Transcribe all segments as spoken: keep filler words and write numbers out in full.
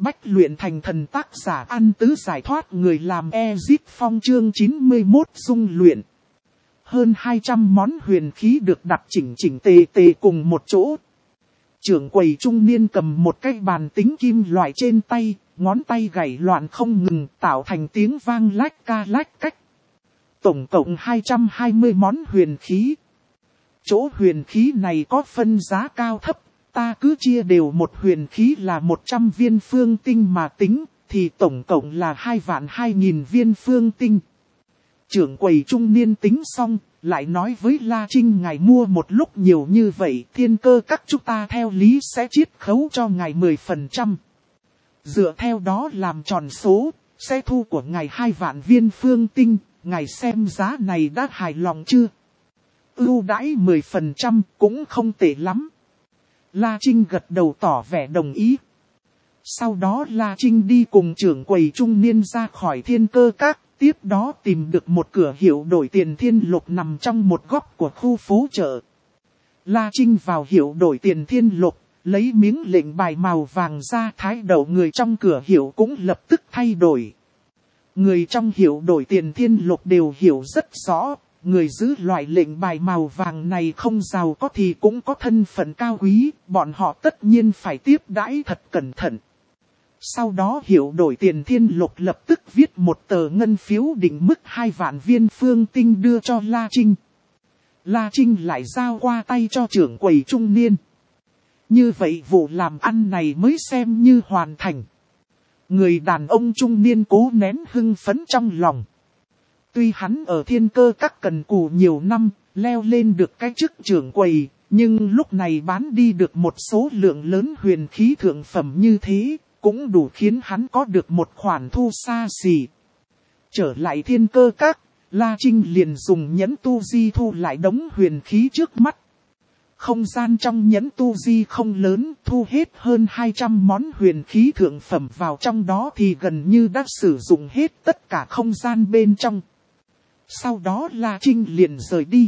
bách luyện thành thần, tác giả An Tứ giải thoát người làm Ezit Phong, chương chín mươi mốt dung luyện. Hơn hai trăm món huyền khí được đặt chỉnh chỉnh tề tề cùng một chỗ. Trưởng quầy trung niên cầm một cái bàn tính kim loại trên tay, ngón tay gảy loạn không ngừng tạo thành tiếng vang lách ca lách cách. Tổng cộng hai trăm hai mươi món huyền khí. Chỗ huyền khí này có phân giá cao thấp, ta cứ chia đều một huyền khí là một trăm viên phương tinh mà tính, thì tổng cộng là hai vạn hai nghìn viên phương tinh. Trưởng quầy trung niên tính xong, lại nói với La Trinh, ngài mua một lúc nhiều như vậy, Thiên Cơ Các chúng ta theo lý sẽ chiết khấu cho ngài mười phần trăm. Dựa theo đó làm tròn số, sẽ thu của ngài hai vạn viên phương tinh, ngài xem giá này đã hài lòng chưa? Ưu đãi mười phần trăm cũng không tệ lắm. La Trinh gật đầu tỏ vẻ đồng ý. Sau đó La Trinh đi cùng trưởng quầy trung niên ra khỏi Thiên Cơ Các, tiếp đó tìm được một cửa hiệu đổi tiền thiên lục nằm trong một góc của khu phố chợ. La Trinh vào hiệu đổi tiền thiên lục, lấy miếng lệnh bài màu vàng ra, thái độ người trong cửa hiệu cũng lập tức thay đổi. Người trong hiệu đổi tiền thiên lục đều hiểu rất rõ, người giữ loại lệnh bài màu vàng này không giàu có thì cũng có thân phận cao quý, bọn họ tất nhiên phải tiếp đãi thật cẩn thận. Sau đó hiệu đổi tiền thiên lục lập tức viết một tờ ngân phiếu định mức hai vạn viên phương tinh đưa cho La Trinh. La Trinh lại giao qua tay cho trưởng quầy trung niên. Như vậy vụ làm ăn này mới xem như hoàn thành. Người đàn ông trung niên cố nén hưng phấn trong lòng. Tuy hắn ở Thiên Cơ Các cần cù nhiều năm, leo lên được cái chức trưởng quầy, nhưng lúc này bán đi được một số lượng lớn huyền khí thượng phẩm như thế, cũng đủ khiến hắn có được một khoản thu xa xỉ. Trở lại Thiên Cơ Các, La Trinh liền dùng nhẫn tu di thu lại đống huyền khí trước mắt. Không gian trong nhẫn tu di không lớn, thu hết hơn hai trăm món huyền khí thượng phẩm vào trong đó thì gần như đã sử dụng hết tất cả không gian bên trong. Sau đó La Trinh liền rời đi.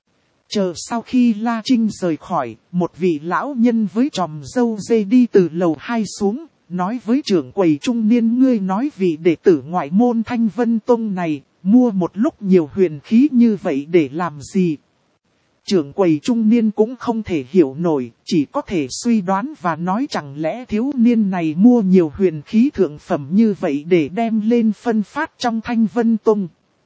Chờ sau khi La Trinh rời khỏi, một vị lão nhân với chòm râu dê đi từ lầu hai xuống, nói với trưởng quầy trung niên, ngươi nói vị đệ tử ngoại môn Thanh Vân Tông này, mua một lúc nhiều huyền khí như vậy để làm gì? Trưởng quầy trung niên cũng không thể hiểu nổi, chỉ có thể suy đoán và nói chẳng lẽ thiếu niên này mua nhiều huyền khí thượng phẩm như vậy để đem lên phân phát trong Thanh Vân Tông.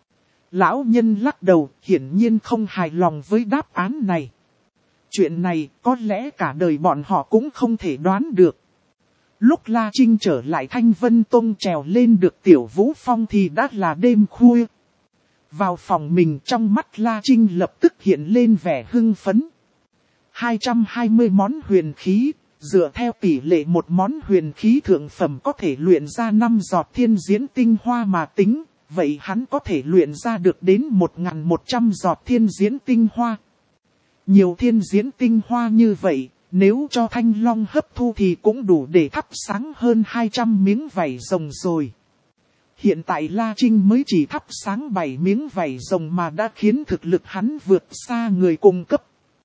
Lão nhân lắc đầu, hiển nhiên không hài lòng với đáp án này. Chuyện này có lẽ cả đời bọn họ cũng không thể đoán được. Lúc La Trinh trở lại Thanh Vân Tông trèo lên được Tiểu Vũ Phong thì đã là đêm khuya. Vào phòng mình, trong mắt La Trinh lập tức hiện lên vẻ hưng phấn. hai trăm hai mươi món huyền khí, dựa theo tỷ lệ một món huyền khí thượng phẩm có thể luyện ra năm giọt thiên diễn tinh hoa mà tính. Vậy hắn có thể luyện ra được đến một nghìn một trăm giọt thiên diễn tinh hoa. Nhiều thiên diễn tinh hoa như vậy, nếu cho Thanh Long hấp thu thì cũng đủ để thắp sáng hơn hai trăm miếng vảy rồng rồi. Hiện tại La Trinh mới chỉ thắp sáng bảy miếng vảy rồng mà đã khiến thực lực hắn vượt xa người cung cấp.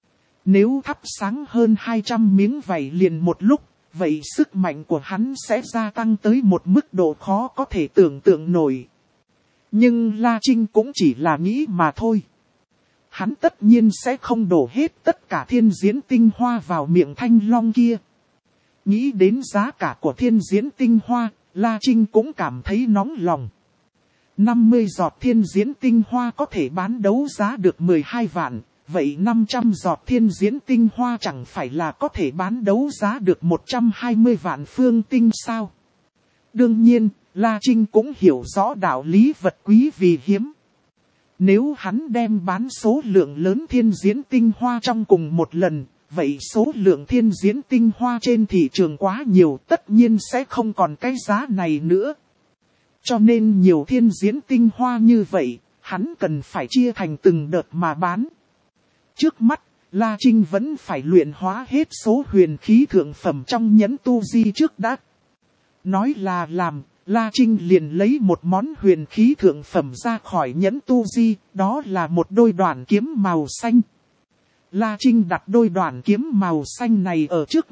Nếu thắp sáng hơn hai trăm miếng vảy liền một lúc, vậy sức mạnh của hắn sẽ gia tăng tới một mức độ khó có thể tưởng tượng nổi. Nhưng La Trinh cũng chỉ là nghĩ mà thôi. Hắn tất nhiên sẽ không đổ hết tất cả thiên diễn tinh hoa vào miệng Thanh Long kia. Nghĩ đến giá cả của thiên diễn tinh hoa, La Trinh cũng cảm thấy nóng lòng. năm mươi giọt thiên diễn tinh hoa có thể bán đấu giá được mười hai vạn, vậy năm trăm giọt thiên diễn tinh hoa chẳng phải là có thể bán đấu giá được một trăm hai mươi vạn phương tinh sao? Đương nhiên, La Trinh cũng hiểu rõ đạo lý vật quý vì hiếm. Nếu hắn đem bán số lượng lớn thiên diễn tinh hoa trong cùng một lần, vậy số lượng thiên diễn tinh hoa trên thị trường quá nhiều, tất nhiên sẽ không còn cái giá này nữa. Cho nên nhiều thiên diễn tinh hoa như vậy, hắn cần phải chia thành từng đợt mà bán. Trước mắt, La Trinh vẫn phải luyện hóa hết số huyền khí thượng phẩm trong nhẫn tu di trước đã. Nói là làm, La Trinh liền lấy một món huyền khí thượng phẩm ra khỏi nhẫn tu di, đó là một đôi đoạn kiếm màu xanh. La Trinh đặt đôi đoạn kiếm màu xanh này ở trước mặt,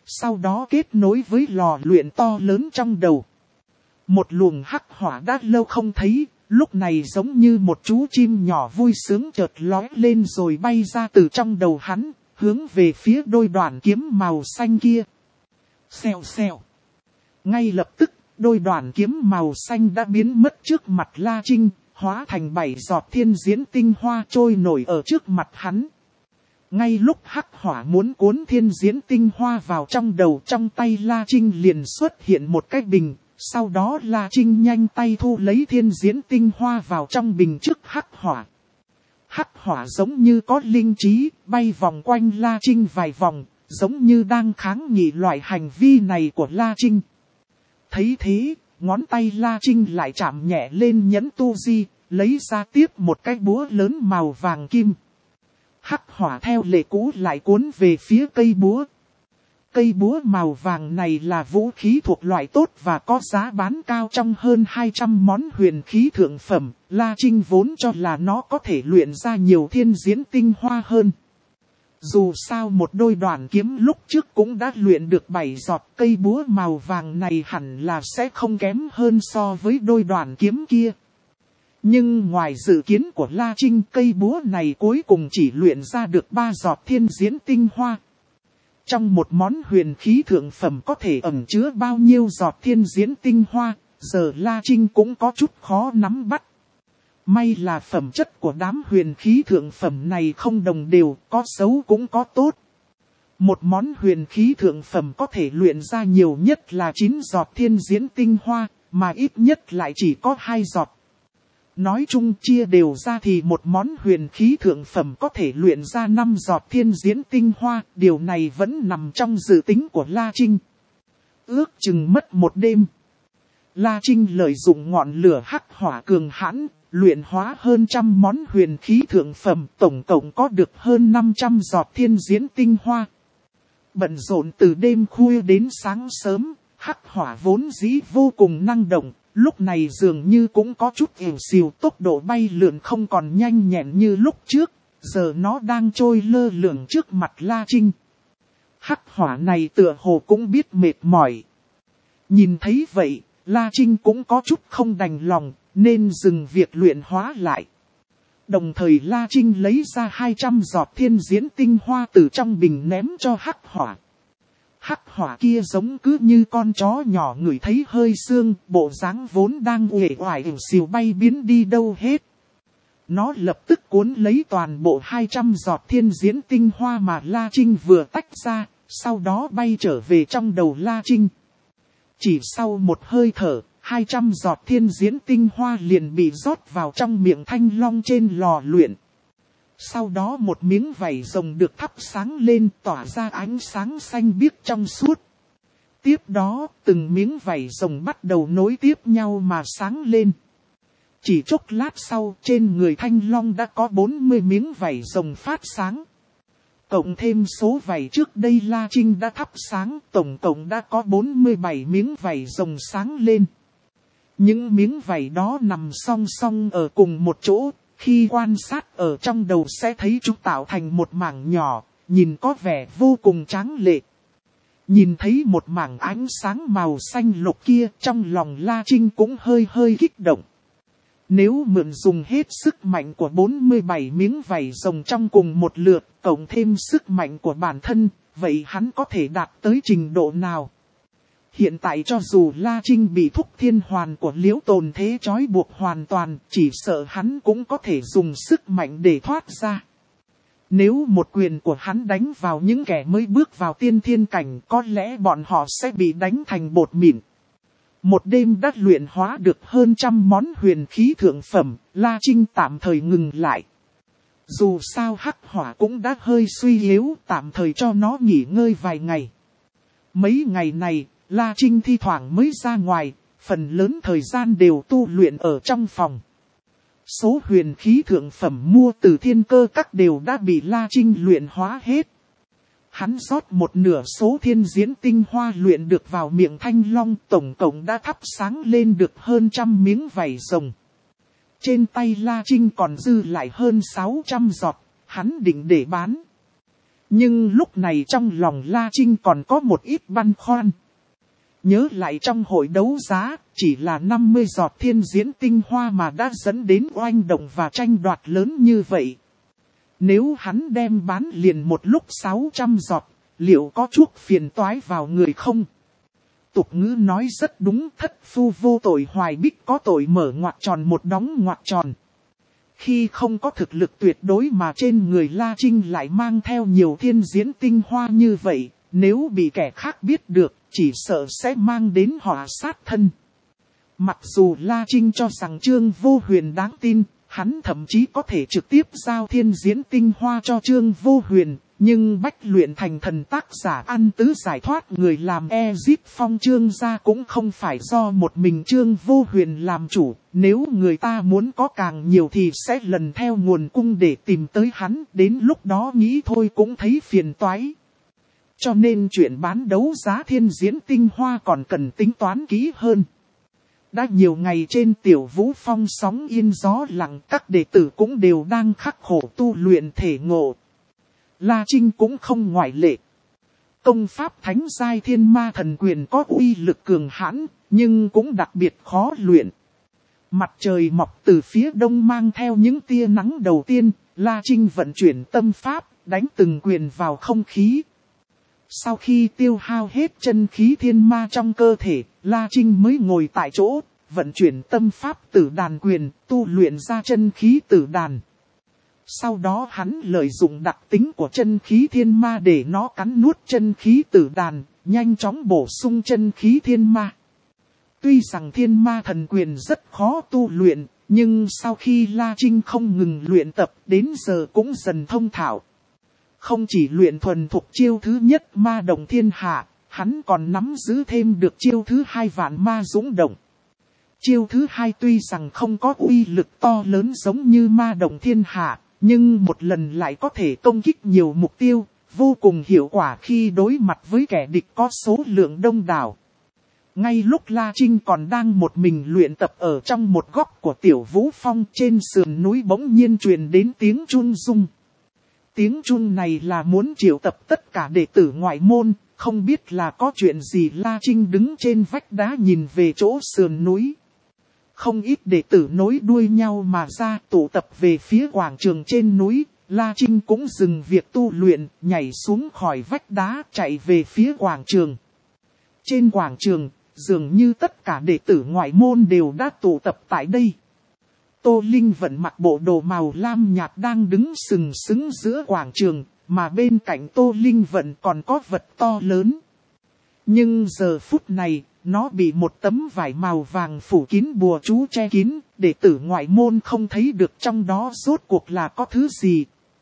sau đó kết nối với lò luyện to lớn trong đầu. Một luồng hắc hỏa đã lâu không thấy, lúc này giống như một chú chim nhỏ vui sướng chợt lói lên rồi bay ra từ trong đầu hắn, hướng về phía đôi đoạn kiếm màu xanh kia. Xèo xèo. Ngay lập tức, đôi đoạn kiếm màu xanh đã biến mất trước mặt La Trinh, hóa thành bảy giọt thiên diễn tinh hoa trôi nổi ở trước mặt hắn. Ngay lúc hắc hỏa muốn cuốn thiên diễn tinh hoa vào trong đầu, trong tay La Trinh liền xuất hiện một cái bình. Sau đó La Trinh nhanh tay thu lấy thiên diễn tinh hoa vào trong bình trước hắc hỏa. Hắc hỏa giống như có linh trí, bay vòng quanh La Trinh vài vòng, giống như đang kháng nghị loại hành vi này của La Trinh. Thấy thế, ngón tay La Trinh lại chạm nhẹ lên nhẫn tu di, lấy ra tiếp một cái búa lớn màu vàng kim. Hắc hỏa theo lệ cũ lại cuốn về phía cây búa. Cây búa màu vàng này là vũ khí thuộc loại tốt và có giá bán cao trong hơn hai trăm món huyền khí thượng phẩm. La Trinh vốn cho là nó có thể luyện ra nhiều thiên diễn tinh hoa hơn. Dù sao một đôi đoạn kiếm lúc trước cũng đã luyện được bảy giọt, cây búa màu vàng này hẳn là sẽ không kém hơn so với đôi đoạn kiếm kia. Nhưng ngoài dự kiến của La Trinh, cây búa này cuối cùng chỉ luyện ra được ba giọt thiên diễn tinh hoa. Trong một món huyền khí thượng phẩm có thể ẩn chứa bao nhiêu giọt thiên diễn tinh hoa, giờ La Trinh cũng có chút khó nắm bắt. May là phẩm chất của đám huyền khí thượng phẩm này không đồng đều, có xấu cũng có tốt. Một món huyền khí thượng phẩm có thể luyện ra nhiều nhất là chín giọt thiên diễn tinh hoa, mà ít nhất lại chỉ có hai giọt. Nói chung chia đều ra thì một món huyền khí thượng phẩm có thể luyện ra năm giọt thiên diễn tinh hoa, điều này vẫn nằm trong dự tính của La Trinh. Ước chừng mất một đêm. La Trinh lợi dụng ngọn lửa hắc hỏa cường hãn, luyện hóa hơn trăm món huyền khí thượng phẩm, tổng cộng có được hơn năm trăm giọt thiên diễn tinh hoa. Bận rộn từ đêm khuya đến sáng sớm, hắc hỏa vốn dĩ vô cùng năng động. Lúc này dường như cũng có chút ỉu xìu, tốc độ bay lượn không còn nhanh nhẹn như lúc trước, giờ nó đang trôi lơ lửng trước mặt La Trinh. Hắc hỏa này tựa hồ cũng biết mệt mỏi. Nhìn thấy vậy, La Trinh cũng có chút không đành lòng, nên dừng việc luyện hóa lại. Đồng thời La Trinh lấy ra hai trăm giọt thiên diễn tinh hoa từ trong bình ném cho hắc hỏa. Hắc hỏa kia giống cứ như con chó nhỏ ngửi thấy hơi xương, bộ dáng vốn đang uể oải ỉu xìu bay biến đi đâu hết. Nó lập tức cuốn lấy toàn bộ hai trăm giọt thiên diễn tinh hoa mà La Trinh vừa tách ra, sau đó bay trở về trong đầu La Trinh. Chỉ sau một hơi thở, hai trăm giọt thiên diễn tinh hoa liền bị rót vào trong miệng thanh long trên lò luyện. Sau đó một miếng vảy rồng được thắp sáng lên, tỏa ra ánh sáng xanh biếc trong suốt. Tiếp đó, từng miếng vảy rồng bắt đầu nối tiếp nhau mà sáng lên. Chỉ chốc lát sau, trên người thanh long đã có bốn mươi miếng vảy rồng phát sáng. Cộng thêm số vảy trước đây La Trinh đã thắp sáng, tổng cộng đã có bốn mươi bảy miếng vảy rồng sáng lên. Những miếng vảy đó nằm song song ở cùng một chỗ. Khi quan sát ở trong đầu sẽ thấy chúng tạo thành một mảng nhỏ, nhìn có vẻ vô cùng tráng lệ. Nhìn thấy một mảng ánh sáng màu xanh lục kia, trong lòng La Trinh cũng hơi hơi kích động. Nếu mượn dùng hết sức mạnh của bốn mươi bảy miếng vảy rồng trong cùng một lượt, cộng thêm sức mạnh của bản thân, vậy hắn có thể đạt tới trình độ nào? Hiện tại cho dù La Trinh bị thúc thiên hoàn của Liễu Tồn Thế trói buộc hoàn toàn, chỉ sợ hắn cũng có thể dùng sức mạnh để thoát ra. Nếu một quyền của hắn đánh vào những kẻ mới bước vào tiên thiên cảnh, có lẽ bọn họ sẽ bị đánh thành bột mịn. Một đêm đã luyện hóa được hơn trăm món huyền khí thượng phẩm, La Trinh tạm thời ngừng lại. Dù sao hắc hỏa cũng đã hơi suy yếu, tạm thời cho nó nghỉ ngơi vài ngày. Mấy ngày này, La Trinh thi thoảng mới ra ngoài, phần lớn thời gian đều tu luyện ở trong phòng. Số huyền khí thượng phẩm mua từ thiên cơ các đều đã bị La Trinh luyện hóa hết. Hắn rót một nửa số thiên diễn tinh hoa luyện được vào miệng thanh long, tổng cộng đã thắp sáng lên được hơn trăm miếng vảy rồng. Trên tay La Trinh còn dư lại hơn sáu trăm giọt, hắn định để bán. Nhưng lúc này trong lòng La Trinh còn có một ít băn khoăn. Nhớ lại trong hội đấu giá, chỉ là năm mươi giọt thiên diễn tinh hoa mà đã dẫn đến oanh động và tranh đoạt lớn như vậy. Nếu hắn đem bán liền một lúc sáu trăm giọt, liệu có chuốc phiền toái vào người không? Tục ngữ nói rất đúng, thất phu vô tội hoài bích có tội mở ngoặc tròn một đóng ngoặc tròn. Khi không có thực lực tuyệt đối mà trên người La Trinh lại mang theo nhiều thiên diễn tinh hoa như vậy, nếu bị kẻ khác biết được, chỉ sợ sẽ mang đến họa sát thân. Mặc dù La Trinh cho rằng Trương Vô Huyền đáng tin, hắn thậm chí có thể trực tiếp giao thiên diễn tinh hoa cho Trương Vô Huyền, nhưng bách luyện thành thần tác giả ăn tứ giải thoát người làm Ezip Phong Trương gia cũng không phải do một mình Trương Vô Huyền làm chủ, nếu người ta muốn có càng nhiều thì sẽ lần theo nguồn cung để tìm tới hắn, đến lúc đó nghĩ thôi cũng thấy phiền toái. Cho nên chuyện bán đấu giá thiên diễn tinh hoa còn cần tính toán kỹ hơn. Đã nhiều ngày trên Tiểu Vũ Phong sóng yên gió lặng, các đệ tử cũng đều đang khắc khổ tu luyện thể ngộ. La Trinh cũng không ngoại lệ. Công pháp Thánh Giai Thiên Ma Thần Quyền có uy lực cường hãn, nhưng cũng đặc biệt khó luyện. Mặt trời mọc từ phía đông mang theo những tia nắng đầu tiên, La Trinh vận chuyển tâm pháp, đánh từng quyền vào không khí. Sau khi tiêu hao hết chân khí thiên ma trong cơ thể, La Trinh mới ngồi tại chỗ, vận chuyển tâm pháp tử đàn quyền, tu luyện ra chân khí tử đàn. Sau đó hắn lợi dụng đặc tính của chân khí thiên ma để nó cắn nuốt chân khí tử đàn, nhanh chóng bổ sung chân khí thiên ma. Tuy rằng thiên ma thần quyền rất khó tu luyện, nhưng sau khi La Trinh không ngừng luyện tập đến giờ cũng dần thông thạo. Không chỉ luyện thuần thục chiêu thứ nhất ma động thiên hạ, hắn còn nắm giữ thêm được chiêu thứ hai vạn ma dũng động. Chiêu thứ hai tuy rằng không có uy lực to lớn giống như ma động thiên hạ, nhưng một lần lại có thể công kích nhiều mục tiêu, vô cùng hiệu quả khi đối mặt với kẻ địch có số lượng đông đảo. Ngay lúc La Trinh còn đang một mình luyện tập ở trong một góc của Tiểu Vũ Phong, trên sườn núi bỗng nhiên truyền đến tiếng chun rung. Tiếng chun này là muốn triệu tập tất cả đệ tử ngoại môn, không biết là có chuyện gì. La Trinh đứng trên vách đá nhìn về chỗ sườn núi. Không ít đệ tử nối đuôi nhau mà ra tụ tập về phía quảng trường trên núi. La Trinh cũng dừng việc tu luyện, nhảy xuống khỏi vách đá chạy về phía quảng trường. Trên quảng trường, dường như tất cả đệ tử ngoại môn đều đã tụ tập tại đây. Tô Linh Vận mặc bộ đồ màu lam nhạt đang đứng sừng sững giữa quảng trường, mà bên cạnh Tô Linh Vận còn có vật to lớn. Nhưng giờ phút này, nó bị một tấm vải màu vàng phủ kín bùa chú che kín, đệ tử ngoại môn không thấy được trong đó rốt cuộc là có thứ gì.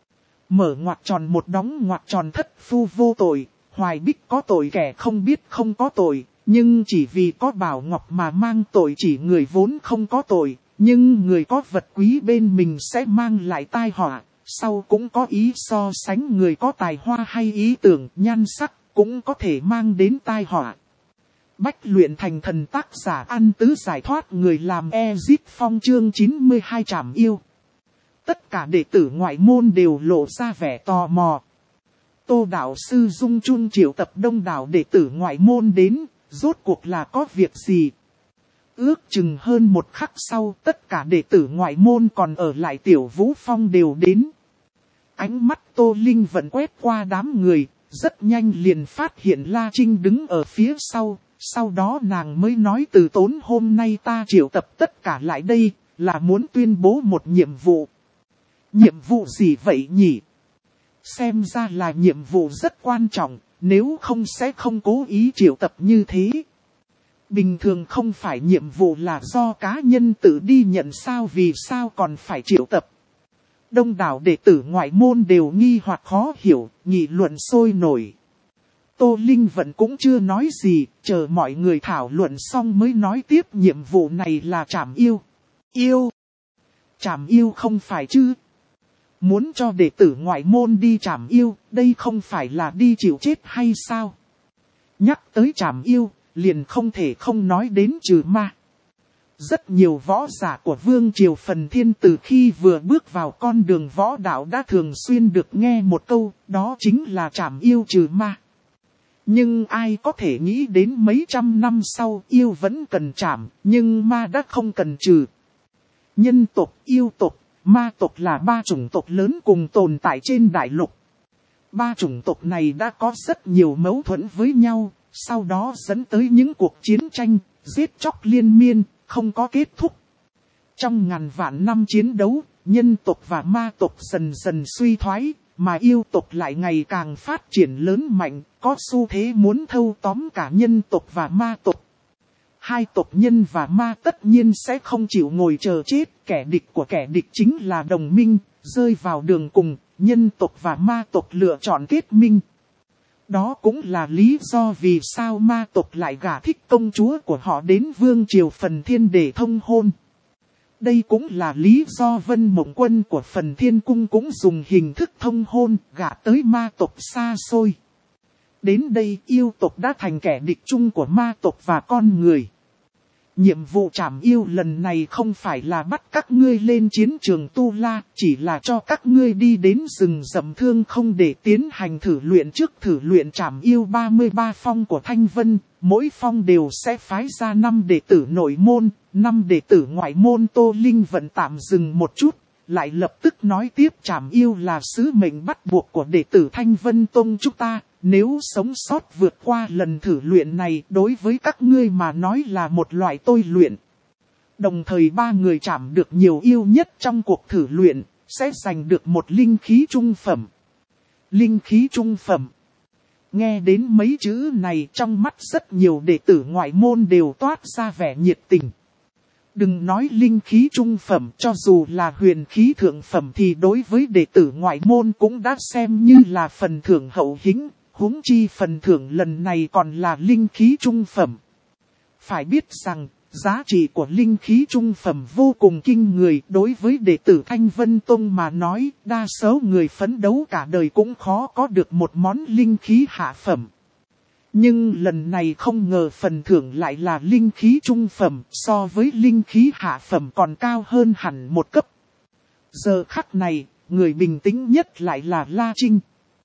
Mở ngoặc tròn một đóng ngoặc tròn thất phu vô tội, hoài bích có tội kẻ không biết không có tội, nhưng chỉ vì có bảo ngọc mà mang tội chỉ người vốn không có tội. Nhưng người có vật quý bên mình sẽ mang lại tai họa, sau cũng có ý so sánh người có tài hoa hay ý tưởng nhan sắc, cũng có thể mang đến tai họa. Bách luyện thành thần tác giả ăn tứ giải thoát người làm Ezip Phong chương chín mươi hai trảm yêu. Tất cả đệ tử ngoại môn đều lộ ra vẻ tò mò. Tô đạo sư Dung Chun triệu tập đông đảo đệ tử ngoại môn đến, rốt cuộc là có việc gì? Ước chừng hơn một khắc sau, tất cả đệ tử ngoại môn còn ở lại Tiểu Vũ Phong đều đến. Ánh mắt Tô Linh Vận quét qua đám người, rất nhanh liền phát hiện La Trinh đứng ở phía sau. Sau đó nàng mới nói từ tốn hôm nay ta triệu tập tất cả lại đây, là muốn tuyên bố một nhiệm vụ. Nhiệm vụ gì vậy nhỉ? Xem ra là nhiệm vụ rất quan trọng, nếu không sẽ không cố ý triệu tập như thế. Bình thường không phải nhiệm vụ là do cá nhân tự đi nhận sao, vì sao còn phải triệu tập. Đông đảo đệ tử ngoại môn đều nghi hoặc khó hiểu, nghị luận sôi nổi. Tô Linh Vận cũng chưa nói gì, chờ mọi người thảo luận xong mới nói tiếp nhiệm vụ này là trảm yêu. Yêu? Trảm yêu không phải chứ? Muốn cho đệ tử ngoại môn đi trảm yêu, đây không phải là đi chịu chết hay sao? Nhắc tới trảm yêu, liền không thể không nói đến trừ ma. Rất nhiều võ giả của Vương Triều Phần Thiên từ khi vừa bước vào con đường võ đạo đã thường xuyên được nghe một câu, đó chính là trảm yêu trừ ma. Nhưng ai có thể nghĩ đến mấy trăm năm sau yêu vẫn cần trảm, nhưng ma đã không cần trừ. Nhân tộc, yêu tộc, ma tộc là ba chủng tộc lớn cùng tồn tại trên đại lục. Ba chủng tộc này đã có rất nhiều mâu thuẫn với nhau, sau đó dẫn tới những cuộc chiến tranh, giết chóc liên miên, không có kết thúc. Trong ngàn vạn năm chiến đấu, nhân tộc và ma tộc dần dần suy thoái, mà yêu tộc lại ngày càng phát triển lớn mạnh, có xu thế muốn thâu tóm cả nhân tộc và ma tộc. Hai tộc nhân và ma tất nhiên sẽ không chịu ngồi chờ chết, kẻ địch của kẻ địch chính là đồng minh, rơi vào đường cùng, nhân tộc và ma tộc lựa chọn kết minh. Đó cũng là lý do vì sao ma tộc lại gả thích công chúa của họ đến Vương Triều Phần Thiên để thông hôn. Đây cũng là lý do Vân Mộng Quân của Phần Thiên Cung cũng dùng hình thức thông hôn gả tới ma tộc xa xôi. Đến đây yêu tộc đã thành kẻ địch chung của ma tộc và con người. Nhiệm vụ trảm yêu lần này không phải là bắt các ngươi lên chiến trường Tu La, chỉ là cho các ngươi đi đến rừng rậm Thương Không để tiến hành thử luyện trước thử luyện trảm yêu ba mươi ba phong của Thanh Vân. Mỗi phong đều sẽ phái ra năm đệ tử nội môn, năm đệ tử ngoại môn. Tô Linh vẫn tạm dừng một chút, lại lập tức nói tiếp trảm yêu là sứ mệnh bắt buộc của đệ tử Thanh Vân Tông chúng ta. Nếu sống sót vượt qua lần thử luyện này đối với các ngươi mà nói là một loại tôi luyện. Đồng thời ba người trảm được nhiều yêu nhất trong cuộc thử luyện, sẽ giành được một linh khí trung phẩm. Linh khí trung phẩm. Nghe đến mấy chữ này trong mắt rất nhiều đệ tử ngoại môn đều toát ra vẻ nhiệt tình. Đừng nói linh khí trung phẩm, cho dù là huyền khí thượng phẩm thì đối với đệ tử ngoại môn cũng đã xem như là phần thưởng hậu hĩnh. Huống chi phần thưởng lần này còn là linh khí trung phẩm. Phải biết rằng, giá trị của linh khí trung phẩm vô cùng kinh người. Đối với đệ tử Thanh Vân Tông mà nói, đa số người phấn đấu cả đời cũng khó có được một món linh khí hạ phẩm. Nhưng lần này không ngờ phần thưởng lại là linh khí trung phẩm, so với linh khí hạ phẩm còn cao hơn hẳn một cấp. Giờ khắc này, người bình tĩnh nhất lại là La Trinh.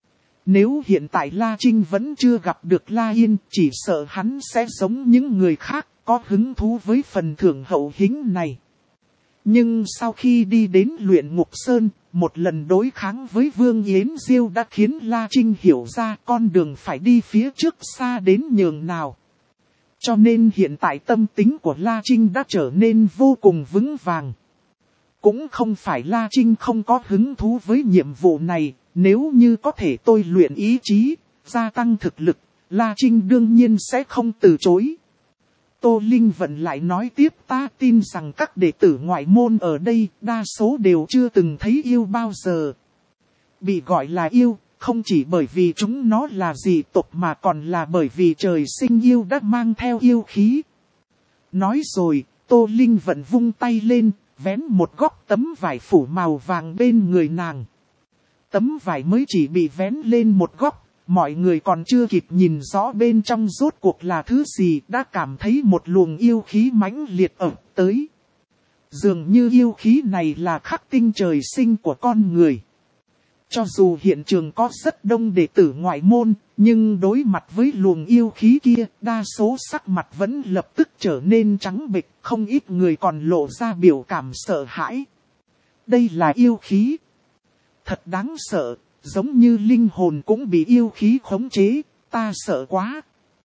Nếu hiện tại La Trinh vẫn chưa gặp được La Yên, chỉ sợ hắn sẽ giống những người khác, có hứng thú với phần thưởng hậu hĩnh này. Nhưng sau khi đi đến Luyện Ngục Sơn, một lần đối kháng với Vương Yến Diêu đã khiến La Trinh hiểu ra con đường phải đi phía trước xa đến nhường nào. Cho nên hiện tại tâm tính của La Trinh đã trở nên vô cùng vững vàng. Cũng không phải La Trinh không có hứng thú với nhiệm vụ này. Nếu như có thể tôi luyện ý chí, gia tăng thực lực, La Trinh đương nhiên sẽ không từ chối. Tô Linh vẫn lại nói tiếp ta tin rằng các đệ tử ngoại môn ở đây đa số đều chưa từng thấy yêu bao giờ. Bị gọi là yêu, không chỉ bởi vì chúng nó là dị tộc mà còn là bởi vì trời sinh yêu đã mang theo yêu khí. Nói rồi, Tô Linh vẫn vung tay lên, vén một góc tấm vải phủ màu vàng bên người nàng. Tấm vải mới chỉ bị vén lên một góc, mọi người còn chưa kịp nhìn rõ bên trong rốt cuộc là thứ gì đã cảm thấy một luồng yêu khí mãnh liệt ập tới. Dường như yêu khí này là khắc tinh trời sinh của con người. Cho dù hiện trường có rất đông đệ tử ngoại môn, nhưng đối mặt với luồng yêu khí kia, đa số sắc mặt vẫn lập tức trở nên trắng bệch, không ít người còn lộ ra biểu cảm sợ hãi. Đây là yêu khí. Thật đáng sợ, giống như linh hồn cũng bị yêu khí khống chế, ta sợ quá.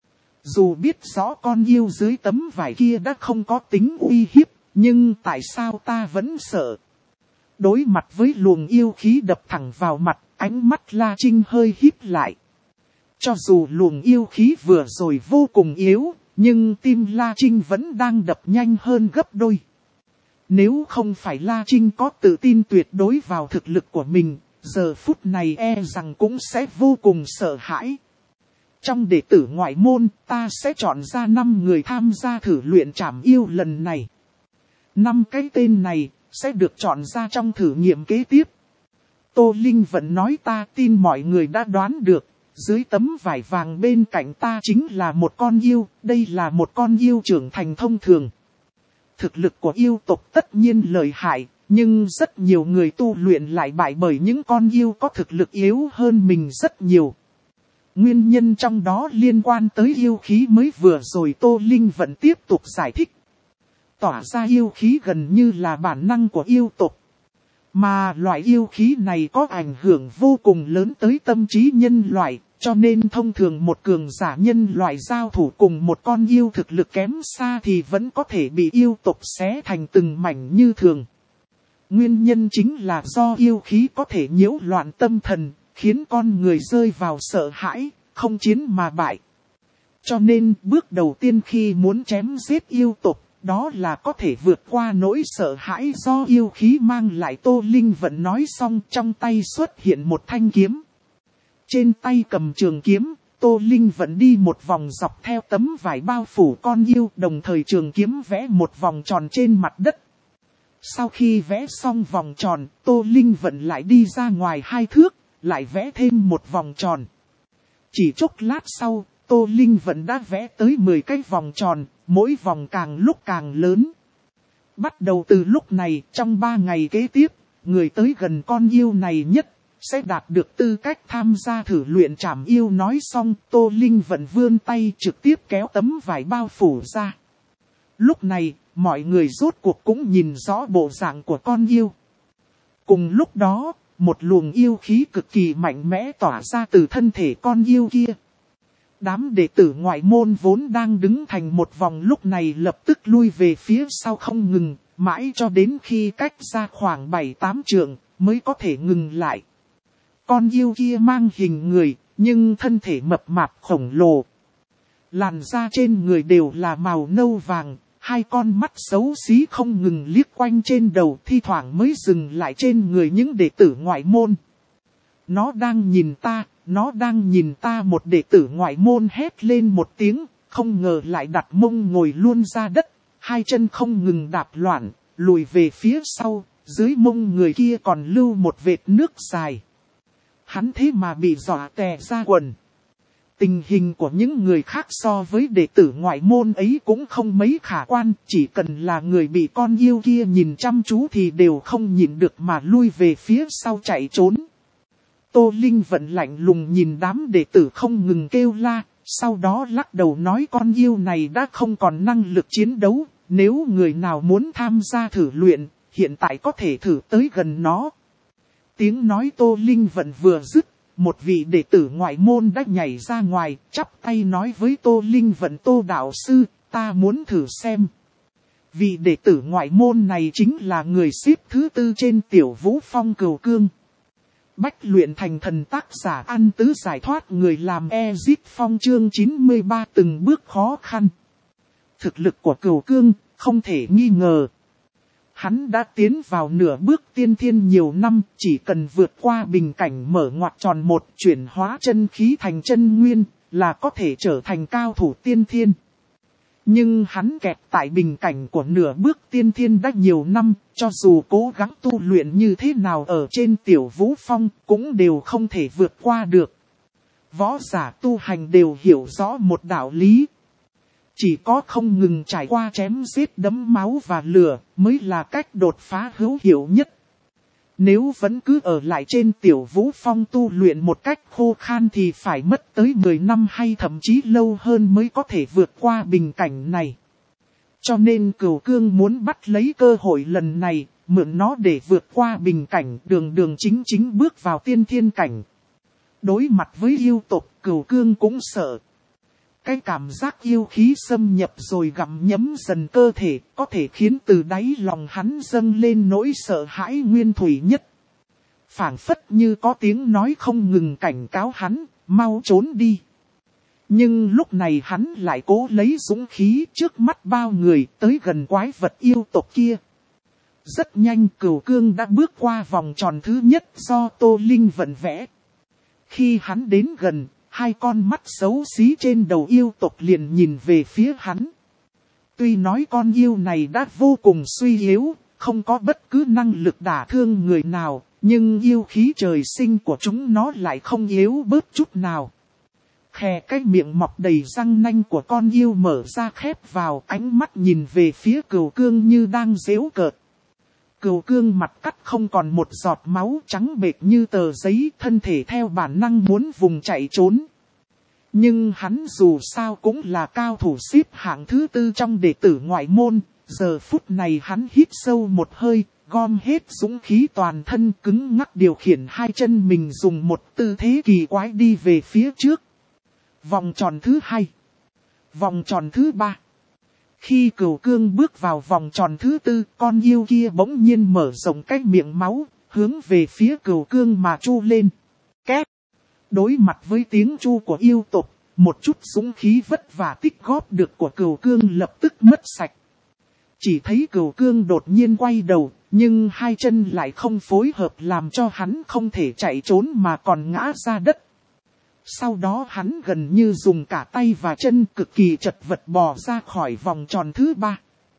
Dù biết rõ con yêu dưới tấm vải kia đã không có tính uy hiếp, nhưng tại sao ta vẫn sợ? Đối mặt với luồng yêu khí đập thẳng vào mặt, ánh mắt La Trinh hơi híp lại. Cho dù luồng yêu khí vừa rồi vô cùng yếu, nhưng tim La Trinh vẫn đang đập nhanh hơn gấp đôi. Nếu không phải La Trinh có tự tin tuyệt đối vào thực lực của mình, giờ phút này e rằng cũng sẽ vô cùng sợ hãi. Trong đệ tử ngoại môn, ta sẽ chọn ra năm người tham gia thử luyện trảm yêu lần này. Năm cái tên này sẽ được chọn ra trong thử nghiệm kế tiếp. Tô Linh vẫn nói ta tin mọi người đã đoán được, dưới tấm vải vàng bên cạnh ta chính là một con yêu, đây là một con yêu trưởng thành thông thường. Thực lực của yêu tộc tất nhiên lợi hại, nhưng rất nhiều người tu luyện lại bại bởi những con yêu có thực lực yếu hơn mình rất nhiều. Nguyên nhân trong đó liên quan tới yêu khí mới vừa rồi Tô Linh vẫn tiếp tục giải thích. Tỏa ra yêu khí gần như là bản năng của yêu tộc. Mà loại yêu khí này có ảnh hưởng vô cùng lớn tới tâm trí nhân loại, cho nên thông thường một cường giả nhân loại giao thủ cùng một con yêu thực lực kém xa thì vẫn có thể bị yêu tộc xé thành từng mảnh như thường. Nguyên nhân chính là do yêu khí có thể nhiễu loạn tâm thần, khiến con người rơi vào sợ hãi, không chiến mà bại. Cho nên bước đầu tiên khi muốn chém giết yêu tộc, đó là có thể vượt qua nỗi sợ hãi do yêu khí mang lại. Tô Linh vẫn nói xong, trong tay xuất hiện một thanh kiếm. Trên tay cầm trường kiếm, Tô Linh vẫn đi một vòng dọc theo tấm vải bao phủ con yêu, đồng thời trường kiếm vẽ một vòng tròn trên mặt đất. Sau khi vẽ xong vòng tròn, Tô Linh vẫn lại đi ra ngoài hai thước, lại vẽ thêm một vòng tròn. Chỉ chốc lát sau, Tô Linh vẫn đã vẽ tới mười cái vòng tròn, mỗi vòng càng lúc càng lớn. Bắt đầu từ lúc này, trong ba ngày kế tiếp, người tới gần con yêu này nhất, sẽ đạt được tư cách tham gia thử luyện trảm yêu. Nói xong, Tô Linh vẫn vươn tay trực tiếp kéo tấm vải bao phủ ra. Lúc này, mọi người rốt cuộc cũng nhìn rõ bộ dạng của con yêu. Cùng lúc đó, một luồng yêu khí cực kỳ mạnh mẽ tỏa ra từ thân thể con yêu kia. Đám đệ tử ngoại môn vốn đang đứng thành một vòng lúc này lập tức lui về phía sau không ngừng, mãi cho đến khi cách ra khoảng bảy tám trượng mới có thể ngừng lại. Con yêu kia mang hình người, nhưng thân thể mập mạp khổng lồ. Làn da trên người đều là màu nâu vàng, hai con mắt xấu xí không ngừng liếc quanh trên đầu, thi thoảng mới dừng lại trên người những đệ tử ngoại môn. Nó đang nhìn ta, nó đang nhìn ta. Một đệ tử ngoại môn hét lên một tiếng, không ngờ lại đặt mông ngồi luôn ra đất, hai chân không ngừng đạp loạn, lùi về phía sau, dưới mông người kia còn lưu một vệt nước dài. Hắn thế mà bị dọa tè ra quần. Tình hình của những người khác so với đệ tử ngoại môn ấy cũng không mấy khả quan, chỉ cần là người bị con yêu kia nhìn chăm chú thì đều không nhìn được mà lui về phía sau chạy trốn. Tô Linh vẫn lạnh lùng nhìn đám đệ tử không ngừng kêu la, sau đó lắc đầu nói con yêu này đã không còn năng lực chiến đấu, nếu người nào muốn tham gia thử luyện, hiện tại có thể thử tới gần nó. Tiếng nói Tô Linh vẫn vừa dứt, một vị đệ tử ngoại môn đã nhảy ra ngoài, chắp tay nói với Tô Linh vận: Tô đạo sư, ta muốn thử xem. Vị đệ tử ngoại môn này chính là người xếp thứ tư trên Tiểu Vũ Phong Cửu Cương. Bách luyện thành thần tác giả An Tứ giải thoát người làm Ezit Phong chương chín mươi ba từng bước khó khăn. Thực lực của Cửu Cương không thể nghi ngờ. Hắn đã tiến vào nửa bước tiên thiên nhiều năm, chỉ cần vượt qua bình cảnh mở ngoặc tròn một, chuyển hóa chân khí thành chân nguyên, là có thể trở thành cao thủ tiên thiên. Nhưng hắn kẹt tại bình cảnh của nửa bước tiên thiên đã nhiều năm, cho dù cố gắng tu luyện như thế nào ở trên Tiểu Vũ Phong, cũng đều không thể vượt qua được. Võ giả tu hành đều hiểu rõ một đạo lý. Chỉ có không ngừng trải qua chém giết đẫm máu và lửa mới là cách đột phá hữu hiệu nhất. Nếu vẫn cứ ở lại trên Tiểu Vũ Phong tu luyện một cách khô khan thì phải mất tới mười năm hay thậm chí lâu hơn mới có thể vượt qua bình cảnh này. Cho nên Cửu Cương muốn bắt lấy cơ hội lần này, mượn nó để vượt qua bình cảnh, đường đường chính chính bước vào tiên thiên cảnh. Đối mặt với yêu tộc, Cửu Cương cũng sợ. Cái cảm giác yêu khí xâm nhập rồi gặm nhấm dần cơ thể, có thể khiến từ đáy lòng hắn dâng lên nỗi sợ hãi nguyên thủy nhất. Phảng phất như có tiếng nói không ngừng cảnh cáo hắn, mau trốn đi. Nhưng lúc này hắn lại cố lấy dũng khí trước mắt bao người tới gần quái vật yêu tộc kia. Rất nhanh Cửu Cương đã bước qua vòng tròn thứ nhất do Tô Linh vận vẽ. Khi hắn đến gần, hai con mắt xấu xí trên đầu yêu tộc liền nhìn về phía hắn. Tuy nói con yêu này đã vô cùng suy yếu, không có bất cứ năng lực đả thương người nào, nhưng yêu khí trời sinh của chúng nó lại không yếu bớt chút nào. Khè cái miệng mọc đầy răng nanh của con yêu mở ra khép vào, ánh mắt nhìn về phía Cửu Cương như đang giễu cợt. Cửu Cương mặt cắt không còn một giọt máu, trắng bệch như tờ giấy, thân thể theo bản năng muốn vùng chạy trốn. Nhưng hắn dù sao cũng là cao thủ xếp hạng thứ tư trong đệ tử ngoại môn, giờ phút này hắn hít sâu một hơi, gom hết dũng khí toàn thân, cứng ngắc điều khiển hai chân mình dùng một tư thế kỳ quái đi về phía trước. Vòng tròn thứ hai. Vòng tròn thứ ba. Khi Cửu Cương bước vào vòng tròn thứ tư, con yêu kia bỗng nhiên mở rộng cái miệng máu, hướng về phía Cửu Cương mà chu lên. Két. Đối mặt với tiếng chu của yêu tộc, một chút dũng khí vất vả tích góp được của Cửu Cương lập tức mất sạch. Chỉ thấy Cửu Cương đột nhiên quay đầu, nhưng hai chân lại không phối hợp làm cho hắn không thể chạy trốn mà còn ngã ra đất. Sau đó hắn gần như dùng cả tay và chân cực kỳ chật vật bò ra khỏi vòng tròn thứ ba.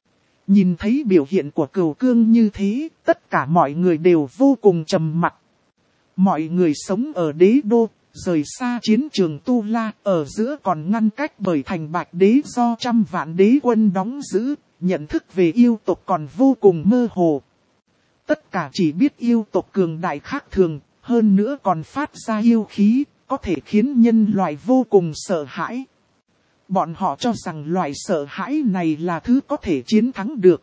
Nhìn thấy biểu hiện của Cửu Cương như thế, tất cả mọi người đều vô cùng trầm mặc. Mọi người sống ở đế đô, rời xa chiến trường Tu La, ở giữa còn ngăn cách bởi thành Bạch Đế do trăm vạn đế quân đóng giữ, nhận thức về yêu tộc còn vô cùng mơ hồ. Tất cả chỉ biết yêu tộc cường đại khác thường, hơn nữa còn phát ra yêu khí, có thể khiến nhân loại vô cùng sợ hãi. Bọn họ cho rằng loại sợ hãi này là thứ có thể chiến thắng được.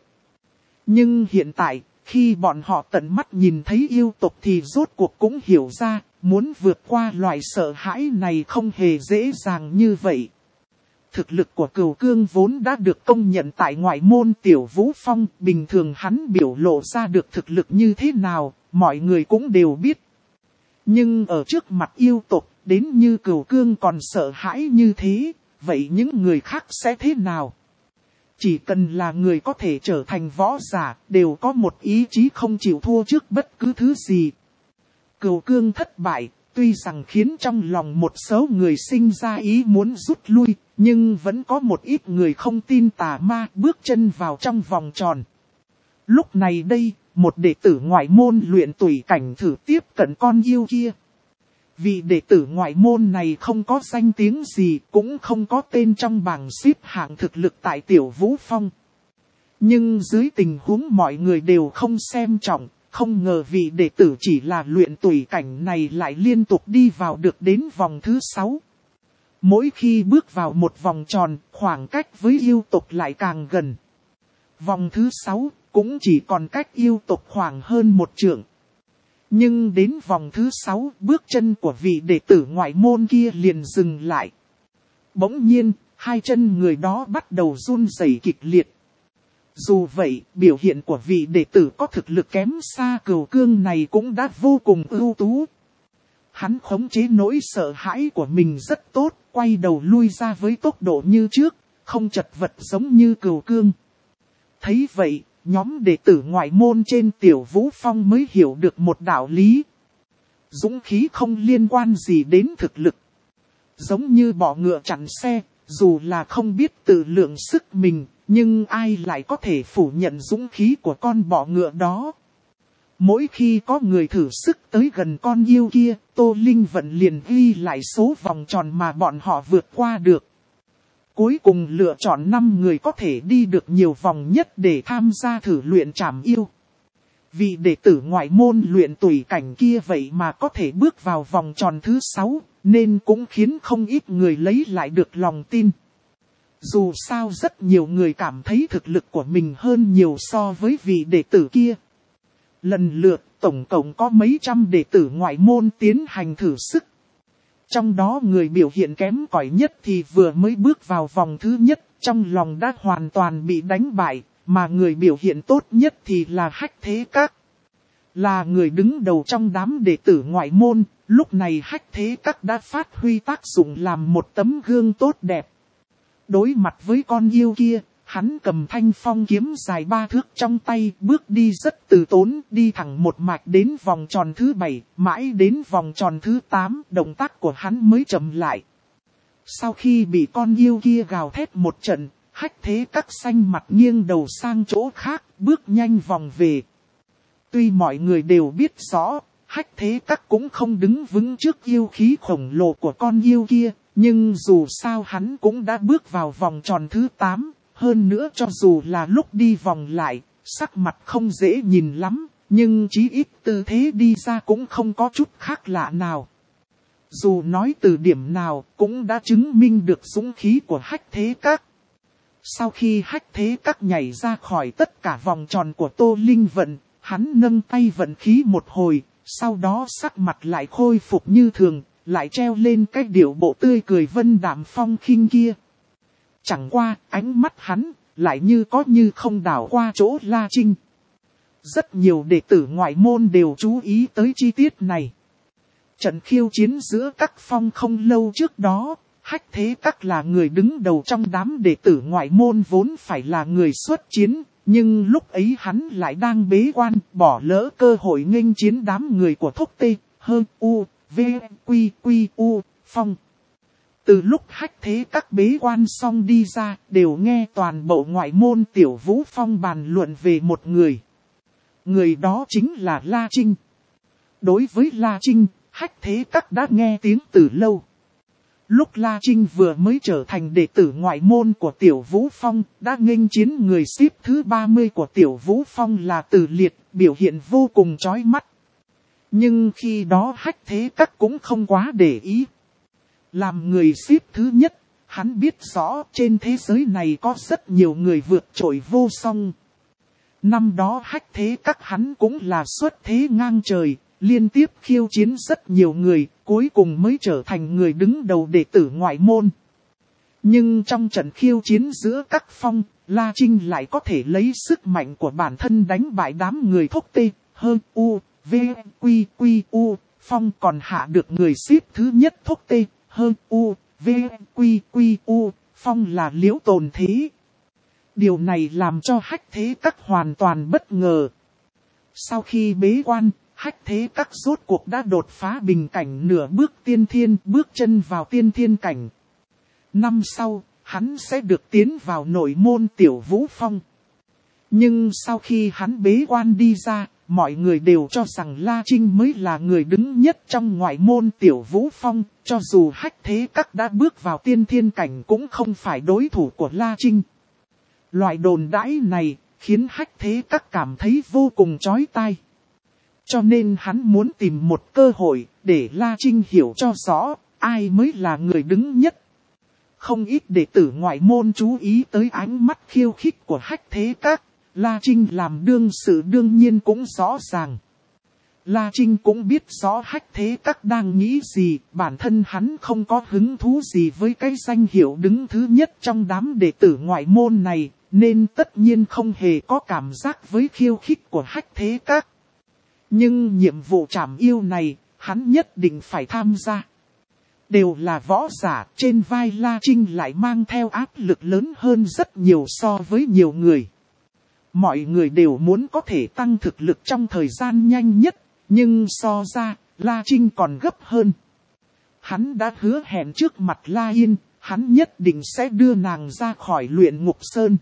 Nhưng hiện tại, khi bọn họ tận mắt nhìn thấy yêu tộc thì rốt cuộc cũng hiểu ra, muốn vượt qua loại sợ hãi này không hề dễ dàng như vậy. Thực lực của Cửu Cương vốn đã được công nhận tại ngoại môn Tiểu Vũ Phong, bình thường hắn biểu lộ ra được thực lực như thế nào, mọi người cũng đều biết. Nhưng ở trước mặt yêu tộc, đến như Cửu Cương còn sợ hãi như thế, vậy những người khác sẽ thế nào? Chỉ cần là người có thể trở thành võ giả, đều có một ý chí không chịu thua trước bất cứ thứ gì. Cửu Cương thất bại, tuy rằng khiến trong lòng một số người sinh ra ý muốn rút lui, nhưng vẫn có một ít người không tin tà ma bước chân vào trong vòng tròn. Lúc này đây, một đệ tử ngoại môn luyện tùy cảnh thử tiếp cận con yêu kia. Vị đệ tử ngoại môn này không có danh tiếng gì, cũng không có tên trong bảng xếp hạng thực lực tại Tiểu Vũ Phong. Nhưng dưới tình huống mọi người đều không xem trọng, không ngờ vị đệ tử chỉ là luyện tùy cảnh này lại liên tục đi vào được đến vòng thứ sáu. Mỗi khi bước vào một vòng tròn, khoảng cách với yêu tộc lại càng gần. Vòng thứ sáu cũng chỉ còn cách yêu tộc khoảng hơn một trượng. Nhưng đến vòng thứ sáu, bước chân của vị đệ tử ngoại môn kia liền dừng lại. Bỗng nhiên, hai chân người đó bắt đầu run rẩy kịch liệt. Dù vậy, biểu hiện của vị đệ tử có thực lực kém xa Cửu Cương này cũng đã vô cùng ưu tú. Hắn khống chế nỗi sợ hãi của mình rất tốt, quay đầu lui ra với tốc độ như trước, không chật vật giống như Cửu Cương. Thấy vậy, nhóm đệ tử ngoại môn trên Tiểu Vũ Phong mới hiểu được một đạo lý. Dũng khí không liên quan gì đến thực lực. Giống như bọ ngựa chặn xe, dù là không biết tự lượng sức mình, nhưng ai lại có thể phủ nhận dũng khí của con bọ ngựa đó. Mỗi khi có người thử sức tới gần con yêu kia, Tô Linh Vận liền ghi lại số vòng tròn mà bọn họ vượt qua được. Cuối cùng lựa chọn năm người có thể đi được nhiều vòng nhất để tham gia thử luyện trảm yêu. Vị đệ tử ngoại môn luyện tùy cảnh kia vậy mà có thể bước vào vòng tròn thứ sáu, nên cũng khiến không ít người lấy lại được lòng tin. Dù sao rất nhiều người cảm thấy thực lực của mình hơn nhiều so với vị đệ tử kia. Lần lượt tổng cộng có mấy trăm đệ tử ngoại môn tiến hành thử sức. Trong đó người biểu hiện kém cỏi nhất thì vừa mới bước vào vòng thứ nhất, trong lòng đã hoàn toàn bị đánh bại, mà người biểu hiện tốt nhất thì là Hách Thế Các. Là người đứng đầu trong đám đệ tử ngoại môn, lúc này Hách Thế Các đã phát huy tác dụng làm một tấm gương tốt đẹp. Đối mặt với con yêu kia, hắn cầm thanh phong kiếm dài ba thước trong tay, bước đi rất từ tốn, đi thẳng một mạch đến vòng tròn thứ bảy, mãi đến vòng tròn thứ tám, động tác của hắn mới chậm lại. Sau khi bị con yêu kia gào thét một trận, Hách Thế Các xanh mặt nghiêng đầu sang chỗ khác, bước nhanh vòng về. Tuy mọi người đều biết rõ, Hách Thế Các cũng không đứng vững trước yêu khí khổng lồ của con yêu kia, Nhưng dù sao hắn cũng đã bước vào vòng tròn thứ tám, hơn nữa cho dù là lúc đi vòng lại, sắc mặt không dễ nhìn lắm, nhưng chí ít tư thế đi ra cũng không có chút khác lạ nào. Dù nói từ điểm nào cũng đã chứng minh được dũng khí của Hách Thế Các. Sau khi Hách Thế Các nhảy ra khỏi tất cả vòng tròn của Tô Linh Vận, hắn nâng tay vận khí một hồi, sau đó sắc mặt lại khôi phục như thường, lại treo lên cái điệu bộ tươi cười vân đạm phong khinh kia. Chẳng qua ánh mắt hắn lại như có như không đảo qua chỗ La Trinh. Rất nhiều đệ tử ngoại môn đều chú ý tới chi tiết này. Trận khiêu chiến giữa các phong không lâu trước đó, Hách Thế Các là người đứng đầu trong đám đệ tử ngoại môn vốn phải là người xuất chiến, nhưng lúc ấy hắn lại đang bế quan, bỏ lỡ cơ hội nghênh chiến đám người của Thúc Tê, Hơ, U, V, Quy, Quy, U, Phong. Từ lúc Hách Thế Các bế quan xong đi ra, đều nghe toàn bộ ngoại môn Tiểu Vũ Phong bàn luận về một người. Người đó chính là La Trinh. Đối với La Trinh, Hách Thế Các đã nghe tiếng từ lâu. Lúc La Trinh vừa mới trở thành đệ tử ngoại môn của Tiểu Vũ Phong, đã nghênh chiến người xếp thứ ba mươi của Tiểu Vũ Phong là Từ Liệt, biểu hiện vô cùng chói mắt. Nhưng khi đó Hách Thế Các cũng không quá để ý. Làm người xếp thứ nhất, hắn biết rõ trên thế giới này có rất nhiều người vượt trội vô song. Năm đó Hách Thế Các hắn cũng là xuất thế ngang trời, liên tiếp khiêu chiến rất nhiều người, cuối cùng mới trở thành người đứng đầu đệ tử ngoại môn. Nhưng trong trận khiêu chiến giữa các phong, La Trinh lại có thể lấy sức mạnh của bản thân đánh bại đám người Thúc Tê, Hơ, U, V, Quy, Quy, U, Phong, còn hạ được người xếp thứ nhất Thúc Tê, Hơ, U, V, Quy, Quy, U, Phong là Liễu Tồn Thế. Điều này làm cho Hách Thế Các hoàn toàn bất ngờ. Sau khi bế quan, Hách Thế Các rốt cuộc đã đột phá bình cảnh nửa bước tiên thiên, bước chân vào tiên thiên cảnh. Năm sau, hắn sẽ được tiến vào nội môn Tiểu Vũ Phong. Nhưng sau khi hắn bế quan đi ra, mọi người đều cho rằng La Trinh mới là người đứng nhất trong ngoại môn Tiểu Vũ Phong, cho dù Hách Thế Các đã bước vào tiên thiên cảnh cũng không phải đối thủ của La Trinh. Loại đồn đãi này khiến Hách Thế Các cảm thấy vô cùng chói tai. Cho nên hắn muốn tìm một cơ hội để La Trinh hiểu cho rõ ai mới là người đứng nhất. Không ít đệ tử ngoại môn chú ý tới ánh mắt khiêu khích của Hách Thế Các. La Trinh làm đương sự đương nhiên cũng rõ ràng. La Trinh cũng biết rõ Hách Thế Các đang nghĩ gì, bản thân hắn không có hứng thú gì với cái danh hiệu đứng thứ nhất trong đám đệ tử ngoại môn này, nên tất nhiên không hề có cảm giác với khiêu khích của Hách Thế Các. Nhưng nhiệm vụ trảm yêu này, hắn nhất định phải tham gia. Đều là võ giả, trên vai La Trinh lại mang theo áp lực lớn hơn rất nhiều so với nhiều người. Mọi người đều muốn có thể tăng thực lực trong thời gian nhanh nhất, nhưng so ra, La Trinh còn gấp hơn. Hắn đã hứa hẹn trước mặt La Yên, hắn nhất định sẽ đưa nàng ra khỏi luyện ngục sơn.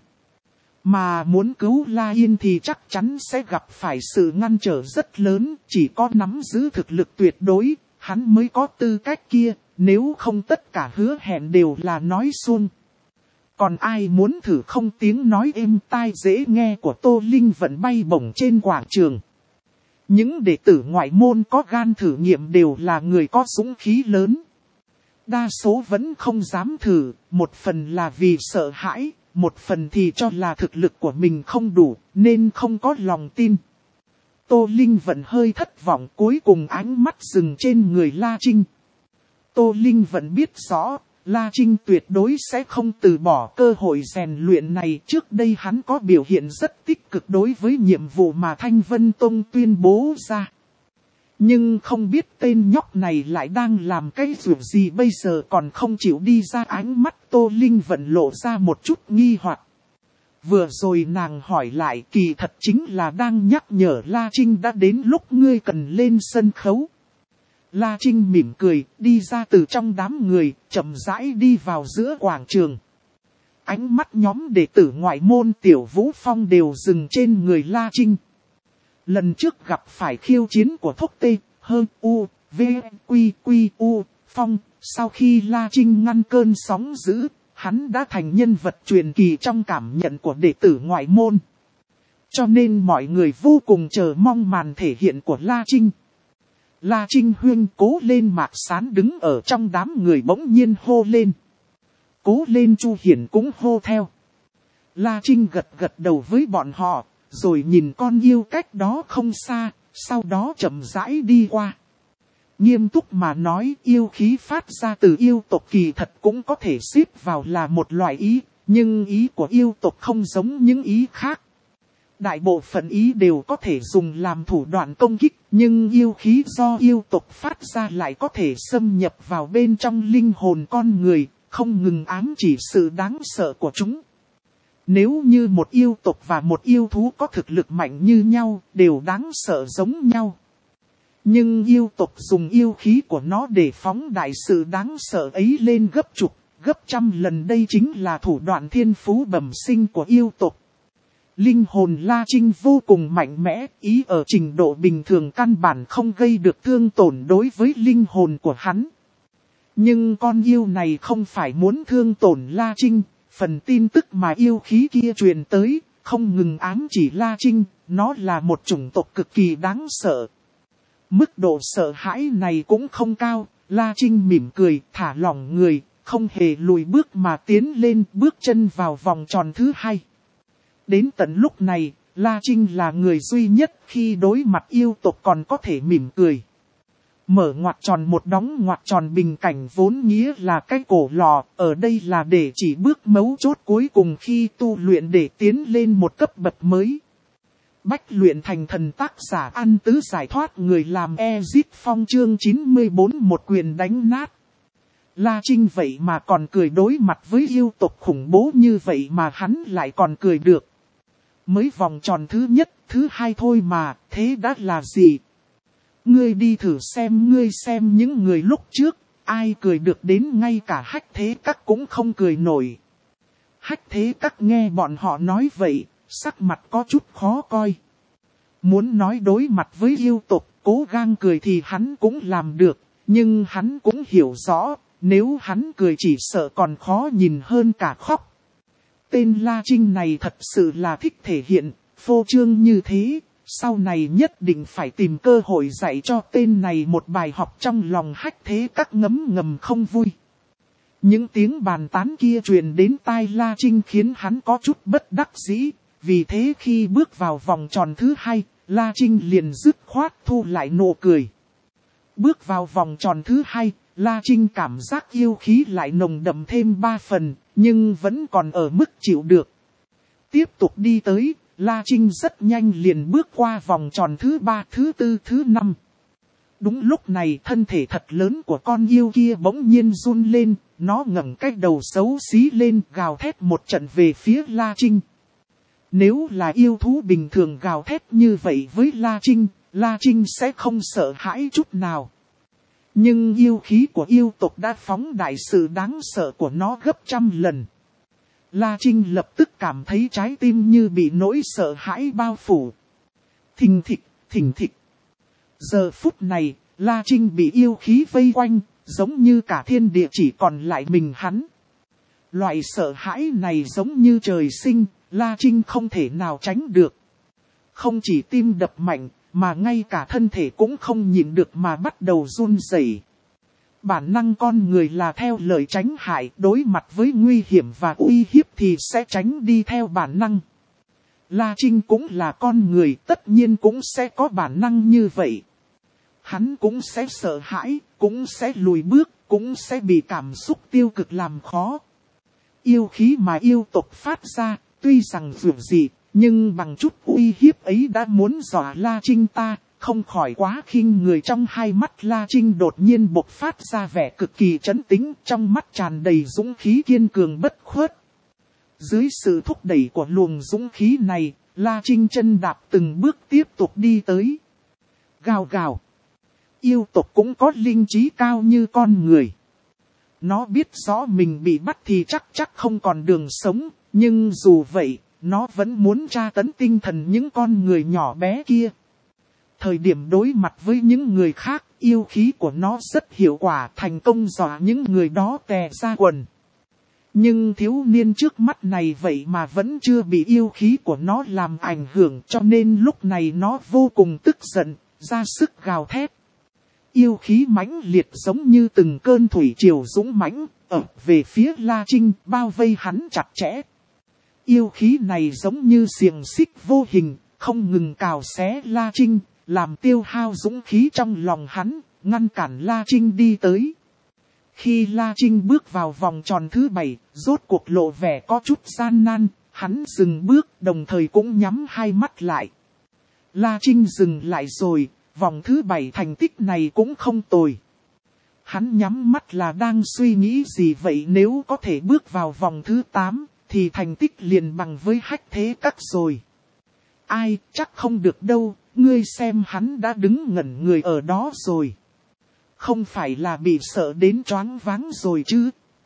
Mà muốn cứu La Yên thì chắc chắn sẽ gặp phải sự ngăn trở rất lớn, chỉ có nắm giữ thực lực tuyệt đối, hắn mới có tư cách kia, nếu không tất cả hứa hẹn đều là nói suông. Còn ai muốn thử không tiếng nói êm tai dễ nghe của Tô Linh Vận bay bổng trên quảng trường. Những đệ tử ngoại môn có gan thử nghiệm đều là người có dũng khí lớn. Đa số vẫn không dám thử, một phần là vì sợ hãi, một phần thì cho là thực lực của mình không đủ, nên không có lòng tin. Tô Linh Vận hơi thất vọng, cuối cùng ánh mắt dừng trên người La Trinh. Tô Linh Vận biết rõ, La Trinh tuyệt đối sẽ không từ bỏ cơ hội rèn luyện này. Trước đây hắn có biểu hiện rất tích cực đối với nhiệm vụ mà Thanh Vân Tông tuyên bố ra. Nhưng không biết tên nhóc này lại đang làm cái việc gì bây giờ còn không chịu đi ra. Ánh mắt Tô Linh Vận lộ ra một chút nghi hoặc. Vừa rồi nàng hỏi lại, kỳ thật chính là đang nhắc nhở La Trinh đã đến lúc ngươi cần lên sân khấu. La Trinh mỉm cười, đi ra từ trong đám người, chậm rãi đi vào giữa quảng trường. Ánh mắt nhóm đệ tử ngoại môn Tiểu Vũ Phong đều dừng trên người La Trinh. Lần trước gặp phải khiêu chiến của Thúc Tê, Hơ, U, V, Quy, Quy, U, Phong, sau khi La Trinh ngăn cơn sóng dữ, hắn đã thành nhân vật truyền kỳ trong cảm nhận của đệ tử ngoại môn. Cho nên mọi người vô cùng chờ mong màn thể hiện của La Trinh. La Trinh huynh, cố lên. Mạc Sán đứng ở trong đám người bỗng nhiên hô lên. Cố lên. Chu Hiển cũng hô theo. La Trinh gật gật đầu với bọn họ, rồi nhìn con yêu cách đó không xa, sau đó chậm rãi đi qua. Nghiêm túc mà nói, yêu khí phát ra từ yêu tộc kỳ thật cũng có thể xếp vào là một loại ý, nhưng ý của yêu tộc không giống những ý khác. Đại bộ phận ý đều có thể dùng làm thủ đoạn công kích, nhưng yêu khí do yêu tộc phát ra lại có thể xâm nhập vào bên trong linh hồn con người, không ngừng ám chỉ sự đáng sợ của chúng. Nếu như một yêu tộc và một yêu thú có thực lực mạnh như nhau, đều đáng sợ giống nhau. Nhưng yêu tộc dùng yêu khí của nó để phóng đại sự đáng sợ ấy lên gấp chục, gấp trăm lần, đây chính là thủ đoạn thiên phú bẩm sinh của yêu tộc. Linh hồn La Trinh vô cùng mạnh mẽ, ý ở trình độ bình thường căn bản không gây được thương tổn đối với linh hồn của hắn. Nhưng con yêu này không phải muốn thương tổn La Trinh, phần tin tức mà yêu khí kia truyền tới, không ngừng ám chỉ La Trinh, nó là một chủng tộc cực kỳ đáng sợ. Mức độ sợ hãi này cũng không cao, La Trinh mỉm cười, thả lỏng người, không hề lùi bước mà tiến lên, bước chân vào vòng tròn thứ hai. Đến tận lúc này, La Trinh là người duy nhất khi đối mặt yêu tộc còn có thể mỉm cười. Mở ngoặc tròn một đóng ngoặc tròn bình cảnh vốn nghĩa là cái cổ lò, ở đây là để chỉ bước mấu chốt cuối cùng khi tu luyện để tiến lên một cấp bậc mới. Bách luyện thành thần, tác giả An Tứ giải thoát, người làm Ezit Phong, chương chín mươi bốn, một quyền đánh nát. La Trinh vậy mà còn cười, đối mặt với yêu tộc khủng bố như vậy mà hắn lại còn cười được. Mới vòng tròn thứ nhất, thứ hai thôi mà, thế đã là gì? Ngươi đi thử xem, ngươi xem những người lúc trước, ai cười được đến ngay cả Hách Thế Các cũng không cười nổi. Hách Thế Các nghe bọn họ nói vậy, sắc mặt có chút khó coi. Muốn nói đối mặt với yêu tộc, cố gắng cười thì hắn cũng làm được, nhưng hắn cũng hiểu rõ, nếu hắn cười chỉ sợ còn khó nhìn hơn cả khóc. Tên La Trinh này thật sự là thích thể hiện, phô trương như thế, sau này nhất định phải tìm cơ hội dạy cho tên này một bài học. Trong lòng Hách Thế Các ngấm ngầm không vui. Những tiếng bàn tán kia truyền đến tai La Trinh khiến hắn có chút bất đắc dĩ, vì thế khi bước vào vòng tròn thứ hai, La Trinh liền dứt khoát thu lại nụ cười. Bước vào vòng tròn thứ hai, La Trinh cảm giác yêu khí lại nồng đậm thêm ba phần, nhưng vẫn còn ở mức chịu được. Tiếp tục đi tới, La Trinh rất nhanh liền bước qua vòng tròn thứ ba, thứ tư, thứ năm. Đúng lúc này thân thể thật lớn của con yêu kia bỗng nhiên run lên, nó ngẩng cái đầu xấu xí lên gào thét một trận về phía La Trinh. Nếu là yêu thú bình thường gào thét như vậy với La Trinh, La Trinh sẽ không sợ hãi chút nào. Nhưng yêu khí của yêu tộc đã phóng đại sự đáng sợ của nó gấp trăm lần. La Trinh lập tức cảm thấy trái tim như bị nỗi sợ hãi bao phủ. Thình thịch, thình thịch. Giờ phút này, La Trinh bị yêu khí vây quanh, giống như cả thiên địa chỉ còn lại mình hắn. Loại sợ hãi này giống như trời sinh, La Trinh không thể nào tránh được. Không chỉ tim đập mạnh, mà ngay cả thân thể cũng không nhịn được mà bắt đầu run rẩy. Bản năng con người là theo lời tránh hại, đối mặt với nguy hiểm và uy hiếp thì sẽ tránh đi theo bản năng. La Trinh cũng là con người, tất nhiên cũng sẽ có bản năng như vậy. Hắn cũng sẽ sợ hãi, cũng sẽ lùi bước, cũng sẽ bị cảm xúc tiêu cực làm khó. Yêu khí mà yêu tộc phát ra, tuy rằng dường dị, nhưng bằng chút uy hiếp ấy đã muốn dọa La Trinh ta, không khỏi quá khinh người. Trong hai mắt La Trinh đột nhiên bộc phát ra vẻ cực kỳ trấn tĩnh, trong mắt tràn đầy dũng khí kiên cường bất khuất. Dưới sự thúc đẩy của luồng dũng khí này, La Trinh chân đạp từng bước tiếp tục đi tới. Gào gào. Yêu tộc cũng có linh trí cao như con người. Nó biết rõ mình bị bắt thì chắc chắc không còn đường sống, nhưng dù vậy, nó vẫn muốn tra tấn tinh thần những con người nhỏ bé kia. Thời điểm đối mặt với những người khác, Yêu khí của nó rất hiệu quả, thành công dọa những người đó tè ra quần. Nhưng thiếu niên trước mắt này vậy mà vẫn chưa bị yêu khí của nó làm ảnh hưởng, cho nên lúc này nó vô cùng tức giận, ra sức gào thét. Yêu khí mãnh liệt giống như từng cơn thủy triều dũng mãnh, ập về phía La Trinh, bao vây hắn chặt chẽ. Yêu khí này giống như xiềng xích vô hình, không ngừng cào xé La Trinh, làm tiêu hao dũng khí trong lòng hắn, ngăn cản La Trinh đi tới. Khi La Trinh bước vào vòng tròn thứ bảy, rốt cuộc lộ vẻ có chút gian nan, hắn dừng bước, đồng thời cũng nhắm hai mắt lại. La Trinh dừng lại rồi, vòng thứ bảy thành tích này cũng không tồi. Hắn nhắm mắt là đang suy nghĩ gì vậy, nếu có thể bước vào vòng thứ tám, thì thành tích liền bằng với Hách Thế Các rồi. Ai, chắc không được đâu, ngươi xem hắn đã đứng ngẩn người ở đó rồi. Không phải là bị sợ đến choáng váng rồi chứ.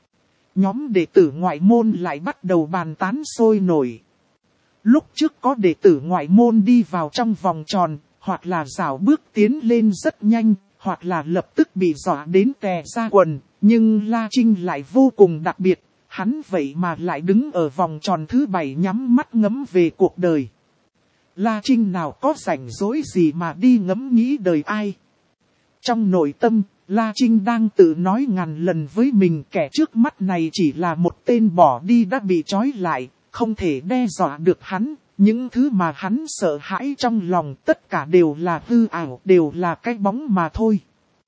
Nhóm đệ tử ngoại môn lại bắt đầu bàn tán sôi nổi. Lúc trước có đệ tử ngoại môn đi vào trong vòng tròn, hoặc là rảo bước tiến lên rất nhanh, hoặc là lập tức bị dọa đến tè ra quần. Nhưng La Trinh lại vô cùng đặc biệt, hắn vậy mà lại đứng ở vòng tròn thứ bảy nhắm mắt ngẫm về cuộc đời. La Trinh nào có rảnh rỗi gì mà đi ngẫm nghĩ đời ai. Trong nội tâm, La Trinh đang tự nói ngàn lần với mình, kẻ trước mắt này chỉ là một tên bỏ đi đã bị trói lại, không thể đe dọa được hắn. Những thứ mà hắn sợ hãi trong lòng tất cả đều là hư ảo, đều là cái bóng mà thôi.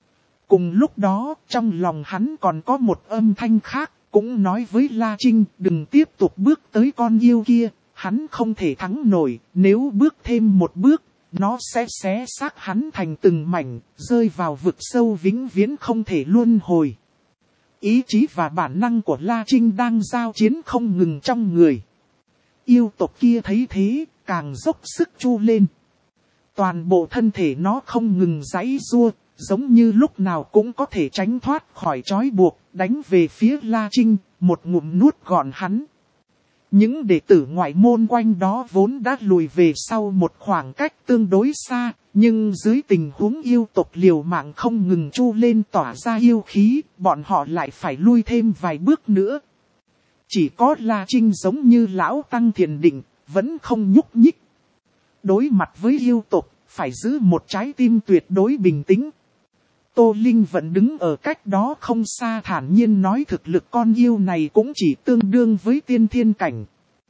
Cùng lúc đó, trong lòng hắn còn có một âm thanh khác, cũng nói với La Trinh đừng tiếp tục bước tới con yêu kia, hắn không thể thắng nổi, nếu bước thêm một bước, nó sẽ xé xác hắn thành từng mảnh, rơi vào vực sâu vĩnh viễn không thể luân hồi. Ý chí và bản năng của La Trinh đang giao chiến không ngừng trong người. Yêu tộc kia thấy thế, càng dốc sức chu lên. Toàn bộ thân thể nó không ngừng giãy giụa, giống như lúc nào cũng có thể tránh thoát khỏi trói buộc, đánh về phía La Trinh, một ngụm nuốt gọn hắn. Những đệ tử ngoại môn quanh đó vốn đã lùi về sau một khoảng cách tương đối xa, nhưng dưới tình huống yêu tộc liều mạng không ngừng chu lên tỏa ra yêu khí, bọn họ lại phải lui thêm vài bước nữa. Chỉ có La Trinh giống như lão tăng thiền định, vẫn không nhúc nhích. Đối mặt với yêu tộc, phải giữ một trái tim tuyệt đối bình tĩnh. Tô Linh vẫn đứng ở cách đó không xa thản nhiên nói thực lực con yêu này cũng chỉ tương đương với tiên thiên cảnh.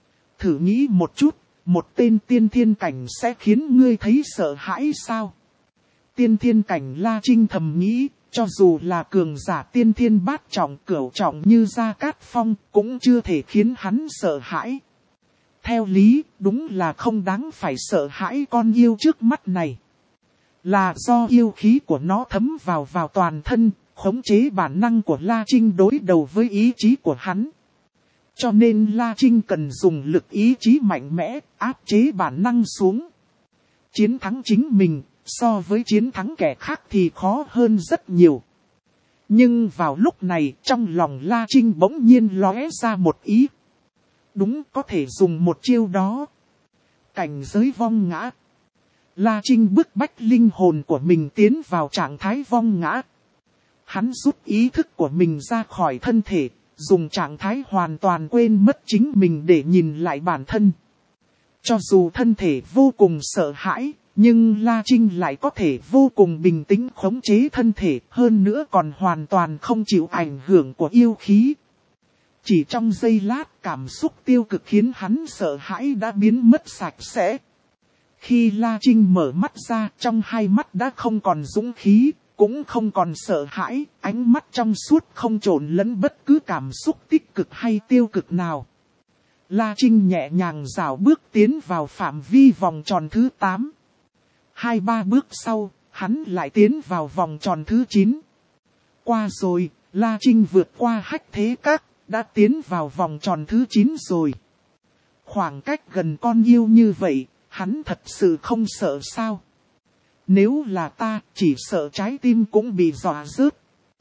Thử nghĩ một chút, một tên tiên thiên cảnh sẽ khiến ngươi thấy sợ hãi sao? Tiên thiên cảnh La Trinh thầm nghĩ, cho dù là cường giả tiên thiên bát trọng cửu trọng như Gia Cát Phong cũng chưa thể khiến hắn sợ hãi. Theo lý, đúng là không đáng phải sợ hãi con yêu trước mắt này. Là do yêu khí của nó thấm vào vào toàn thân, khống chế bản năng của La Trinh đối đầu với ý chí của hắn. Cho nên La Trinh cần dùng lực ý chí mạnh mẽ, áp chế bản năng xuống. Chiến thắng chính mình, so với chiến thắng kẻ khác thì khó hơn rất nhiều. Nhưng vào lúc này, trong lòng La Trinh bỗng nhiên lóe ra một ý. Đúng, có thể dùng một chiêu đó. Cảnh giới vong ngã. La Trinh bức bách linh hồn của mình tiến vào trạng thái vong ngã. Hắn rút ý thức của mình ra khỏi thân thể, dùng trạng thái hoàn toàn quên mất chính mình để nhìn lại bản thân. Cho dù thân thể vô cùng sợ hãi, nhưng La Trinh lại có thể vô cùng bình tĩnh khống chế thân thể, hơn nữa còn hoàn toàn không chịu ảnh hưởng của yêu khí. Chỉ trong giây lát, cảm xúc tiêu cực khiến hắn sợ hãi đã biến mất sạch sẽ. Khi La Trinh mở mắt ra, trong hai mắt đã không còn dũng khí, cũng không còn sợ hãi, ánh mắt trong suốt không trộn lẫn bất cứ cảm xúc tích cực hay tiêu cực nào. La Trinh nhẹ nhàng rảo bước tiến vào phạm vi vòng tròn thứ tám. Hai ba bước sau, hắn lại tiến vào vòng tròn thứ chín. Qua rồi, La Trinh vượt qua Hách Thế Các, đã tiến vào vòng tròn thứ chín rồi. Khoảng cách gần con yêu như vậy, hắn thật sự không sợ sao? Nếu là ta, chỉ sợ trái tim cũng bị dọa rớt.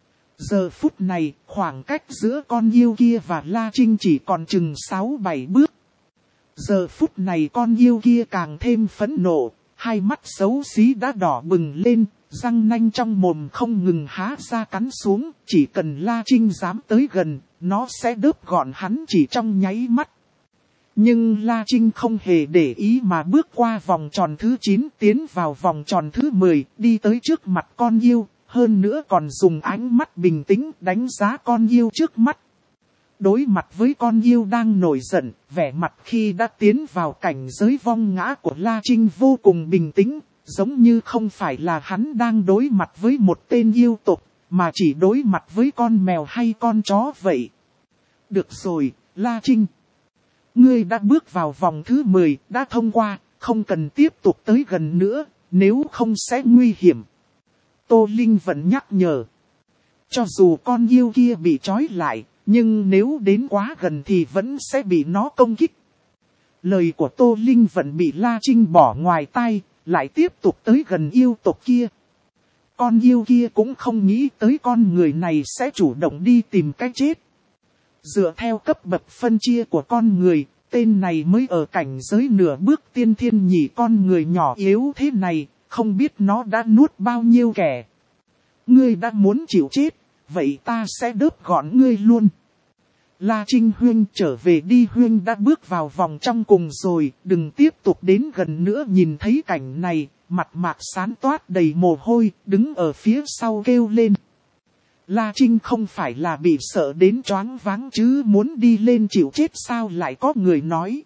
Giờ phút này, khoảng cách giữa con yêu kia và La Trinh chỉ còn chừng sáu bảy bước. Giờ phút này con yêu kia càng thêm phẫn nộ, hai mắt xấu xí đã đỏ bừng lên, răng nanh trong mồm không ngừng há ra cắn xuống, chỉ cần La Trinh dám tới gần, nó sẽ đớp gọn hắn chỉ trong nháy mắt. Nhưng La Trinh không hề để ý mà bước qua vòng tròn thứ chín tiến vào vòng tròn thứ mười, đi tới trước mặt con yêu, hơn nữa còn dùng ánh mắt bình tĩnh đánh giá con yêu trước mắt. Đối mặt với con yêu đang nổi giận, vẻ mặt khi đã tiến vào cảnh giới vong ngã của La Trinh vô cùng bình tĩnh, giống như không phải là hắn đang đối mặt với một tên yêu tộc, mà chỉ đối mặt với con mèo hay con chó vậy. Được rồi, La Trinh. Ngươi đã bước vào vòng thứ mười, đã thông qua, không cần tiếp tục tới gần nữa, nếu không sẽ nguy hiểm. Tô Linh vẫn nhắc nhở. Cho dù con yêu kia bị trói lại, nhưng nếu đến quá gần thì vẫn sẽ bị nó công kích. Lời của Tô Linh vẫn bị La Trinh bỏ ngoài tai, lại tiếp tục tới gần yêu tộc kia. Con yêu kia cũng không nghĩ tới con người này sẽ chủ động đi tìm cái chết. Dựa theo cấp bậc phân chia của con người, tên này mới ở cảnh giới nửa bước tiên thiên nhỉ, con người nhỏ yếu thế này, không biết nó đã nuốt bao nhiêu kẻ. Ngươi đã muốn chịu chết, vậy ta sẽ đớp gọn ngươi luôn. La Trinh huynh trở về đi, huynh đã bước vào vòng trong cùng rồi, đừng tiếp tục đến gần nữa. Nhìn thấy cảnh này, mặt Mạc Sán toát đầy mồ hôi, đứng ở phía sau kêu lên. La Trinh không phải là bị sợ đến choáng váng chứ muốn đi lên chịu chết sao, lại có người nói.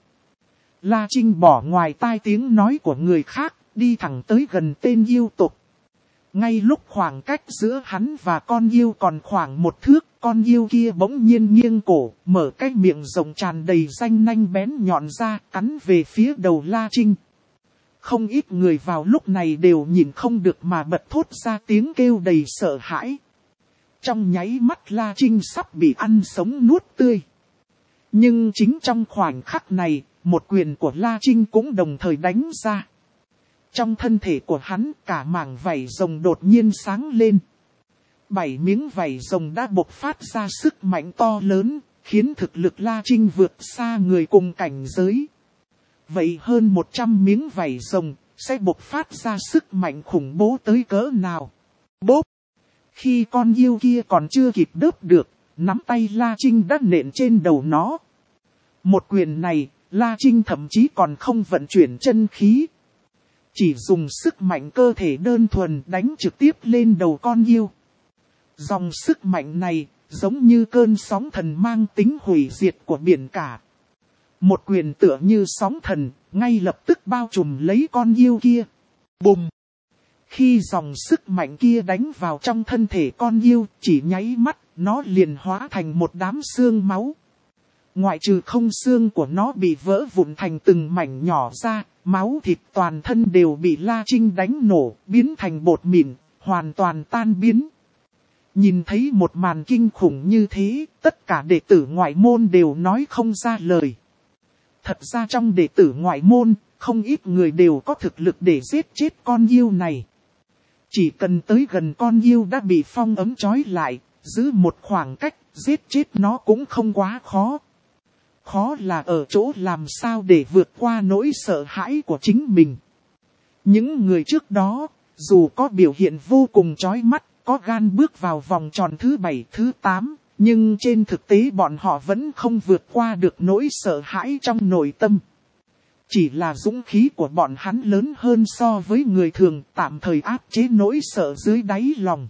La Trinh bỏ ngoài tai tiếng nói của người khác, đi thẳng tới gần tên yêu tộc. Ngay lúc khoảng cách giữa hắn và con yêu còn khoảng một thước, con yêu kia bỗng nhiên nghiêng cổ, mở cái miệng rộng tràn đầy răng nanh bén nhọn ra, cắn về phía đầu La Trinh. Không ít người vào lúc này đều nhìn không được mà bật thốt ra tiếng kêu đầy sợ hãi. Trong nháy mắt La Trinh sắp bị ăn sống nuốt tươi. Nhưng chính trong khoảnh khắc này, một quyền của La Trinh cũng đồng thời đánh ra. Trong thân thể của hắn, cả mảng vảy rồng đột nhiên sáng lên. Bảy miếng vảy rồng đã bộc phát ra sức mạnh to lớn, khiến thực lực La Trinh vượt xa người cùng cảnh giới. Vậy hơn một trăm miếng vảy rồng sẽ bộc phát ra sức mạnh khủng bố tới cỡ nào? Bốp! Khi con yêu kia còn chưa kịp đớp được, nắm tay La Trinh đã nện trên đầu nó. Một quyền này, La Trinh thậm chí còn không vận chuyển chân khí. Chỉ dùng sức mạnh cơ thể đơn thuần đánh trực tiếp lên đầu con yêu. Dòng sức mạnh này, giống như cơn sóng thần mang tính hủy diệt của biển cả. Một quyền tựa như sóng thần, ngay lập tức bao trùm lấy con yêu kia. Bùm! Khi dòng sức mạnh kia đánh vào trong thân thể con yêu, chỉ nháy mắt, nó liền hóa thành một đám xương máu. Ngoại trừ không xương của nó bị vỡ vụn thành từng mảnh nhỏ ra, máu thịt toàn thân đều bị La Trinh đánh nổ, biến thành bột mịn, hoàn toàn tan biến. Nhìn thấy một màn kinh khủng như thế, tất cả đệ tử ngoại môn đều nói không ra lời. Thật ra trong đệ tử ngoại môn, không ít người đều có thực lực để giết chết con yêu này. Chỉ cần tới gần con yêu đã bị phong ấm trói lại, giữ một khoảng cách, giết chết nó cũng không quá khó. Khó là ở chỗ làm sao để vượt qua nỗi sợ hãi của chính mình. Những người trước đó, dù có biểu hiện vô cùng chói mắt, có gan bước vào vòng tròn thứ bảy, thứ tám, nhưng trên thực tế bọn họ vẫn không vượt qua được nỗi sợ hãi trong nội tâm. Chỉ là dũng khí của bọn hắn lớn hơn so với người thường, tạm thời áp chế nỗi sợ dưới đáy lòng.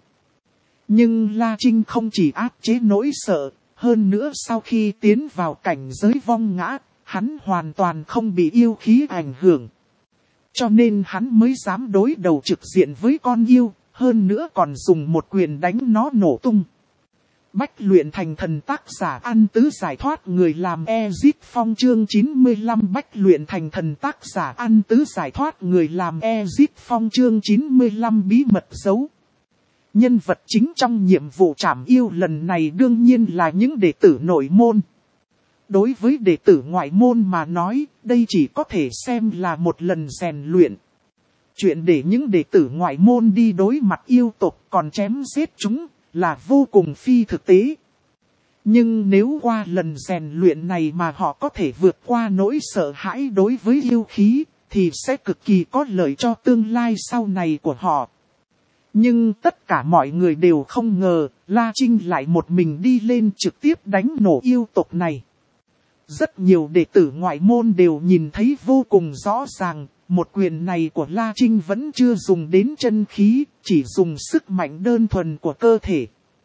Nhưng La Trinh không chỉ áp chế nỗi sợ, hơn nữa sau khi tiến vào cảnh giới vong ngã, hắn hoàn toàn không bị yêu khí ảnh hưởng. Cho nên hắn mới dám đối đầu trực diện với con yêu, hơn nữa còn dùng một quyền đánh nó nổ tung. Bách luyện thành thần, tác giả An Tứ giải thoát, người làm Ezit Phong chương chín mươi lăm. Bách luyện thành thần, tác giả An Tứ giải thoát, người làm Ezit Phong chương chín mươi lăm. Bí mật giấu. Nhân vật chính trong nhiệm vụ trảm yêu lần này đương nhiên là những đệ tử nội môn. Đối với đệ tử ngoại môn mà nói, đây chỉ có thể xem là một lần rèn luyện. Chuyện để những đệ tử ngoại môn đi đối mặt yêu tộc còn chém giết chúng là vô cùng phi thực tế. Nhưng nếu qua lần rèn luyện này mà họ có thể vượt qua nỗi sợ hãi đối với yêu khí, thì sẽ cực kỳ có lợi cho tương lai sau này của họ. Nhưng tất cả mọi người đều không ngờ, La Trinh lại một mình đi lên trực tiếp đánh nổ yêu tộc này. Rất nhiều đệ tử ngoại môn đều nhìn thấy vô cùng rõ ràng, một quyền này của La Trinh vẫn chưa dùng đến chân khí, chỉ dùng sức mạnh đơn thuần của cơ thể.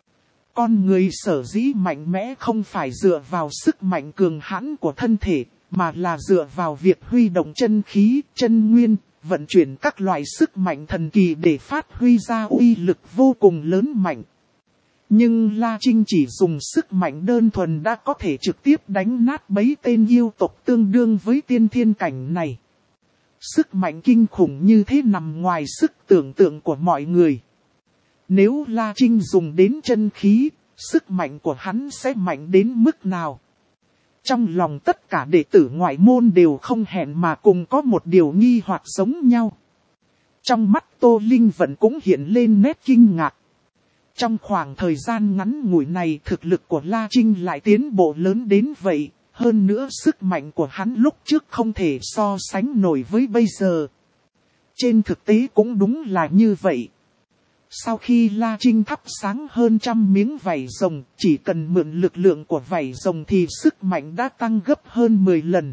Con người sở dĩ mạnh mẽ không phải dựa vào sức mạnh cường hãn của thân thể, mà là dựa vào việc huy động chân khí, chân nguyên, vận chuyển các loại sức mạnh thần kỳ để phát huy ra uy lực vô cùng lớn mạnh. Nhưng La Trinh chỉ dùng sức mạnh đơn thuần đã có thể trực tiếp đánh nát mấy tên yêu tộc tương đương với tiên thiên cảnh này. Sức mạnh kinh khủng như thế nằm ngoài sức tưởng tượng của mọi người. Nếu La Trinh dùng đến chân khí, sức mạnh của hắn sẽ mạnh đến mức nào? Trong lòng tất cả đệ tử ngoại môn đều không hẹn mà cùng có một điều nghi hoặc giống nhau. Trong mắt Tô Linh Vận cũng hiện lên nét kinh ngạc. Trong khoảng thời gian ngắn ngủi này thực lực của La Trinh lại tiến bộ lớn đến vậy, hơn nữa sức mạnh của hắn lúc trước không thể so sánh nổi với bây giờ. Trên thực tế cũng đúng là như vậy. Sau khi La Trinh thắp sáng hơn trăm miếng vảy rồng, chỉ cần mượn lực lượng của vảy rồng thì sức mạnh đã tăng gấp hơn mười lần.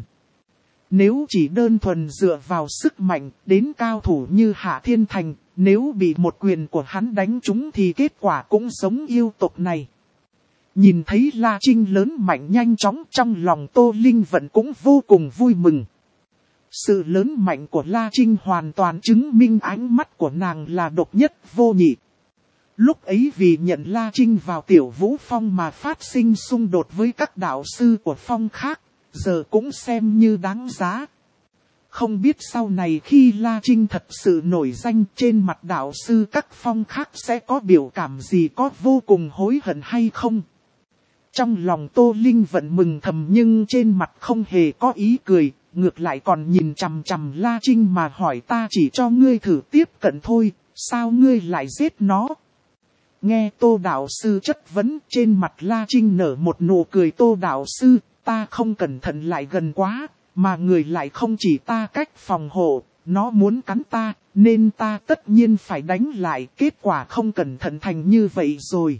Nếu chỉ đơn thuần dựa vào sức mạnh, đến cao thủ như Hạ Thiên Thành, nếu bị một quyền của hắn đánh trúng thì kết quả cũng giống yêu tộc này. Nhìn thấy La Trinh lớn mạnh nhanh chóng, trong lòng Tô Linh Vận cũng vô cùng vui mừng. Sự lớn mạnh của La Trinh hoàn toàn chứng minh ánh mắt của nàng là độc nhất vô nhị. Lúc ấy vì nhận La Trinh vào Tiểu Vũ Phong mà phát sinh xung đột với các đạo sư của phong khác, giờ cũng xem như đáng giá. Không biết sau này khi La Trinh thật sự nổi danh trên mặt đạo sư các phong khác sẽ có biểu cảm gì, có vô cùng hối hận hay không? Trong lòng Tô Linh Vận mừng thầm nhưng trên mặt không hề có ý cười, ngược lại còn nhìn chằm chằm La Trinh mà hỏi ta chỉ cho ngươi thử tiếp cận thôi, sao ngươi lại giết nó? Nghe Tô đạo sư chất vấn, trên mặt La Trinh nở một nụ cười. Tô đạo sư, ta không cẩn thận lại gần quá, mà người lại không chỉ ta cách phòng hộ, nó muốn cắn ta, nên ta tất nhiên phải đánh lại, kết quả không cẩn thận thành như vậy rồi.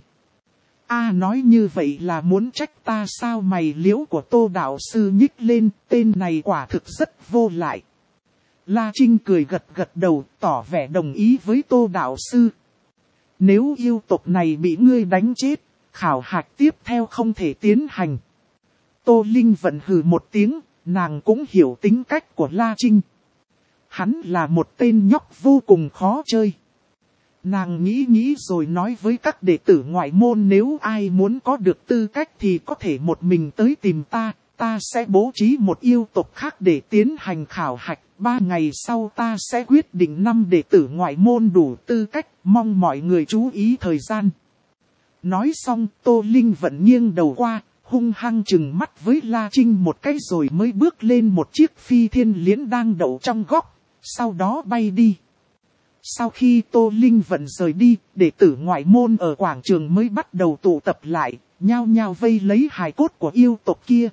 A nói như vậy là muốn trách ta sao? Mày liễu của Tô đạo sư nhích lên, tên này quả thực rất vô lại. La Trinh cười gật gật đầu, tỏ vẻ đồng ý với Tô đạo sư. Nếu yêu tộc này bị ngươi đánh chết, khảo hạch tiếp theo không thể tiến hành. Tô Linh Vận hừ một tiếng, nàng cũng hiểu tính cách của La Trinh. Hắn là một tên nhóc vô cùng khó chơi. Nàng nghĩ nghĩ rồi nói với các đệ tử ngoại môn nếu ai muốn có được tư cách thì có thể một mình tới tìm ta, ta sẽ bố trí một yêu tộc khác để tiến hành khảo hạch. Ba ngày sau ta sẽ quyết định năm đệ tử ngoại môn đủ tư cách, mong mọi người chú ý thời gian. Nói xong Tô Linh Vận nghiêng đầu qua, hung hăng chừng mắt với La Trinh một cái rồi mới bước lên một chiếc phi thiên liễn đang đậu trong góc, sau đó bay đi. Sau khi Tô Linh Vận rời đi, đệ tử ngoại môn ở quảng trường mới bắt đầu tụ tập lại, nhao nhao vây lấy hài cốt của yêu tộc kia.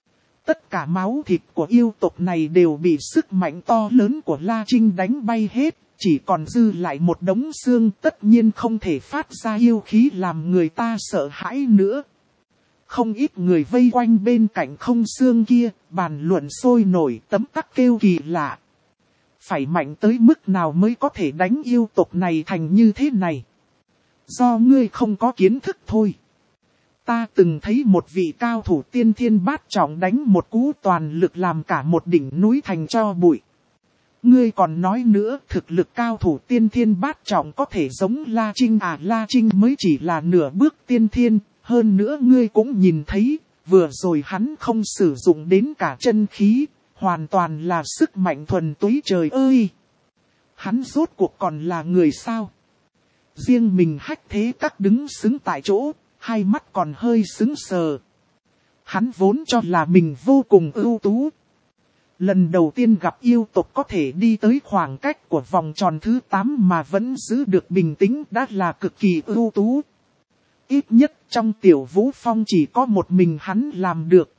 Tất cả máu thịt của yêu tộc này đều bị sức mạnh to lớn của La Trinh đánh bay hết, chỉ còn dư lại một đống xương, tất nhiên không thể phát ra yêu khí làm người ta sợ hãi nữa. Không ít người vây quanh bên cạnh không xương kia, bàn luận sôi nổi, tấm tắc kêu kỳ lạ. Phải mạnh tới mức nào mới có thể đánh yêu tộc này thành như thế này? Do ngươi không có kiến thức thôi. Ta từng thấy một vị cao thủ tiên thiên bát trọng đánh một cú toàn lực làm cả một đỉnh núi thành tro bụi. Ngươi còn nói nữa, thực lực cao thủ tiên thiên bát trọng có thể giống La Trinh à? La Trinh mới chỉ là nửa bước tiên thiên, hơn nữa ngươi cũng nhìn thấy, vừa rồi hắn không sử dụng đến cả chân khí, hoàn toàn là sức mạnh thuần túy. Trời ơi! Hắn rốt cuộc còn là người sao? Riêng mình Hách Thế Các đứng xứng tại chỗ, hai mắt còn hơi sững sờ. Hắn vốn cho là mình vô cùng ưu tú. Lần đầu tiên gặp yêu tộc có thể đi tới khoảng cách của vòng tròn thứ tám mà vẫn giữ được bình tĩnh đã là cực kỳ ưu tú. Ít nhất trong Tiểu Vũ Phong chỉ có một mình hắn làm được.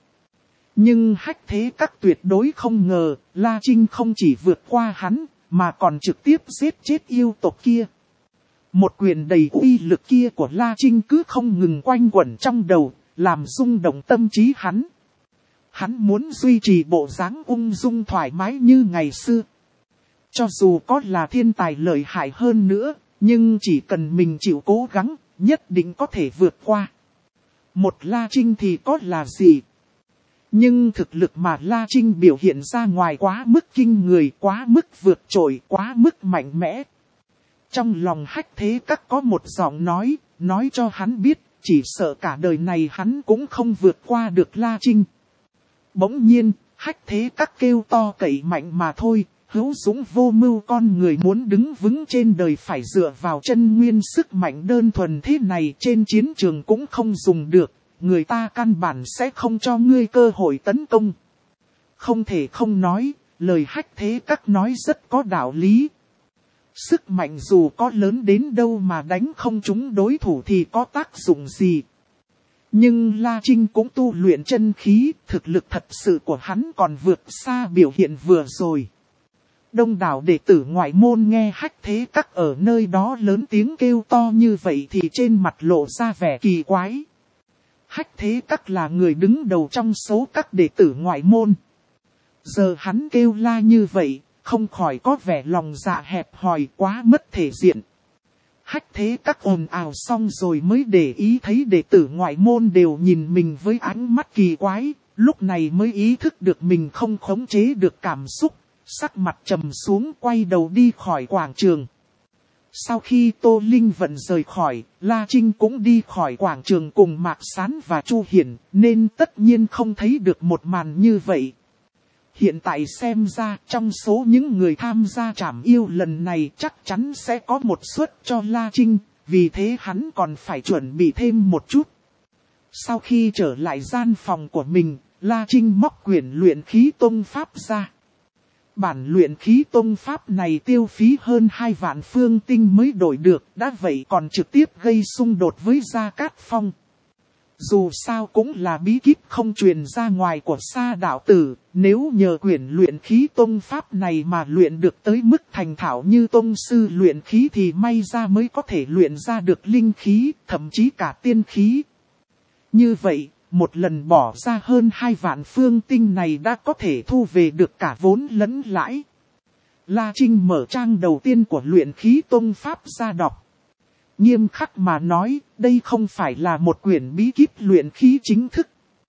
Nhưng Hách Thế Các tuyệt đối không ngờ, La Trinh không chỉ vượt qua hắn, mà còn trực tiếp giết chết yêu tộc kia. Một quyền đầy uy lực kia của La Trinh cứ không ngừng quanh quẩn trong đầu, làm rung động tâm trí hắn. Hắn muốn duy trì bộ dáng ung dung thoải mái như ngày xưa. Cho dù có là thiên tài lợi hại hơn nữa, nhưng chỉ cần mình chịu cố gắng, nhất định có thể vượt qua. Một La Trinh thì có là gì? Nhưng thực lực mà La Trinh biểu hiện ra ngoài quá mức kinh người, quá mức vượt trội, quá mức mạnh mẽ. Trong lòng Hách Thế Các có một giọng nói, nói cho hắn biết, chỉ sợ cả đời này hắn cũng không vượt qua được La Trinh. Bỗng nhiên, Hách Thế Các kêu to cậy mạnh mà thôi, hữu dũng vô mưu con người muốn đứng vững trên đời phải dựa vào chân nguyên sức mạnh đơn thuần thế này trên chiến trường cũng không dùng được, người ta căn bản sẽ không cho ngươi cơ hội tấn công. Không thể không nói, lời Hách Thế Các nói rất có đạo lý. Sức mạnh dù có lớn đến đâu mà đánh không trúng đối thủ thì có tác dụng gì. Nhưng La Trinh cũng tu luyện chân khí, thực lực thật sự của hắn còn vượt xa biểu hiện vừa rồi. Đông đảo đệ tử ngoại môn nghe Hách Thế Các ở nơi đó lớn tiếng kêu to như vậy thì trên mặt lộ ra vẻ kỳ quái. Hách Thế Các là người đứng đầu trong số các đệ tử ngoại môn. Giờ hắn kêu la như vậy, không khỏi có vẻ lòng dạ hẹp hòi quá mất thể diện. Hách Thế Các ồn ào xong rồi mới để ý thấy đệ tử ngoại môn đều nhìn mình với ánh mắt kỳ quái, lúc này mới ý thức được mình không khống chế được cảm xúc, sắc mặt trầm xuống quay đầu đi khỏi quảng trường. Sau khi Tô Linh Vận rời khỏi, La Trinh cũng đi khỏi quảng trường cùng Mạc Sán và Chu Hiển, nên tất nhiên không thấy được một màn như vậy. Hiện tại xem ra trong số những người tham gia trảm yêu lần này chắc chắn sẽ có một suất cho La Trinh, vì thế hắn còn phải chuẩn bị thêm một chút. Sau khi trở lại gian phòng của mình, La Trinh móc quyển luyện khí tông pháp ra. Bản luyện khí tông pháp này tiêu phí hơn hai vạn phương tinh mới đổi được, đã vậy còn trực tiếp gây xung đột với Gia Cát Phong. Dù sao cũng là bí kíp không truyền ra ngoài của Sa đạo tử, nếu nhờ quyển luyện khí tông pháp này mà luyện được tới mức thành thạo như tông sư luyện khí thì may ra mới có thể luyện ra được linh khí, thậm chí cả tiên khí. Như vậy, một lần bỏ ra hơn hai vạn phương tinh này đã có thể thu về được cả vốn lẫn lãi. La Trinh mở trang đầu tiên của luyện khí tông pháp ra đọc. Nghiêm khắc mà nói, đây không phải là một quyển bí kíp luyện khí chính thức.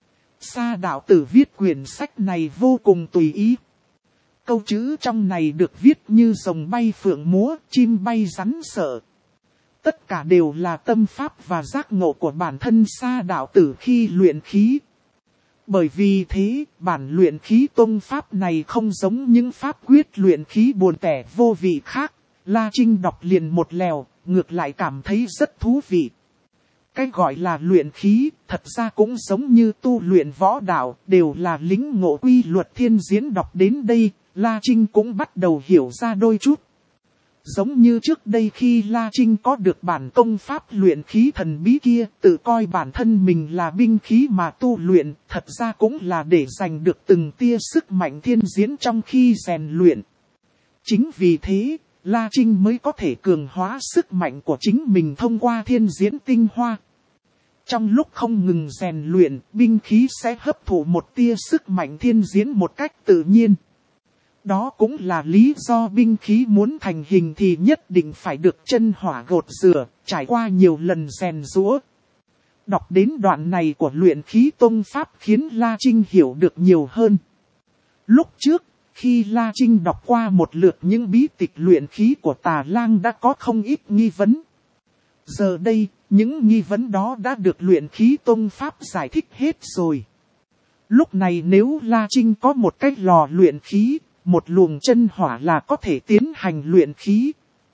Sa đạo tử viết quyển sách này vô cùng tùy ý. Câu chữ trong này được viết như rồng bay phượng múa, chim bay rắn sợ. Tất cả đều là tâm pháp và giác ngộ của bản thân Sa đạo tử khi luyện khí. Bởi vì thế, bản luyện khí tông pháp này không giống những pháp quyết luyện khí buồn tẻ vô vị khác. La Trinh đọc liền một lèo, ngược lại cảm thấy rất thú vị. Cái gọi là luyện khí, thật ra cũng giống như tu luyện võ đạo, đều là lĩnh ngộ quy luật thiên diễn. Đọc đến đây, La Trinh cũng bắt đầu hiểu ra đôi chút. Giống như trước đây khi La Trinh có được bản công pháp luyện khí thần bí kia, tự coi bản thân mình là binh khí mà tu luyện, thật ra cũng là để giành được từng tia sức mạnh thiên diễn trong khi rèn luyện. Chính vì thế, La Trinh mới có thể cường hóa sức mạnh của chính mình thông qua thiên diễn tinh hoa. Trong lúc không ngừng rèn luyện, binh khí sẽ hấp thụ một tia sức mạnh thiên diễn một cách tự nhiên. Đó cũng là lý do binh khí muốn thành hình thì nhất định phải được chân hỏa gột rửa, trải qua nhiều lần rèn giũa. Đọc đến đoạn này của luyện khí tông pháp khiến La Trinh hiểu được nhiều hơn. Lúc trước, khi La Trinh đọc qua một lượt những bí tịch luyện khí của Tà Lang đã có không ít nghi vấn. Giờ đây, những nghi vấn đó đã được luyện khí tông pháp giải thích hết rồi. Lúc này nếu La Trinh có một cái lò luyện khí, một luồng chân hỏa là có thể tiến hành luyện khí.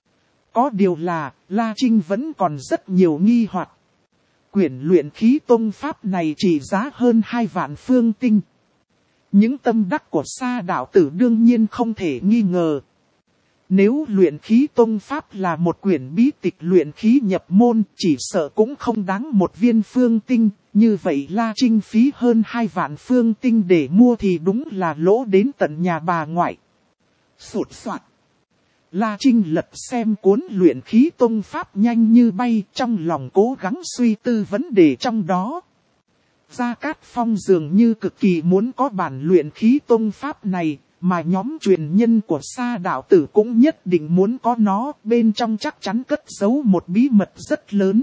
Có điều là, La Trinh vẫn còn rất nhiều nghi hoặc. Quyển luyện khí tông pháp này chỉ giá hơn hai vạn phương tinh. Những tâm đắc của Sa đạo tử đương nhiên không thể nghi ngờ. Nếu luyện khí tông pháp là một quyển bí tịch luyện khí nhập môn, chỉ sợ cũng không đáng một viên phương tinh. Như vậy La Trinh phí hơn hai vạn phương tinh để mua thì đúng là lỗ đến tận nhà bà ngoại. Sụt soạt. La Trinh lật xem cuốn luyện khí tông pháp nhanh như bay, trong lòng cố gắng suy tư vấn đề trong đó. Gia Cát Phong dường như cực kỳ muốn có bản luyện khí tông pháp này, mà nhóm truyền nhân của Sa đạo tử cũng nhất định muốn có nó, bên trong chắc chắn cất giấu một bí mật rất lớn.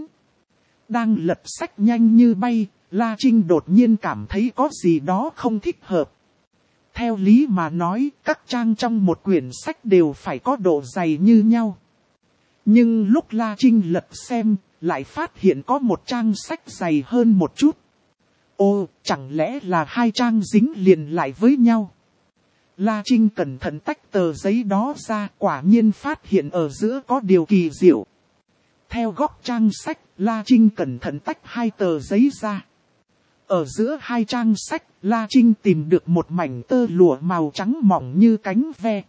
Đang lật sách nhanh như bay, La Trinh đột nhiên cảm thấy có gì đó không thích hợp. Theo lý mà nói, các trang trong một quyển sách đều phải có độ dày như nhau. Nhưng lúc La Trinh lật xem, lại phát hiện có một trang sách dày hơn một chút. Ô, chẳng lẽ là hai trang dính liền lại với nhau? La Trinh cẩn thận tách tờ giấy đó ra, quả nhiên phát hiện ở giữa có điều kỳ diệu. Theo góc trang sách, La Trinh cẩn thận tách hai tờ giấy ra. Ở giữa hai trang sách, La Trinh tìm được một mảnh tơ lụa màu trắng mỏng như cánh ve.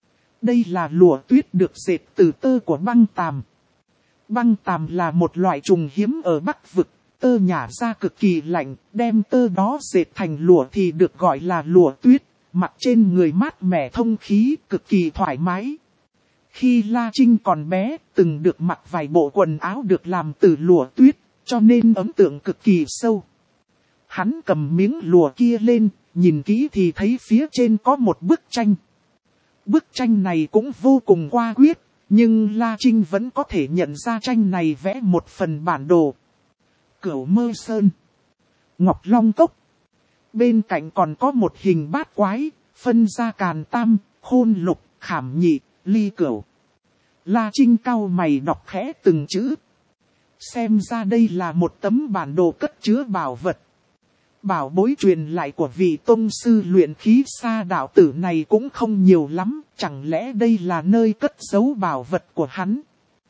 Đây là lụa tuyết được dệt từ tơ của băng tàm. Băng tàm là một loại trùng hiếm ở Bắc Vực, tơ nhả ra cực kỳ lạnh, đem tơ đó dệt thành lụa thì được gọi là lụa tuyết, mặc trên người mát mẻ thông khí, cực kỳ thoải mái. Khi La Trinh còn bé, từng được mặc vài bộ quần áo được làm từ lụa tuyết, cho nên ấn tượng cực kỳ sâu. Hắn cầm miếng lụa kia lên, nhìn kỹ thì thấy phía trên có một bức tranh. Bức tranh này cũng vô cùng qua quyết, nhưng La Trinh vẫn có thể nhận ra tranh này vẽ một phần bản đồ. Cửu Mơ Sơn, Ngọc Long Cốc. Bên cạnh còn có một hình bát quái, phân ra Càn Tam, Khôn Lục, Khảm Nhị, Ly Cửu. La Trinh cau mày đọc khẽ từng chữ. Xem ra đây là một tấm bản đồ cất chứa bảo vật. Bảo bối truyền lại của vị tông sư luyện khí Sa đạo tử này cũng không nhiều lắm, chẳng lẽ đây là nơi cất giấu bảo vật của hắn.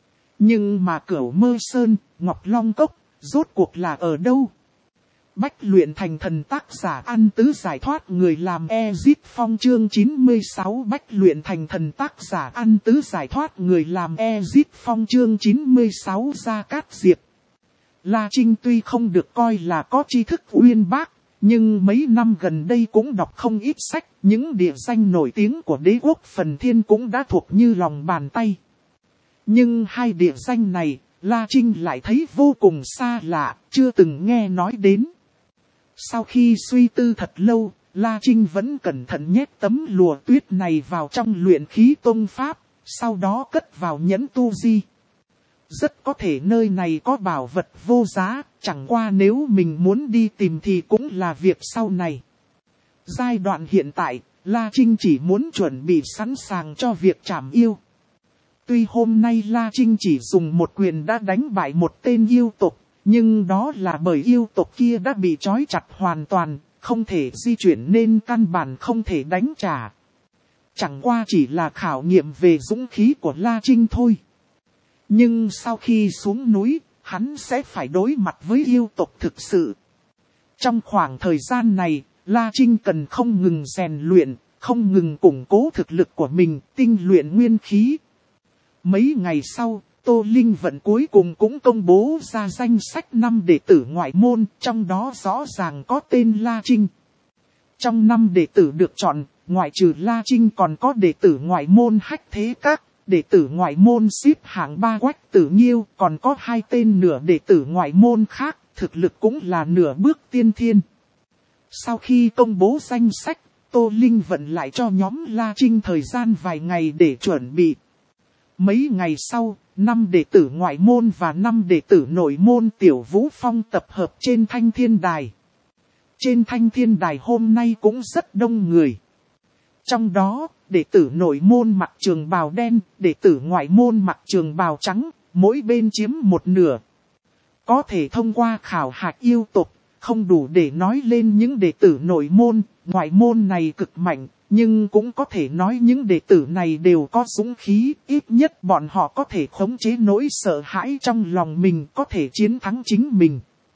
Nhưng mà Cửu Mơ Sơn, Ngọc Long Cốc, rốt cuộc là ở đâu? Bách luyện thành thần tác giả An Tứ giải thoát người làm Ezit Phong chương chín mươi sáu. Bách luyện thành thần tác giả An Tứ giải thoát người làm Ezit Phong chương chín mươi sáu. Gia Cát Diệp. La Trinh tuy không được coi là có tri thức uyên bác, nhưng mấy năm gần đây cũng đọc không ít sách, những địa danh nổi tiếng của đế quốc Phần Thiên cũng đã thuộc như lòng bàn tay. Nhưng hai địa danh này, La Trinh lại thấy vô cùng xa lạ, chưa từng nghe nói đến. Sau khi suy tư thật lâu, La Trinh vẫn cẩn thận nhét tấm lụa tuyết này vào trong luyện khí tông pháp, sau đó cất vào nhẫn tu di. Rất có thể nơi này có bảo vật vô giá, chẳng qua nếu mình muốn đi tìm thì cũng là việc sau này. Giai đoạn hiện tại, La Trinh chỉ muốn chuẩn bị sẵn sàng cho việc trảm yêu. Tuy hôm nay La Trinh chỉ dùng một quyền đã đánh bại một tên yêu tộc, nhưng đó là bởi yêu tộc kia đã bị trói chặt hoàn toàn, không thể di chuyển nên căn bản không thể đánh trả. Chẳng qua chỉ là khảo nghiệm về dũng khí của La Trinh thôi. Nhưng sau khi xuống núi, hắn sẽ phải đối mặt với yêu tộc thực sự. Trong khoảng thời gian này, La Trinh cần không ngừng rèn luyện, không ngừng củng cố thực lực của mình, tinh luyện nguyên khí. Mấy ngày sau, Tô Linh Vận cuối cùng cũng công bố ra danh sách năm đệ tử ngoại môn, trong đó rõ ràng có tên La Trinh. Trong năm đệ tử được chọn, ngoại trừ La Trinh còn có đệ tử ngoại môn Hách Thế Các, đệ tử ngoại môn xếp hạng ba Quách Tử Nghiêu, còn có hai tên nửa đệ tử ngoại môn khác, thực lực cũng là nửa bước tiên thiên. Sau khi công bố danh sách, Tô Linh Vận lại cho nhóm La Trinh thời gian vài ngày để chuẩn bị. Mấy ngày sau, năm đệ tử ngoại môn và năm đệ tử nội môn Tiểu Vũ Phong tập hợp trên Thanh Thiên Đài. Trên Thanh Thiên Đài hôm nay cũng rất đông người. Trong đó, đệ tử nội môn mặc trường bào đen, đệ tử ngoại môn mặc trường bào trắng, mỗi bên chiếm một nửa. Có thể thông qua khảo hạch yêu tộc, không đủ để nói lên những đệ tử nội môn, ngoại môn này cực mạnh, nhưng cũng có thể nói những đệ tử này đều có dũng khí, ít nhất bọn họ có thể khống chế nỗi sợ hãi trong lòng mình, có thể chiến thắng chính mình.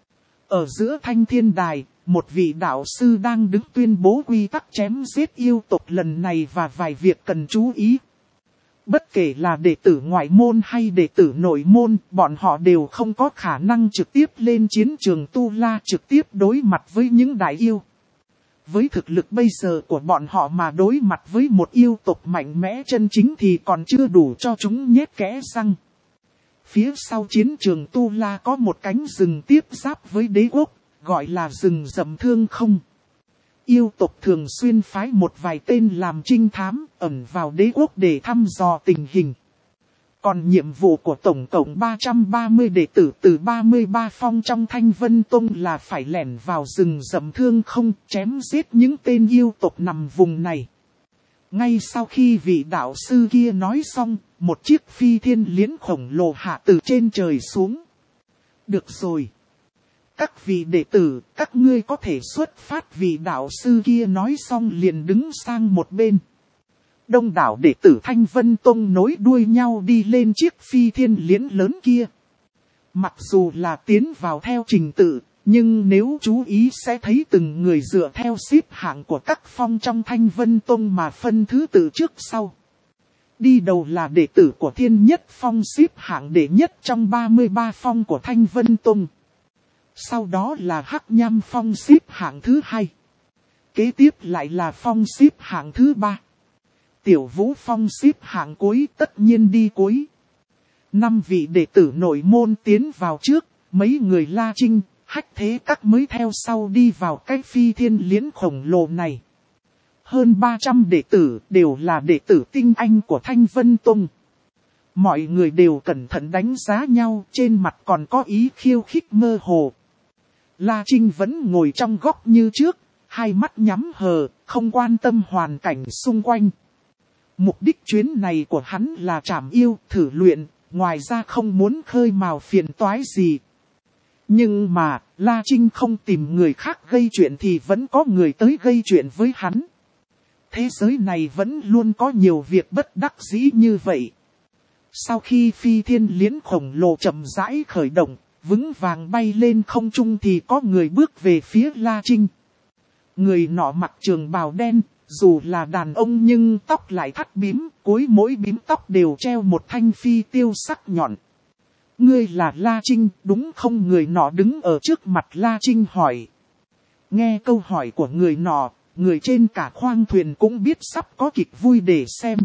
Ở giữa Thanh Thiên Đài, một vị đạo sư đang đứng tuyên bố quy tắc chém giết yêu tộc lần này và vài việc cần chú ý. Bất kể là đệ tử ngoại môn hay đệ tử nội môn, bọn họ đều không có khả năng trực tiếp lên chiến trường Tu La trực tiếp đối mặt với những đại yêu. Với thực lực bây giờ của bọn họ mà đối mặt với một yêu tộc mạnh mẽ chân chính thì còn chưa đủ cho chúng nhét kẽ răng. Phía sau chiến trường Tu La có một cánh rừng tiếp giáp với đế quốc, gọi là rừng rậm Thương Không. Yêu tộc thường xuyên phái một vài tên làm trinh thám ẩn vào đế quốc để thăm dò tình hình. Còn nhiệm vụ của tổng cộng ba trăm ba mươi đệ tử từ ba mươi ba phong trong Thanh Vân Tông là phải lẻn vào rừng rậm Thương Không, chém giết những tên yêu tộc nằm vùng này. Ngay sau khi vị đạo sư kia nói xong, một chiếc phi thiên liễn khổng lồ hạ từ trên trời xuống. Được rồi. Các vị đệ tử, các ngươi có thể xuất phát. Vị đạo sư kia nói xong liền đứng sang một bên. Đông đảo đệ tử Thanh Vân Tông nối đuôi nhau đi lên chiếc phi thiên liễn lớn kia. Mặc dù là tiến vào theo trình tự, nhưng nếu chú ý sẽ thấy từng người dựa theo xếp hạng của các phong trong Thanh Vân Tông mà phân thứ tự trước sau. Đi đầu là đệ tử của Thiên Nhất Phong xếp hạng đệ nhất trong ba mươi ba phong của Thanh Vân Tông. Sau đó là Hắc Nham Phong xếp hạng thứ hai. Kế tiếp lại là Phong xếp hạng thứ ba. Tiểu Vũ Phong xếp hạng cuối, tất nhiên đi cuối. Năm vị đệ tử nội môn tiến vào trước, mấy người La Trinh, Hách Thế Các mới theo sau đi vào cái phi thiên liễn khổng lồ này. Hơn ba trăm đệ tử đều là đệ tử tinh anh của Thanh Vân Tông. Mọi người đều cẩn thận đánh giá nhau, trên mặt còn có ý khiêu khích mơ hồ. La Trinh vẫn ngồi trong góc như trước, hai mắt nhắm hờ, không quan tâm hoàn cảnh xung quanh. Mục đích chuyến này của hắn là trảm yêu, thử luyện, ngoài ra không muốn khơi mào phiền toái gì. Nhưng mà, La Trinh không tìm người khác gây chuyện thì vẫn có người tới gây chuyện với hắn. Thế giới này vẫn luôn có nhiều việc bất đắc dĩ như vậy. Sau khi phi thiên liễn khổng lồ chậm rãi khởi động, vững vàng bay lên không trung thì có người bước về phía La Trinh. Người nọ mặc trường bào đen, dù là đàn ông nhưng tóc lại thắt bím, cuối mỗi bím tóc đều treo một thanh phi tiêu sắc nhọn. Ngươi là La Trinh, đúng không? Người nọ đứng ở trước mặt La Trinh hỏi. Nghe câu hỏi của người nọ, người trên cả khoang thuyền cũng biết sắp có kịch vui để xem.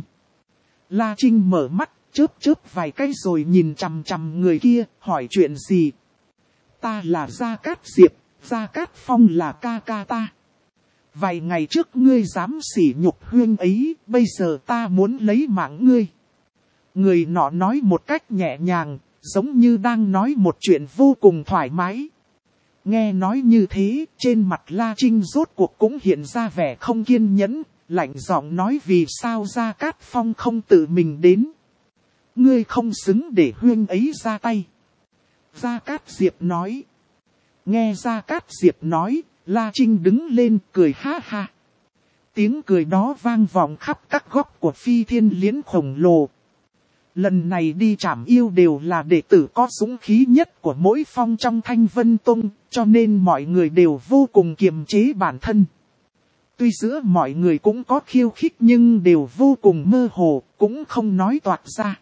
La Trinh mở mắt, chớp chớp vài cái rồi nhìn chằm chằm người kia, hỏi chuyện gì? Ta là Gia Cát Diệp, Gia Cát Phong là ca ca ta. Vài ngày trước ngươi dám sỉ nhục huynh ấy, bây giờ ta muốn lấy mạng ngươi. Người nọ nói một cách nhẹ nhàng, giống như đang nói một chuyện vô cùng thoải mái. Nghe nói như thế, trên mặt La Trinh rốt cuộc cũng hiện ra vẻ không kiên nhẫn, lạnh giọng nói vì sao Gia Cát Phong không tự mình đến. Ngươi không xứng để huynh ấy ra tay. Gia Cát Diệp nói. Nghe Gia Cát Diệp nói, La Trinh đứng lên cười ha ha. Tiếng cười đó vang vọng khắp các góc của phi thiên liễn khổng lồ. Lần này đi trảm yêu đều là đệ tử có dũng khí nhất của mỗi phong trong Thanh Vân Tông, cho nên mọi người đều vô cùng kiềm chế bản thân. Tuy giữa mọi người cũng có khiêu khích nhưng đều vô cùng mơ hồ, cũng không nói toạc ra.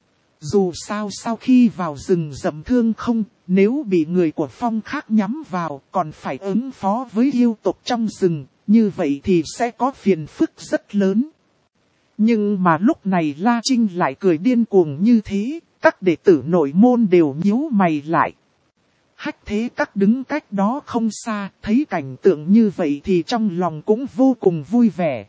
Dù sao sau khi vào rừng rậm Thương Không, nếu bị người của phong khác nhắm vào còn phải ứng phó với yêu tộc trong rừng, như vậy thì sẽ có phiền phức rất lớn. Nhưng mà lúc này La Trinh lại cười điên cuồng như thế, các đệ tử nội môn đều nhíu mày lại. Hách Thế Các đứng cách đó không xa, thấy cảnh tượng như vậy thì trong lòng cũng vô cùng vui vẻ.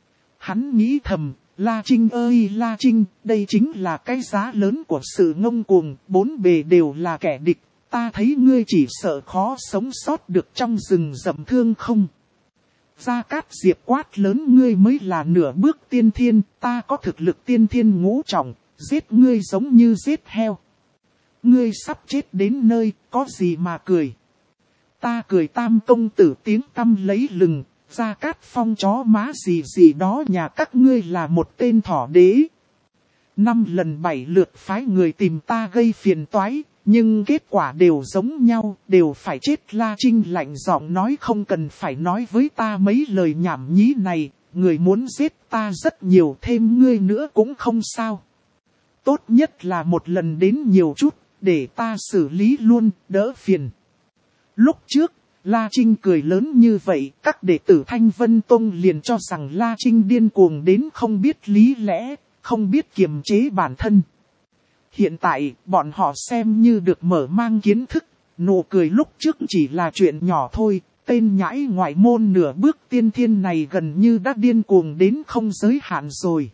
Hắn nghĩ thầm, La Trinh ơi La Trinh, đây chính là cái giá lớn của sự ngông cuồng, bốn bề đều là kẻ địch, ta thấy ngươi chỉ sợ khó sống sót được trong rừng rậm Thương Không. Gia Cát Diệp quát lớn, ngươi mới là nửa bước tiên thiên, ta có thực lực tiên thiên ngũ trọng, giết ngươi giống như giết heo. Ngươi sắp chết đến nơi, có gì mà cười. Ta cười Tam công tử tiếng tăm lấy lừng, Gia Cát Phong chó má gì gì đó nhà các ngươi là một tên thỏ đế. Năm lần bảy lượt phái người tìm ta gây phiền toái, nhưng kết quả đều giống nhau, đều phải chết. La Trinh lạnh giọng nói, không cần phải nói với ta mấy lời nhảm nhí này, người muốn giết ta rất nhiều, thêm ngươi nữa cũng không sao. Tốt nhất là một lần đến nhiều chút, để ta xử lý luôn, đỡ phiền. Lúc trước, La Trinh cười lớn như vậy, các đệ tử Thanh Vân Tông liền cho rằng La Trinh điên cuồng đến không biết lý lẽ, không biết kiềm chế bản thân. Hiện tại, bọn họ xem như được mở mang kiến thức, nụ cười lúc trước chỉ là chuyện nhỏ thôi, tên nhãi ngoại môn nửa bước tiên thiên này gần như đã điên cuồng đến không giới hạn rồi.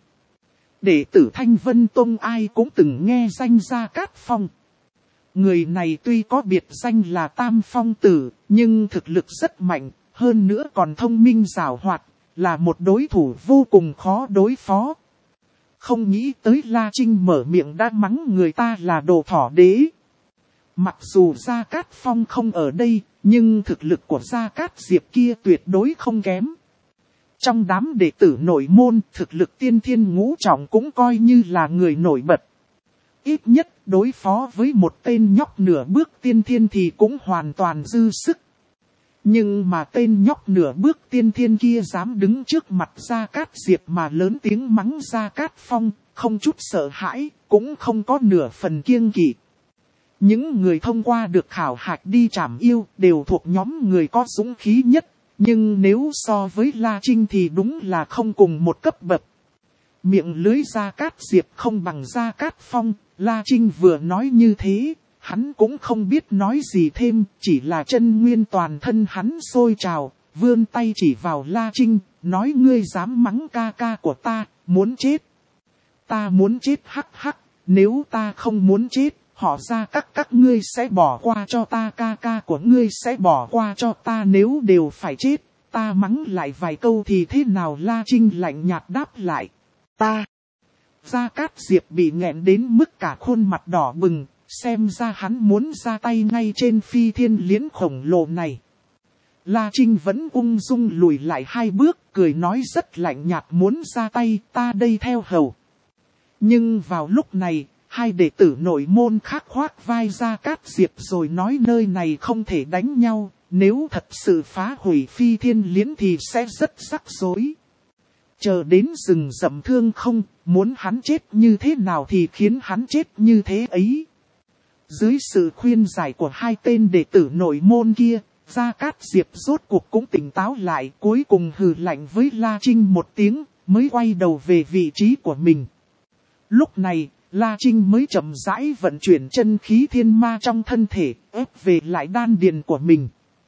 Đệ tử Thanh Vân Tông ai cũng từng nghe danh Gia Cát Phong. Người này tuy có biệt danh là Tam Phong Tử, nhưng thực lực rất mạnh, hơn nữa còn thông minh giàu hoạt, là một đối thủ vô cùng khó đối phó. Không nghĩ tới La Trinh mở miệng đã mắng người ta là đồ thỏ đế. Mặc dù Gia Cát Phong không ở đây, nhưng thực lực của Gia Cát Diệp kia tuyệt đối không kém. Trong đám đệ tử nội môn, thực lực tiên thiên ngũ trọng cũng coi như là người nổi bật. Ít nhất đối phó với một tên nhóc nửa bước tiên thiên thì cũng hoàn toàn dư sức. Nhưng mà tên nhóc nửa bước tiên thiên kia dám đứng trước mặt Gia Cát Diệp mà lớn tiếng mắng Gia Cát Phong, không chút sợ hãi, cũng không có nửa phần kiêng kỵ. Những người thông qua được khảo hạch đi trảm yêu đều thuộc nhóm người có dũng khí nhất, nhưng nếu so với La Trinh thì đúng là không cùng một cấp bậc. Miệng lưới Gia Cát Diệp không bằng Gia Cát Phong, La Trinh vừa nói như thế, hắn cũng không biết nói gì thêm, chỉ là chân nguyên toàn thân hắn sôi trào, vươn tay chỉ vào La Trinh, nói ngươi dám mắng ca ca của ta, muốn chết. Ta muốn chết hắc hắc, nếu ta không muốn chết, họ Gia các các ngươi sẽ bỏ qua cho ta, ca ca của ngươi sẽ bỏ qua cho ta, nếu đều phải chết, ta mắng lại vài câu thì thế nào? La Trinh lạnh nhạt đáp lại, ta. Gia Cát Diệp bị nghẹn đến mức cả khuôn mặt đỏ bừng, xem ra hắn muốn ra tay ngay trên phi thiên liễn khổng lồ này. La Trinh vẫn ung dung lùi lại hai bước, cười nói rất lạnh nhạt, muốn ra tay, ta đây theo hầu. Nhưng vào lúc này, hai đệ tử nội môn khác khoác vai Gia Cát Diệp rồi nói nơi này không thể đánh nhau, nếu thật sự phá hủy phi thiên liễn thì sẽ rất rắc rối. Chờ đến rừng rậm thương không, muốn hắn chết như thế nào thì khiến hắn chết như thế ấy. Dưới sự khuyên giải của hai tên đệ tử nội môn kia, Gia Cát Diệp rốt cuộc cũng tỉnh táo lại, cuối cùng hừ lạnh với La Trinh một tiếng, mới quay đầu về vị trí của mình. Lúc này, La Trinh mới chậm rãi vận chuyển chân khí thiên ma trong thân thể, ép về lại đan điền của mình.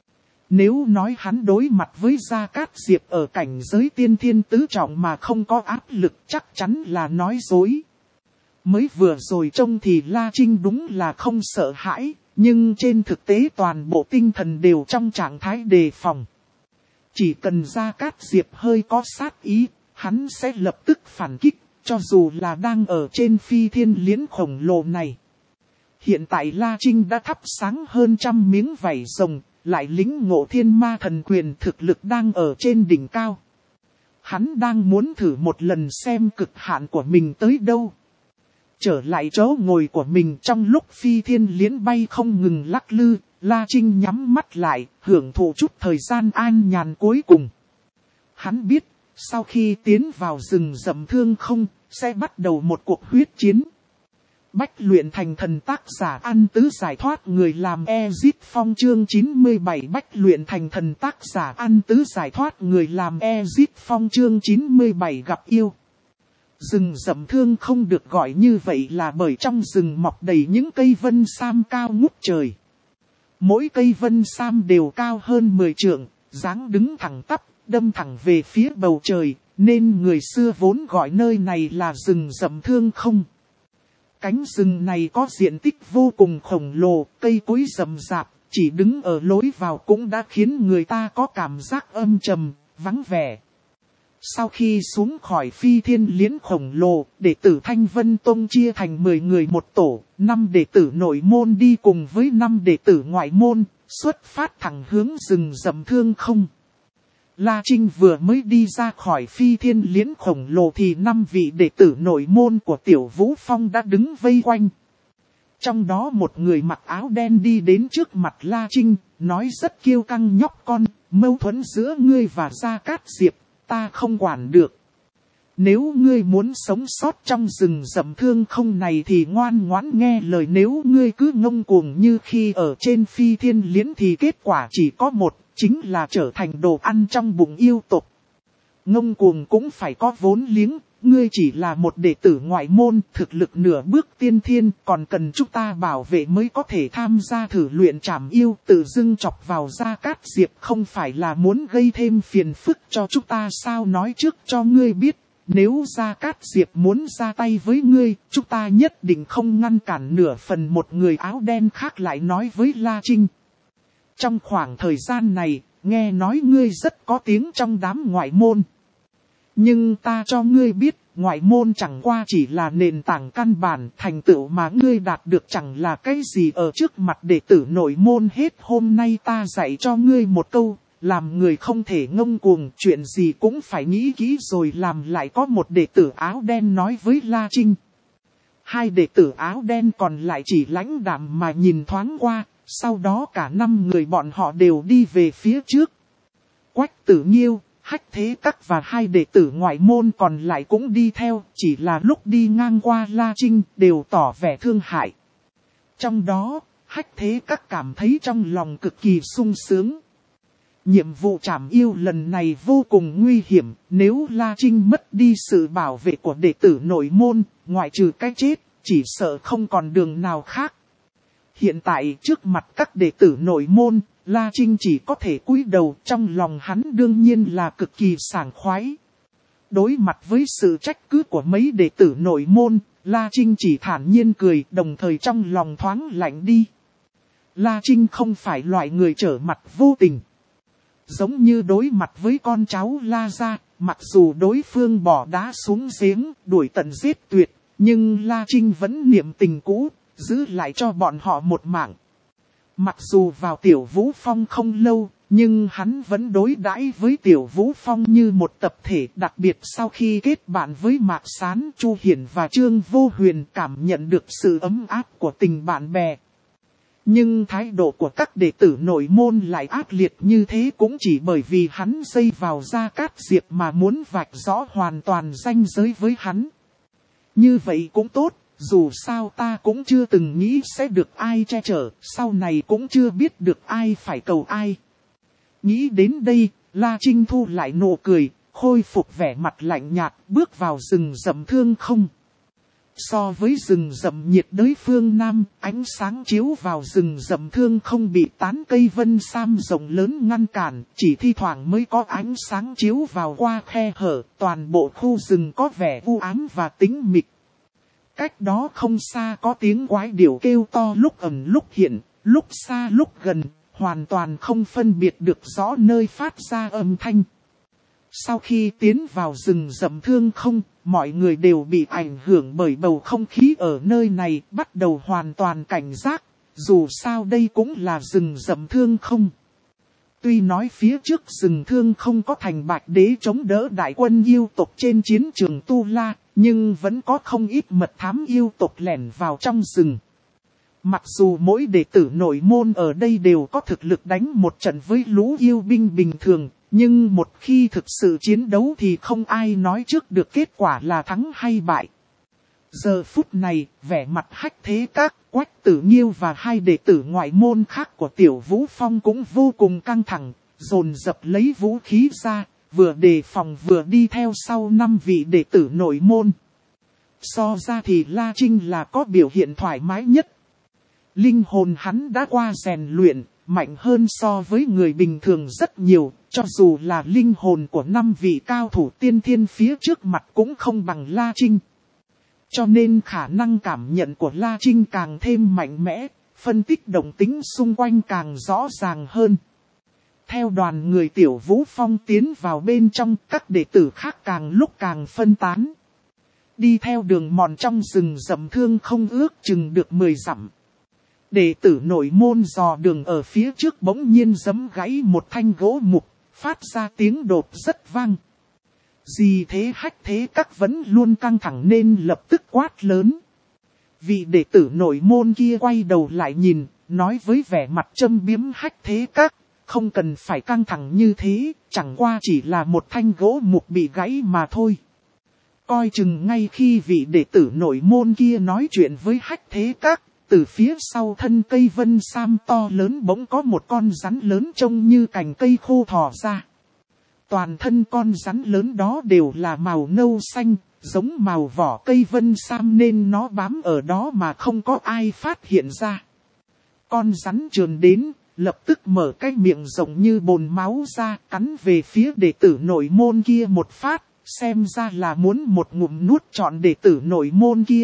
Nếu nói hắn đối mặt với Gia Cát Diệp ở cảnh giới tiên thiên tứ trọng mà không có áp lực, chắc chắn là nói dối. Mới vừa rồi trông thì La Trinh đúng là không sợ hãi, nhưng trên thực tế toàn bộ tinh thần đều trong trạng thái đề phòng. Chỉ cần Gia Cát Diệp hơi có sát ý, hắn sẽ lập tức phản kích, cho dù là đang ở trên phi thiên liễn khổng lồ này. Hiện tại La Trinh đã thắp sáng hơn trăm miếng vảy rồng, lại lĩnh ngộ thiên ma thần quyền, thực lực đang ở trên đỉnh cao. Hắn đang muốn thử một lần xem cực hạn của mình tới đâu. Trở lại chỗ ngồi của mình trong lúc phi thiên liễn bay không ngừng lắc lư, La Trinh nhắm mắt lại, hưởng thụ chút thời gian an nhàn cuối cùng. Hắn biết, sau khi tiến vào rừng rậm thương không, sẽ bắt đầu một cuộc huyết chiến. Bách luyện thành thần, tác giả An Tứ giải thoát người làm Ezit Phong, chương chín mươi bảy. Bách luyện thành thần, tác giả An Tứ giải thoát người làm Ezit Phong, chương chín mươi bảy. Gặp yêu. Rừng rậm thương không được gọi như vậy là bởi trong rừng mọc đầy những cây vân sam cao ngút trời. Mỗi cây vân sam đều cao hơn mười trượng, dáng đứng thẳng tắp, đâm thẳng về phía bầu trời, nên người xưa vốn gọi nơi này là rừng rậm thương không. Cánh rừng này có diện tích vô cùng khổng lồ, cây cối rậm rạp, chỉ đứng ở lối vào cũng đã khiến người ta có cảm giác âm trầm, vắng vẻ. Sau khi xuống khỏi phi thiên liễn khổng lồ, đệ tử Thanh Vân Tông chia thành mười người một tổ, năm đệ tử nội môn đi cùng với năm đệ tử ngoại môn, xuất phát thẳng hướng rừng rậm thương không. La Trinh vừa mới đi ra khỏi phi thiên liễn khổng lồ thì năm vị đệ tử nội môn của Tiểu Vũ Phong đã đứng vây quanh. Trong đó một người mặc áo đen đi đến trước mặt La Trinh, nói rất kiêu căng, nhóc con, mâu thuẫn giữa ngươi và Gia Cát Diệp, ta không quản được. Nếu ngươi muốn sống sót trong rừng rậm thương không này thì ngoan ngoãn nghe lời, nếu ngươi cứ ngông cuồng như khi ở trên phi thiên liễn thì kết quả chỉ có một, chính là trở thành đồ ăn trong bụng yêu tộc. Ngông cuồng cũng phải có vốn liếng, ngươi chỉ là một đệ tử ngoại môn, thực lực nửa bước tiên thiên, còn cần chúng ta bảo vệ mới có thể tham gia thử luyện trảm yêu, tự dưng chọc vào Gia Cát Diệp không phải là muốn gây thêm phiền phức cho chúng ta sao? Nói trước cho ngươi biết, nếu Gia Cát Diệp muốn ra tay với ngươi, chúng ta nhất định không ngăn cản nửa phần. Một người áo đen khác lại nói với La Trinh. Trong khoảng thời gian này, nghe nói ngươi rất có tiếng trong đám ngoại môn. Nhưng ta cho ngươi biết, ngoại môn chẳng qua chỉ là nền tảng căn bản, thành tựu mà ngươi đạt được chẳng là cái gì ở trước mặt đệ tử nội môn hết. Hôm nay ta dạy cho ngươi một câu, làm người không thể ngông cuồng, chuyện gì cũng phải nghĩ kỹ rồi làm. Lại có một đệ tử áo đen nói với La Trinh. Hai đệ tử áo đen còn lại chỉ lãnh đạm mà nhìn thoáng qua, sau đó cả năm người bọn họ đều đi về phía trước. Quách Tử Nghiêu, Hách Thế Các và hai đệ tử ngoại môn còn lại cũng đi theo, chỉ là lúc đi ngang qua La Trinh đều tỏ vẻ thương hại. Trong đó, Hách Thế Các cảm thấy trong lòng cực kỳ sung sướng. Nhiệm vụ trảm yêu lần này vô cùng nguy hiểm, nếu La Trinh mất đi sự bảo vệ của đệ tử nội môn, ngoại trừ cái chết, chỉ sợ không còn đường nào khác. Hiện tại trước mặt các đệ tử nội môn, La Trinh chỉ có thể cúi đầu, trong lòng hắn đương nhiên là cực kỳ sảng khoái. Đối mặt với sự trách cứ của mấy đệ tử nội môn, La Trinh chỉ thản nhiên cười, đồng thời trong lòng thoáng lạnh đi. La Trinh không phải loại người trở mặt vô tình. Giống như đối mặt với con cháu La Gia, mặc dù đối phương bỏ đá xuống giếng, đuổi tận giết tuyệt, nhưng La Trinh vẫn niệm tình cũ, giữ lại cho bọn họ một mạng. Mặc dù vào Tiểu Vũ Phong không lâu, nhưng hắn vẫn đối đãi với Tiểu Vũ Phong như một tập thể, đặc biệt sau khi kết bạn với Mạc Sán, Chu Hiển và Trương Vô Huyền cảm nhận được sự ấm áp của tình bạn bè. Nhưng thái độ của các đệ tử nội môn lại ác liệt như thế cũng chỉ bởi vì hắn dây vào Gia Cát Diệp mà muốn vạch rõ hoàn toàn ranh giới với hắn. Như vậy cũng tốt. Dù sao ta cũng chưa từng nghĩ sẽ được ai che chở, sau này cũng chưa biết được ai phải cầu ai. Nghĩ đến đây, La Trinh thu lại nụ cười, khôi phục vẻ mặt lạnh nhạt, bước vào rừng rậm thương không. So với rừng rậm nhiệt đới phương Nam, ánh sáng chiếu vào rừng rậm thương không bị tán cây vân sam rộng lớn ngăn cản, chỉ thi thoảng mới có ánh sáng chiếu vào qua khe hở, toàn bộ khu rừng có vẻ u ám và tĩnh mịch. Cách đó không xa có tiếng quái điểu kêu to lúc ẩn lúc hiện, lúc xa lúc gần, hoàn toàn không phân biệt được rõ nơi phát ra âm thanh. Sau khi tiến vào rừng rậm thương không, mọi người đều bị ảnh hưởng bởi bầu không khí ở nơi này, bắt đầu hoàn toàn cảnh giác, dù sao đây cũng là rừng rậm thương không. Tuy nói phía trước rừng thương không có thành Bạch Đế chống đỡ đại quân yêu tộc trên chiến trường Tu La, nhưng vẫn có không ít mật thám yêu tộc lẻn vào trong rừng. Mặc dù mỗi đệ tử nội môn ở đây đều có thực lực đánh một trận với lũ yêu binh bình thường, nhưng một khi thực sự chiến đấu thì không ai nói trước được kết quả là thắng hay bại. Giờ phút này, vẻ mặt Hách Thế Các, Quách Tử Nghiêu và hai đệ tử ngoại môn khác của Tiểu Vũ Phong cũng vô cùng căng thẳng, dồn dập lấy vũ khí ra, vừa đề phòng vừa đi theo sau năm vị đệ tử nội môn. So ra thì La Trinh là có biểu hiện thoải mái nhất. Linh hồn hắn đã qua rèn luyện, mạnh hơn so với người bình thường rất nhiều, cho dù là linh hồn của năm vị cao thủ tiên thiên phía trước mặt cũng không bằng La Trinh. Cho nên khả năng cảm nhận của La Trinh càng thêm mạnh mẽ, phân tích động tính xung quanh càng rõ ràng hơn. Theo đoàn người Tiểu Vũ Phong tiến vào bên trong, các đệ tử khác càng lúc càng phân tán. Đi theo đường mòn trong rừng rậm thương không ước chừng được mười dặm. Đệ tử nội môn dò đường ở phía trước bỗng nhiên giẫm gãy một thanh gỗ mục, phát ra tiếng đột rất vang. Gì thế? Hách Thế Các vẫn luôn căng thẳng nên lập tức quát lớn. Vị đệ tử nội môn kia quay đầu lại nhìn, nói với vẻ mặt châm biếm Hách Thế Các, không cần phải căng thẳng như thế, chẳng qua chỉ là một thanh gỗ mục bị gãy mà thôi. Coi chừng ngay khi vị đệ tử nội môn kia nói chuyện với Hách Thế Các, từ phía sau thân cây vân sam to lớn bỗng có một con rắn lớn trông như cành cây khô thò ra. Toàn thân con rắn lớn đó đều là màu nâu xanh, giống màu vỏ cây vân sam nên nó bám ở đó mà không có ai phát hiện ra. Con rắn trườn đến, lập tức mở cái miệng rộng như bồn máu ra, cắn về phía đệ tử nội môn kia một phát, xem ra là muốn một ngụm nuốt trọn đệ tử nội môn kia.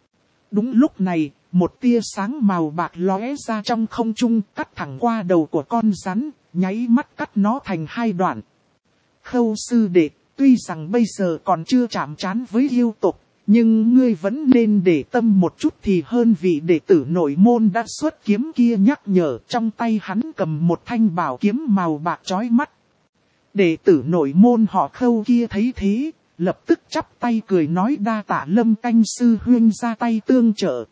Đúng lúc này, một tia sáng màu bạc lóe ra trong không trung, cắt thẳng qua đầu của con rắn, nháy mắt cắt nó thành hai đoạn. Khâu sư đệ, tuy rằng bây giờ còn chưa chạm trán với yêu tộc, nhưng ngươi vẫn nên để tâm một chút thì hơn, vị đệ tử nội môn đã xuất kiếm kia nhắc nhở. Trong tay hắn cầm một thanh bảo kiếm màu bạc chói mắt. Đệ tử nội môn họ Khâu kia thấy thế, lập tức chắp tay cười nói đa tạ Lâm Canh sư huynh ra tay tương trợ.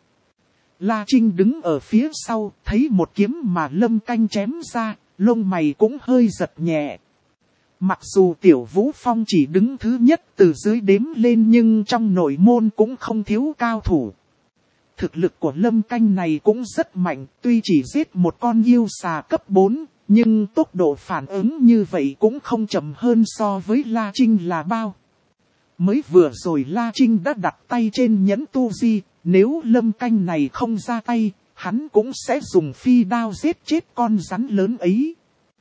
La Trinh đứng ở phía sau, thấy một kiếm mà Lâm Canh chém ra, lông mày cũng hơi giật nhẹ. Mặc dù Tiểu Vũ Phong chỉ đứng thứ nhất từ dưới đếm lên, nhưng trong nội môn cũng không thiếu cao thủ. Thực lực của Lâm Canh này cũng rất mạnh, tuy chỉ giết một con yêu xà cấp bốn, nhưng tốc độ phản ứng như vậy cũng không chậm hơn so với La Trinh là bao. Mới vừa rồi La Trinh đã đặt tay trên nhẫn tu di, nếu Lâm Canh này không ra tay, hắn cũng sẽ dùng phi đao giết chết con rắn lớn ấy.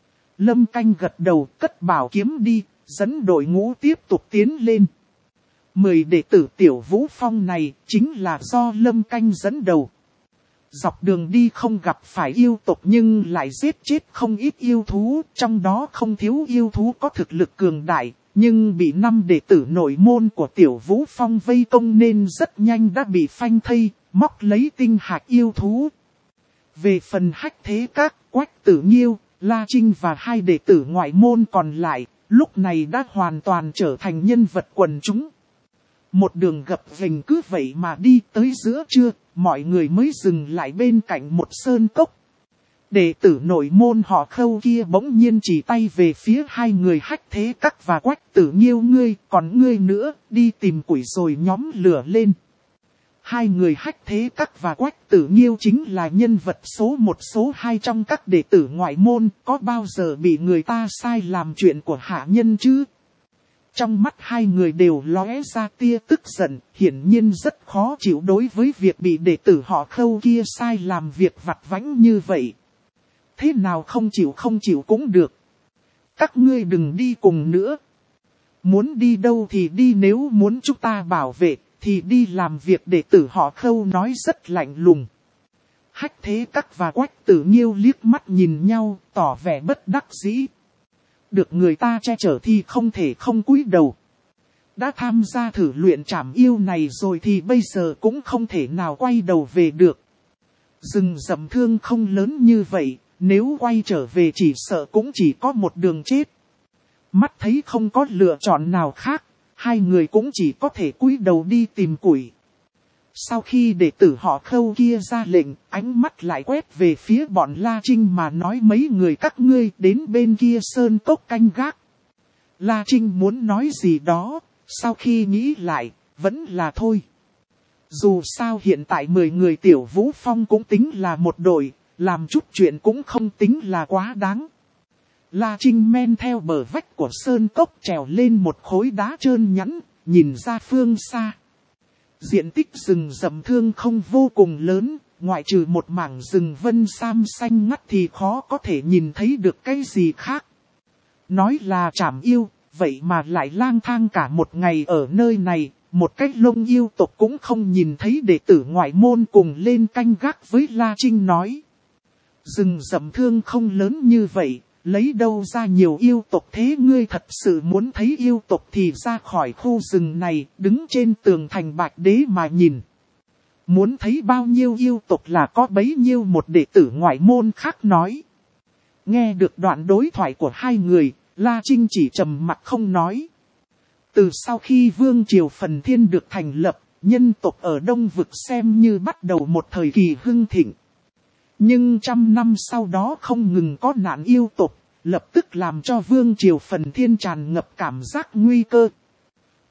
Lâm Canh gật đầu, cất bảo kiếm đi, dẫn đội ngũ tiếp tục tiến lên. Mười đệ tử Tiểu Vũ Phong này chính là do Lâm Canh dẫn đầu. Dọc đường đi không gặp phải yêu tộc nhưng lại giết chết không ít yêu thú, trong đó không thiếu yêu thú có thực lực cường đại, nhưng bị năm đệ tử nội môn của Tiểu Vũ Phong vây công nên rất nhanh đã bị phanh thây, móc lấy tinh hạch yêu thú. Về phần Hách Thế Các, Quách Tử Nghiêu, La Trinh và hai đệ tử ngoại môn còn lại, lúc này đã hoàn toàn trở thành nhân vật quần chúng. Một đường gập ghềnh cứ vậy mà đi tới giữa trưa, mọi người mới dừng lại bên cạnh một sơn cốc. Đệ tử nội môn họ Khâu kia bỗng nhiên chỉ tay về phía hai người Hách Thế Các và Quách Tử Nghiêu, ngươi, còn ngươi nữa, đi tìm củi rồi nhóm lửa lên. Hai người Hách Thế Các và Quách Tử Nghiêu chính là nhân vật số một số hai trong các đệ tử ngoại môn, có bao giờ bị người ta sai làm chuyện của hạ nhân chứ? Trong mắt hai người đều lóe ra tia tức giận, hiển nhiên rất khó chịu đối với việc bị đệ tử họ Khâu kia sai làm việc vặt vãnh như vậy. Thế nào không chịu không chịu cũng được. Các ngươi đừng đi cùng nữa. Muốn đi đâu thì đi, nếu muốn chúng ta bảo vệ thì đi làm việc. Đệ tử họ Khâu nói rất lạnh lùng. Hách Thế Các và Quách Tử Nghiêu liếc mắt nhìn nhau, tỏ vẻ bất đắc dĩ. Được người ta che chở thì không thể không cúi đầu. Đã tham gia thử luyện trảm yêu này rồi thì bây giờ cũng không thể nào quay đầu về được. Rừng rậm thương không lớn như vậy, nếu quay trở về chỉ sợ cũng chỉ có một đường chết. Mắt thấy không có lựa chọn nào khác, hai người cũng chỉ có thể cúi đầu đi tìm củi. Sau khi đệ tử họ Khâu kia ra lệnh, ánh mắt lại quét về phía bọn La Trinh mà nói mấy người các ngươi đến bên kia sơn cốc canh gác. La Trinh muốn nói gì đó, sau khi nghĩ lại, vẫn là thôi. Dù sao hiện tại mười người Tiểu Vũ Phong cũng tính là một đội, làm chút chuyện cũng không tính là quá đáng. La Trinh men theo bờ vách của sơn cốc trèo lên một khối đá trơn nhẵn, nhìn ra phương xa. Diện tích rừng rậm thương không vô cùng lớn, ngoại trừ một mảng rừng vân sam xanh ngắt thì khó có thể nhìn thấy được cái gì khác. Nói là trảm yêu, vậy mà lại lang thang cả một ngày ở nơi này, một cách lông yêu tộc cũng không nhìn thấy. Đệ tử ngoại môn cùng lên canh gác với La Trinh nói. Rừng rậm thương không lớn như vậy, lấy đâu ra nhiều yêu tộc thế? Ngươi thật sự muốn thấy yêu tộc thì ra khỏi khu rừng này, đứng trên tường thành Bạch Đế mà nhìn. Muốn thấy bao nhiêu yêu tộc là có bấy nhiêu, một đệ tử ngoại môn khác nói. Nghe được đoạn đối thoại của hai người, La Trinh chỉ trầm mặt không nói. Từ sau khi Vương Triều Phần Thiên được thành lập, nhân tộc ở Đông Vực xem như bắt đầu một thời kỳ hưng thịnh. Nhưng trăm năm sau đó không ngừng có nạn yêu tộc, lập tức làm cho Vương Triều Phần Thiên tràn ngập cảm giác nguy cơ.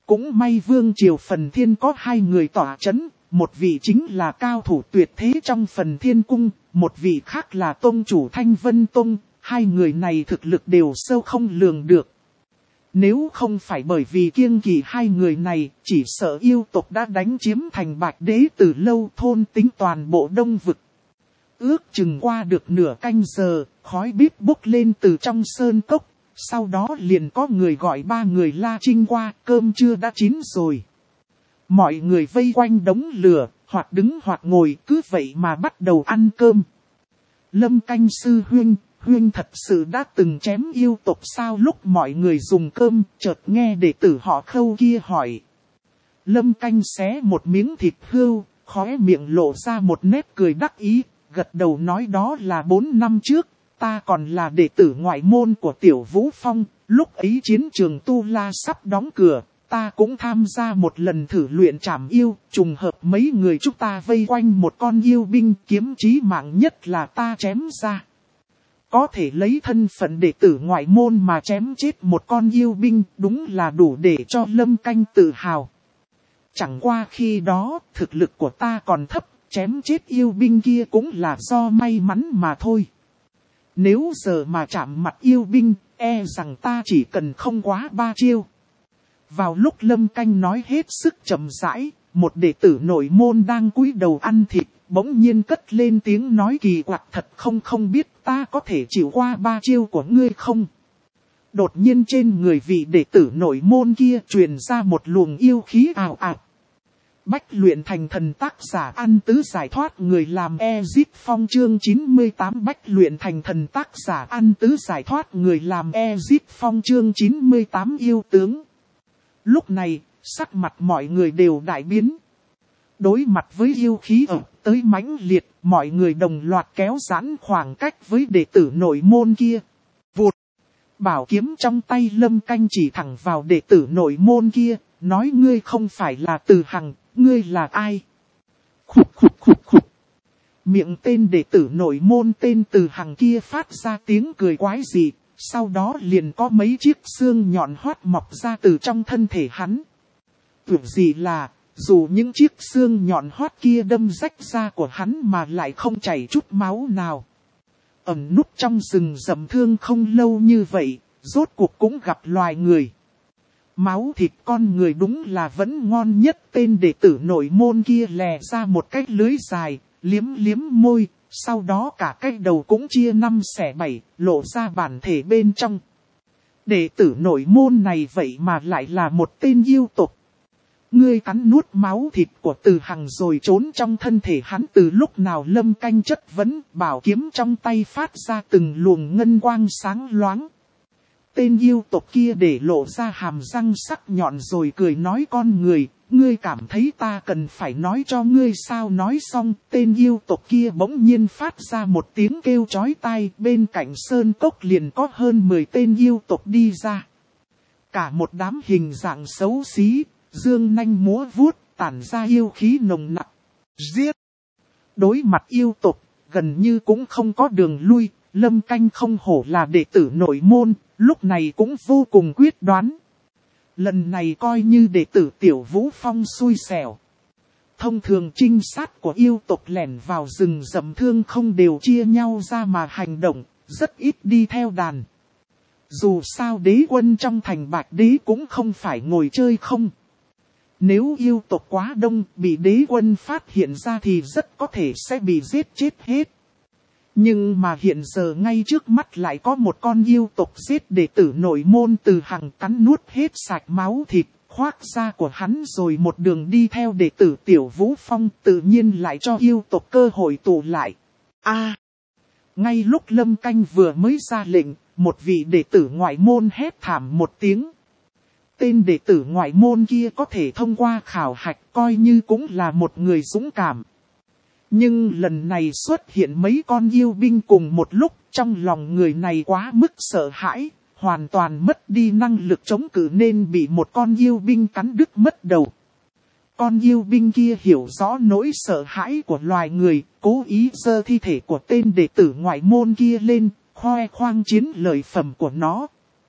Cũng may Vương Triều Phần Thiên có hai người tỏa chấn, một vị chính là cao thủ tuyệt thế trong Phần Thiên Cung, một vị khác là tông chủ Thanh Vân Tông, hai người này thực lực đều sâu không lường được. Nếu không phải bởi vì kiêng kỵ hai người này, chỉ sợ yêu tộc đã đánh chiếm thành Bạch Đế từ lâu, thôn tính toàn bộ Đông Vực. Ước chừng qua được nửa canh giờ, khói bếp bốc lên từ trong sơn cốc, sau đó liền có người gọi ba người La Trinh qua, cơm trưa đã chín rồi. Mọi người vây quanh đống lửa, hoặc đứng hoặc ngồi, cứ vậy mà bắt đầu ăn cơm. Lâm Canh sư huynh, huynh thật sự đã từng chém yêu tộc sao? Lúc mọi người dùng cơm, chợt nghe đệ tử họ Khâu kia hỏi. Lâm Canh xé một miếng thịt hươu, khóe miệng lộ ra một nét cười đắc ý, gật đầu nói đó là bốn năm trước, ta còn là đệ tử ngoại môn của Tiểu Vũ Phong, lúc ấy chiến trường Tu La sắp đóng cửa, ta cũng tham gia một lần thử luyện trảm yêu, trùng hợp mấy người chúng ta vây quanh một con yêu binh, kiếm chí mạng nhất là ta chém ra. Có thể lấy thân phận đệ tử ngoại môn mà chém chết một con yêu binh, đúng là đủ để cho Lâm Canh tự hào. Chẳng qua khi đó, thực lực của ta còn thấp, chém chết yêu binh kia cũng là do may mắn mà thôi. Nếu giờ mà chạm mặt yêu binh, e rằng ta chỉ cần không quá ba chiêu. Vào lúc Lâm Canh nói hết sức chậm rãi, một đệ tử nội môn đang cúi đầu ăn thịt, bỗng nhiên cất lên tiếng nói kỳ quặc thật không không biết ta có thể chịu qua ba chiêu của ngươi không. Đột nhiên trên người vị đệ tử nội môn kia truyền ra một luồng yêu khí ào ạt. Bách luyện thành thần tác giả An Tứ giải thoát người làm Ezip Phong chương chín mươi tám. Bách luyện thành thần tác giả An Tứ giải thoát người làm Ezip Phong chương chín mươi tám yêu tướng. Lúc này, sắc mặt mọi người đều đại biến. Đối mặt với yêu khí ập tới mãnh liệt, mọi người đồng loạt kéo giãn khoảng cách với đệ tử nội môn kia. Vụt! Bảo kiếm trong tay Lâm Canh chỉ thẳng vào đệ tử nội môn kia, nói ngươi không phải là Từ Hằng, ngươi là ai? Khục khục khục khục! Miệng tên đệ tử nội môn tên Từ Hằng kia phát ra tiếng cười quái dị, sau đó liền có mấy chiếc xương nhọn hoắt mọc ra từ trong thân thể hắn. Tưởng gì là, dù những chiếc xương nhọn hoắt kia đâm rách da của hắn mà lại không chảy chút máu nào. Ẩn núp trong rừng rậm thương không lâu như vậy, rốt cuộc cũng gặp loài người. Máu thịt con người đúng là vẫn ngon nhất. Tên đệ tử nội môn kia lè ra một cái lưới dài, liếm liếm môi, sau đó cả cái đầu cũng chia năm xẻ bảy, lộ ra bản thể bên trong. Đệ tử nội môn này vậy mà lại là một tên yêu tộc. Ngươi cắn nuốt máu thịt của Từ Hằng rồi trốn trong thân thể hắn từ lúc nào? Lâm Canh chất vấn, bảo kiếm trong tay phát ra từng luồng ngân quang sáng loáng. Tên yêu tộc kia để lộ ra hàm răng sắc nhọn rồi cười nói con người, ngươi cảm thấy ta cần phải nói cho ngươi sao? Nói xong, tên yêu tộc kia bỗng nhiên phát ra một tiếng kêu chói tai, bên cạnh sơn cốc liền có hơn mười tên yêu tộc đi ra. Cả một đám hình dạng xấu xí, dương nanh múa vuốt, tản ra yêu khí nồng nặc. Giết! Đối mặt yêu tộc, gần như cũng không có đường lui, Lâm Canh không hổ là đệ tử nội môn, lúc này cũng vô cùng quyết đoán. Lần này coi như đệ tử Tiểu Vũ Phong xui xẻo. Thông thường trinh sát của yêu tộc lẻn vào rừng rậm thương không đều chia nhau ra mà hành động, rất ít đi theo đàn. Dù sao đế quân trong thành Bạch Đế cũng không phải ngồi chơi không. Nếu yêu tộc quá đông bị đế quân phát hiện ra thì rất có thể sẽ bị giết chết hết. Nhưng mà hiện giờ ngay trước mắt lại có một con yêu tộc giết đệ tử nội môn Từ Hằng, cắn nuốt hết sạch máu thịt, khoác da của hắn rồi một đường đi theo đệ tử Tiểu Vũ Phong, tự nhiên lại cho yêu tộc cơ hội tụ lại. A! À, ngay lúc Lâm Canh vừa mới ra lệnh, một vị đệ tử ngoại môn hét thảm một tiếng. Tên đệ tử ngoại môn kia có thể thông qua khảo hạch coi như cũng là một người dũng cảm. Nhưng lần này xuất hiện mấy con yêu binh cùng một lúc, trong lòng người này quá mức sợ hãi, hoàn toàn mất đi năng lực chống cự nên bị một con yêu binh cắn đứt mất đầu. Con yêu binh kia hiểu rõ nỗi sợ hãi của loài người, cố ý giơ thi thể của tên đệ tử ngoại môn kia lên, khoe khoang chiến lợi phẩm của nó.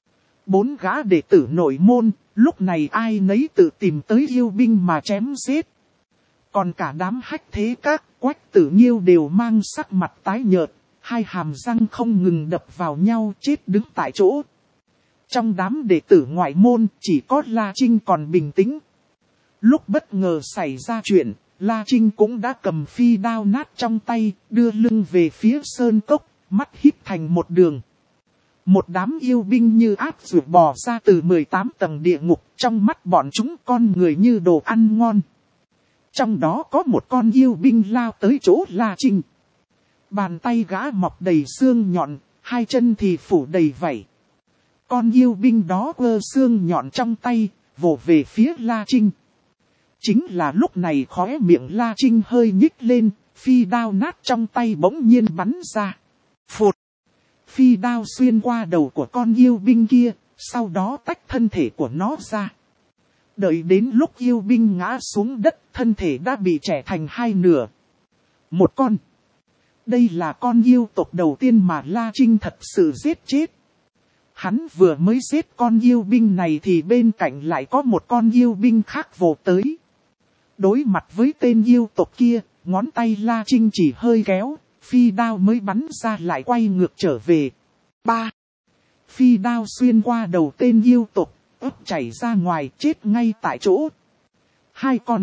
bốn gã đệ tử nội môn, lúc này ai nấy tự tìm tới yêu binh mà chém giết. Còn cả đám hách thế các, Quách Tử Nghiêu đều mang sắc mặt tái nhợt, hai hàm răng không ngừng đập vào nhau chết đứng tại chỗ. Trong đám đệ tử ngoại môn chỉ có La Trinh còn bình tĩnh. Lúc bất ngờ xảy ra chuyện, La Trinh cũng đã cầm phi đao nát trong tay, đưa lưng về phía sơn cốc, mắt híp thành một đường. Một đám yêu binh như áp ruột bò ra từ mười tám tầng địa ngục, trong mắt bọn chúng con người như đồ ăn ngon. Trong đó có một con yêu binh lao tới chỗ La Trinh. Bàn tay gã mọc đầy xương nhọn, hai chân thì phủ đầy vảy. Con yêu binh đó ơ xương nhọn trong tay, vồ về phía La Trinh. Chính là lúc này khóe miệng La Trinh hơi nhích lên, phi đao nát trong tay bỗng nhiên bắn ra. Phụt! Phi đao xuyên qua đầu của con yêu binh kia, sau đó tách thân thể của nó ra. Đợi đến lúc yêu binh ngã xuống đất, thân thể đã bị chẻ thành hai nửa. Một con. Đây là con yêu tộc đầu tiên mà La Trinh thật sự giết chết. Hắn vừa mới giết con yêu binh này thì bên cạnh lại có một con yêu binh khác vồ tới. Đối mặt với tên yêu tộc kia, ngón tay La Trinh chỉ hơi kéo, phi đao mới bắn ra lại quay ngược trở về. Ba. Phi đao xuyên qua đầu tên yêu tộc, ấp chảy ra ngoài chết ngay tại chỗ. Hai con.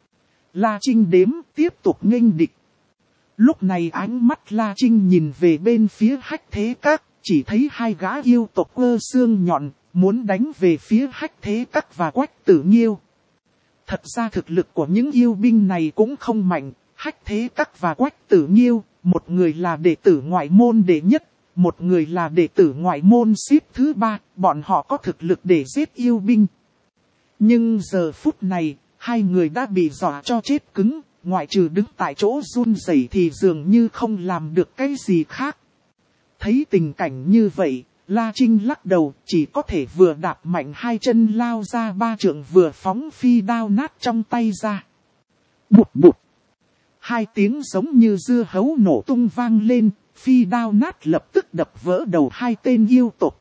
La Trinh đếm tiếp tục nghênh địch. Lúc này ánh mắt La Trinh nhìn về bên phía hách thế các, chỉ thấy hai gã yêu tộc ơ xương nhọn, muốn đánh về phía hách thế các và Quách Tử Nghiêu. Thật ra thực lực của những yêu binh này cũng không mạnh, hách thế các và Quách Tử Nghiêu, một người là đệ tử ngoại môn đệ nhất, một người là đệ tử ngoại môn xếp thứ ba, bọn họ có thực lực để giết yêu binh. Nhưng giờ phút này, hai người đã bị dọa cho chết cứng, ngoại trừ đứng tại chỗ run rẩy thì dường như không làm được cái gì khác. Thấy tình cảnh như vậy, La Trinh lắc đầu, chỉ có thể vừa đạp mạnh hai chân lao ra ba trượng vừa phóng phi đao nát trong tay ra. Bụt bụt. Hai tiếng giống như dưa hấu nổ tung vang lên, phi đao nát lập tức đập vỡ đầu hai tên yêu tộc.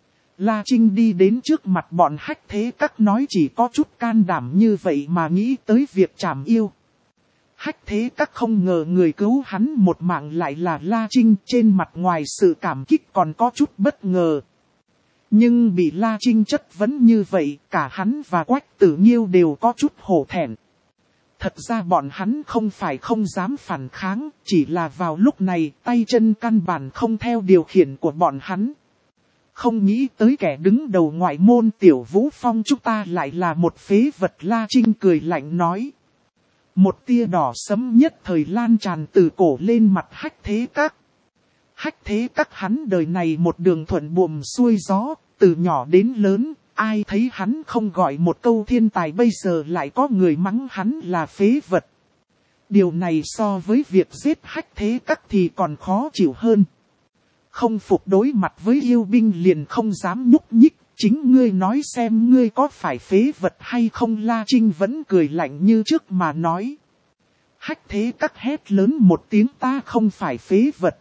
La Trinh đi đến trước mặt bọn hách thế các nói chỉ có chút can đảm như vậy mà nghĩ tới việc trảm yêu. Hách thế các không ngờ người cứu hắn một mạng lại là La Trinh, trên mặt ngoài sự cảm kích còn có chút bất ngờ. Nhưng bị La Trinh chất vấn như vậy, cả hắn và Quách Tử Nghiêu đều có chút hổ thẹn. Thật ra bọn hắn không phải không dám phản kháng, chỉ là vào lúc này tay chân căn bản không theo điều khiển của bọn hắn. Không nghĩ tới kẻ đứng đầu ngoại môn Tiểu Vũ Phong chúng ta lại là một phế vật. La Trinh cười lạnh nói. Một tia đỏ sẫm nhất thời lan tràn từ cổ lên mặt hách thế các. Hách thế các hắn đời này một đường thuận buồm xuôi gió, từ nhỏ đến lớn, ai thấy hắn không gọi một câu thiên tài bây giờ lại có người mắng hắn là phế vật. Điều này so với việc giết hách thế các thì còn khó chịu hơn. Không phục đối mặt với yêu binh liền không dám nhúc nhích, chính ngươi nói xem ngươi có phải phế vật hay không. La Trinh vẫn cười lạnh như trước mà nói. Hách thế các hét lớn một tiếng ta không phải phế vật.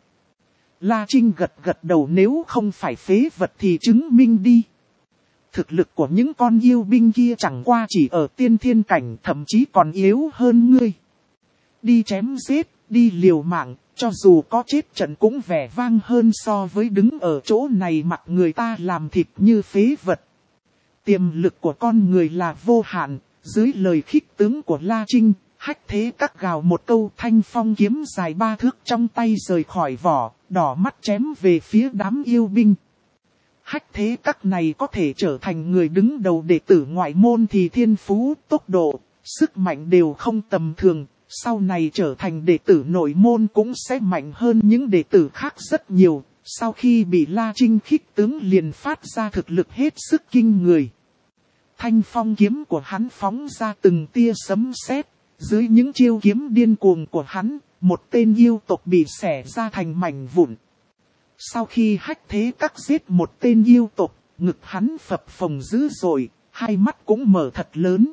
La Trinh gật gật đầu nếu không phải phế vật thì chứng minh đi. Thực lực của những con yêu binh kia chẳng qua chỉ ở tiên thiên cảnh thậm chí còn yếu hơn ngươi. Đi chém giết, đi liều mạng, cho dù có chết trận cũng vẻ vang hơn so với đứng ở chỗ này mặc người ta làm thịt như phế vật. Tiềm lực của con người là vô hạn, dưới lời khích tướng của La Trinh, hách thế các gào một câu thanh phong kiếm dài ba thước trong tay rời khỏi vỏ, đỏ mắt chém về phía đám yêu binh. Hách thế các này có thể trở thành người đứng đầu đệ tử ngoại môn thì thiên phú, tốc độ, sức mạnh đều không tầm thường. Sau này trở thành đệ tử nội môn cũng sẽ mạnh hơn những đệ tử khác rất nhiều. Sau khi bị La Trinh khích tướng liền phát ra thực lực hết sức kinh người. Thanh phong kiếm của hắn phóng ra từng tia sấm sét. Dưới những chiêu kiếm điên cuồng của hắn, một tên yêu tộc bị xẻ ra thành mảnh vụn. Sau khi hách thế các giết một tên yêu tộc, ngực hắn phập phồng dữ dội, hai mắt cũng mở thật lớn.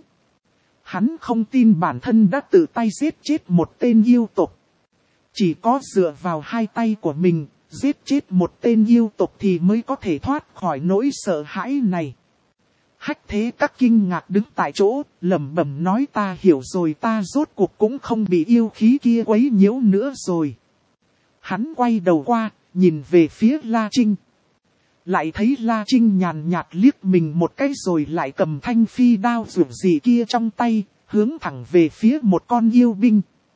Hắn không tin bản thân đã tự tay giết chết một tên yêu tộc. Chỉ có dựa vào hai tay của mình, giết chết một tên yêu tộc thì mới có thể thoát khỏi nỗi sợ hãi này. Hách Thế Các kinh ngạc đứng tại chỗ, lẩm bẩm nói ta hiểu rồi, ta rốt cuộc cũng không bị yêu khí kia quấy nhiễu nữa rồi. Hắn quay đầu qua, nhìn về phía La Trinh. Lại thấy La Trinh nhàn nhạt liếc mình một cái rồi lại cầm thanh phi đao rủ gì kia trong tay, hướng thẳng về phía một con yêu binh.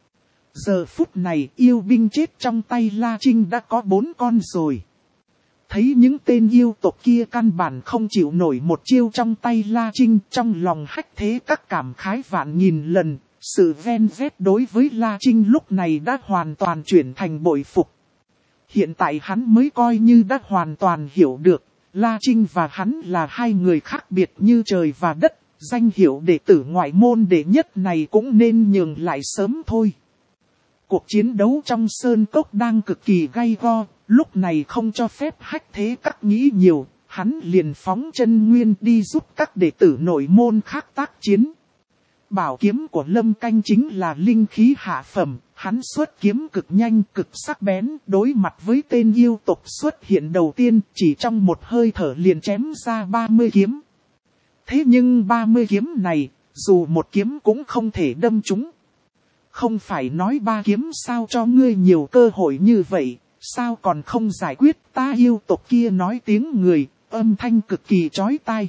Giờ phút này yêu binh chết trong tay La Trinh đã có bốn con rồi. Thấy những tên yêu tộc kia căn bản không chịu nổi một chiêu trong tay La Trinh, trong lòng Hách Thế Các cảm khái vạn nghìn lần, sự ven vét đối với La Trinh lúc này đã hoàn toàn chuyển thành bội phục. Hiện tại hắn mới coi như đã hoàn toàn hiểu được, La Trinh và hắn là hai người khác biệt như trời và đất, danh hiệu đệ tử ngoại môn đệ nhất này cũng nên nhường lại sớm thôi. Cuộc chiến đấu trong sơn cốc đang cực kỳ gay go, lúc này không cho phép Hách Thế Các nghĩ nhiều, hắn liền phóng chân nguyên đi giúp các đệ tử nội môn khác tác chiến. Bảo kiếm của Lâm Canh chính là linh khí hạ phẩm, hắn xuất kiếm cực nhanh cực sắc bén, đối mặt với tên yêu tộc xuất hiện đầu tiên, chỉ trong một hơi thở liền chém ra ba mươi kiếm. Thế nhưng ba mươi kiếm này, dù một kiếm cũng không thể đâm trúng. Không phải nói ba kiếm sao cho ngươi nhiều cơ hội như vậy, sao còn không giải quyết, ta yêu tộc kia nói tiếng người, âm thanh cực kỳ chói tai.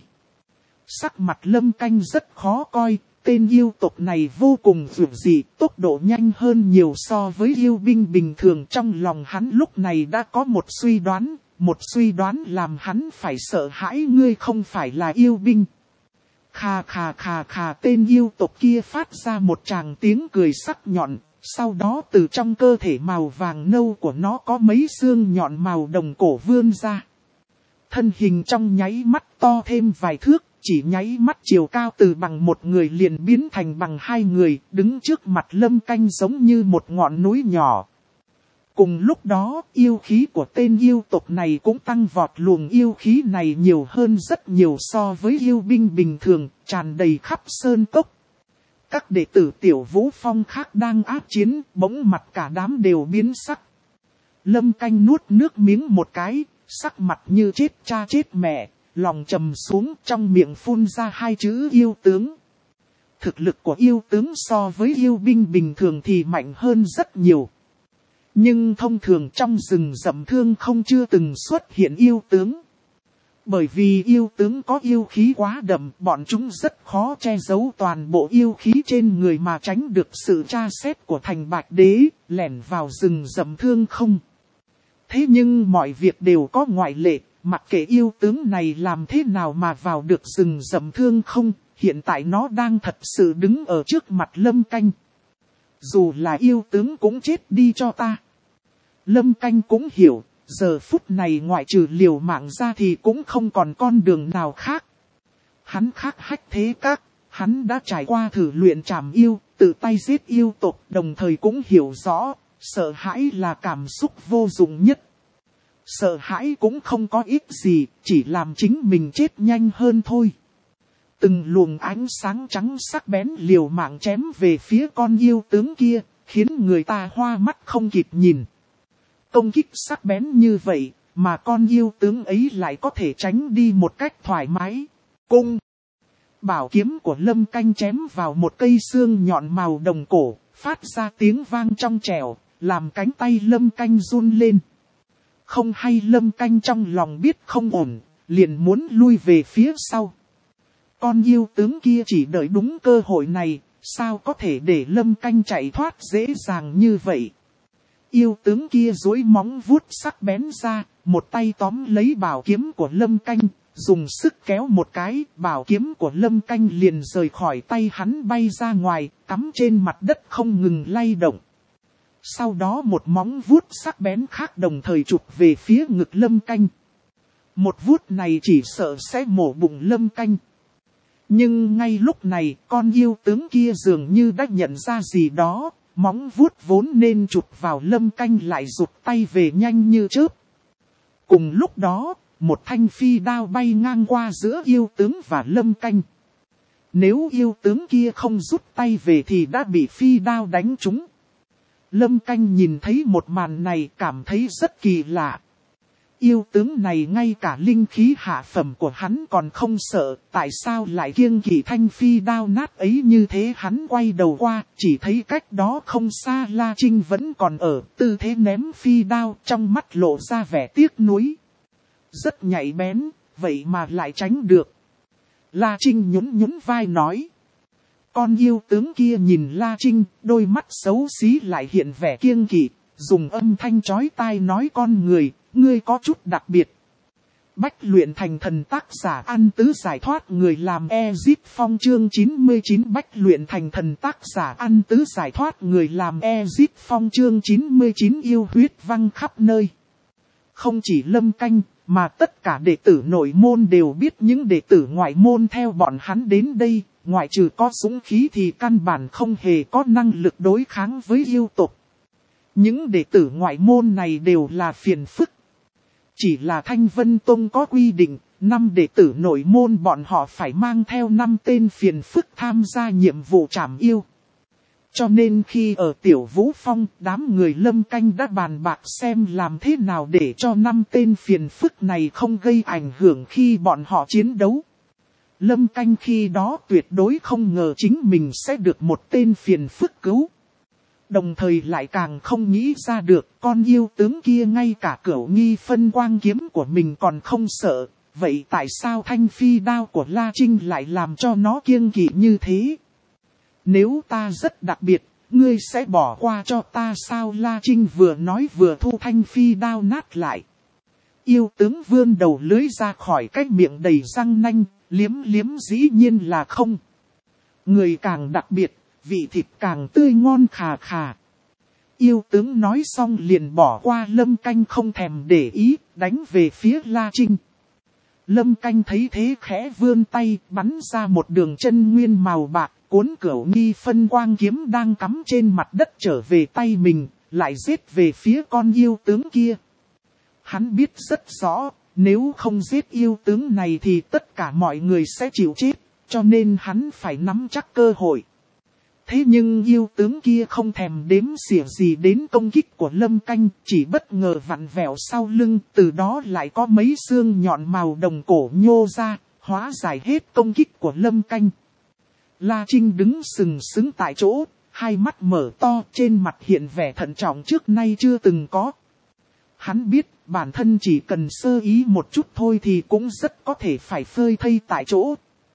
Sắc mặt Lâm Canh rất khó coi, tên yêu tộc này vô cùng dữ dị, tốc độ nhanh hơn nhiều so với yêu binh bình thường. Trong lòng hắn lúc này đã có một suy đoán, một suy đoán làm hắn phải sợ hãi, ngươi không phải là yêu binh. Khà khà khà khà, tên yêu tộc kia phát ra một tràng tiếng cười sắc nhọn, sau đó từ trong cơ thể màu vàng nâu của nó có mấy xương nhọn màu đồng cổ vươn ra. Thân hình trong nháy mắt to thêm vài thước, chỉ nháy mắt chiều cao từ bằng một người liền biến thành bằng hai người, đứng trước mặt Lâm Canh giống như một ngọn núi nhỏ. Cùng lúc đó, yêu khí của tên yêu tộc này cũng tăng vọt, luồng yêu khí này nhiều hơn rất nhiều so với yêu binh bình thường, tràn đầy khắp sơn cốc. Các đệ tử Tiểu Vũ Phong khác đang áp chiến, bỗng mặt cả đám đều biến sắc. Lâm Canh nuốt nước miếng một cái, sắc mặt như chết cha chết mẹ, lòng trầm xuống, trong miệng phun ra hai chữ yêu tướng. Thực lực của yêu tướng so với yêu binh bình thường thì mạnh hơn rất nhiều. Nhưng thông thường trong rừng rậm thương không chưa từng xuất hiện yêu tướng. Bởi vì yêu tướng có yêu khí quá đậm, bọn chúng rất khó che giấu toàn bộ yêu khí trên người mà tránh được sự tra xét của Thành Bạch Đế, lẻn vào rừng rậm thương không. Thế nhưng mọi việc đều có ngoại lệ, mặc kệ yêu tướng này làm thế nào mà vào được rừng rậm thương không, hiện tại nó đang thật sự đứng ở trước mặt Lâm Canh. Dù là yêu tướng cũng chết đi cho ta. Lâm Canh cũng hiểu, giờ phút này ngoại trừ liều mạng ra thì cũng không còn con đường nào khác. Hắn khác Hách Thế Các, hắn đã trải qua thử luyện trảm yêu, tự tay giết yêu tộc, đồng thời cũng hiểu rõ, sợ hãi là cảm xúc vô dụng nhất. Sợ hãi cũng không có ích gì, chỉ làm chính mình chết nhanh hơn thôi. Từng luồng ánh sáng trắng sắc bén liều mạng chém về phía con yêu tướng kia, khiến người ta hoa mắt không kịp nhìn. Công kích sắc bén như vậy, mà con yêu tướng ấy lại có thể tránh đi một cách thoải mái. Cung! Bảo kiếm của Lâm Canh chém vào một cây xương nhọn màu đồng cổ, phát ra tiếng vang trong trẻo, làm cánh tay Lâm Canh run lên. Không hay Lâm Canh trong lòng biết không ổn, liền muốn lui về phía sau. Con yêu tướng kia chỉ đợi đúng cơ hội này, sao có thể để Lâm Canh chạy thoát dễ dàng như vậy. Yêu tướng kia duỗi móng vuốt sắc bén ra, một tay tóm lấy bảo kiếm của Lâm Canh, dùng sức kéo một cái, bảo kiếm của Lâm Canh liền rời khỏi tay hắn bay ra ngoài, cắm trên mặt đất không ngừng lay động. Sau đó một móng vuốt sắc bén khác đồng thời chụp về phía ngực Lâm Canh. Một vuốt này chỉ sợ sẽ mổ bụng Lâm Canh. Nhưng ngay lúc này, con yêu tướng kia dường như đã nhận ra gì đó, móng vuốt vốn nên chụp vào Lâm Canh lại rụt tay về nhanh như chớp. Cùng lúc đó, một thanh phi đao bay ngang qua giữa yêu tướng và Lâm Canh. Nếu yêu tướng kia không rút tay về thì đã bị phi đao đánh trúng. Lâm Canh nhìn thấy một màn này cảm thấy rất kỳ lạ. Yêu tướng này ngay cả linh khí hạ phẩm của hắn còn không sợ, tại sao lại kiêng kỵ thanh phi đao nát ấy như thế. Hắn quay đầu qua, chỉ thấy cách đó không xa La Trinh vẫn còn ở tư thế ném phi đao, trong mắt lộ ra vẻ tiếc nuối. Rất nhạy bén, vậy mà lại tránh được. La Trinh nhún nhún vai nói. Con yêu tướng kia nhìn La Trinh, đôi mắt xấu xí lại hiện vẻ kiêng kỵ, dùng âm thanh chói tai nói con người, ngươi có chút đặc biệt. Bách luyện thành thần tác giả An Tứ giải thoát người làm Ezip Phong chương chín mươi chín. Bách luyện thành thần tác giả An Tứ giải thoát người làm Ezip Phong chương chín mươi chín. Yêu huyết văng khắp nơi. Không chỉ Lâm Canh, mà tất cả đệ tử nội môn đều biết những đệ tử ngoại môn theo bọn hắn đến đây, ngoại trừ có dũng khí thì căn bản không hề có năng lực đối kháng với yêu tộc. Những đệ tử ngoại môn này đều là phiền phức. Chỉ là Thanh Vân Tông có quy định, năm đệ tử nội môn bọn họ phải mang theo năm tên phiền phức tham gia nhiệm vụ trảm yêu. Cho nên khi ở Tiểu Vũ Phong, đám người Lâm Canh đã bàn bạc xem làm thế nào để cho năm tên phiền phức này không gây ảnh hưởng khi bọn họ chiến đấu. Lâm Canh khi đó tuyệt đối không ngờ chính mình sẽ được một tên phiền phức cứu. Đồng thời lại càng không nghĩ ra được con yêu tướng kia ngay cả cửu nghi phân quang kiếm của mình còn không sợ. Vậy tại sao thanh phi đao của La Trinh lại làm cho nó kiêng kỵ như thế? Nếu ta rất đặc biệt, ngươi sẽ bỏ qua cho ta sao? La Trinh vừa nói vừa thu thanh phi đao nát lại. Yêu tướng vươn đầu lưới ra khỏi cái miệng đầy răng nanh, liếm liếm dĩ nhiên là không. Người càng đặc biệt, vị thịt càng tươi ngon khà khà. Yêu tướng nói xong liền bỏ qua Lâm Canh không thèm để ý, đánh về phía La Trinh. Lâm Canh thấy thế khẽ vươn tay, bắn ra một đường chân nguyên màu bạc, cuốn cửu nghi phân quang kiếm đang cắm trên mặt đất trở về tay mình, lại giết về phía con yêu tướng kia. Hắn biết rất rõ, nếu không giết yêu tướng này thì tất cả mọi người sẽ chịu chết, cho nên hắn phải nắm chắc cơ hội. Thế nhưng yêu tướng kia không thèm đếm xỉa gì đến công kích của Lâm Canh, chỉ bất ngờ vặn vẹo sau lưng, từ đó lại có mấy xương nhọn màu đồng cổ nhô ra, hóa giải hết công kích của Lâm Canh. La Trinh đứng sừng sững tại chỗ, hai mắt mở to, trên mặt hiện vẻ thận trọng trước nay chưa từng có. Hắn biết bản thân chỉ cần sơ ý một chút thôi thì cũng rất có thể phải phơi thây tại chỗ.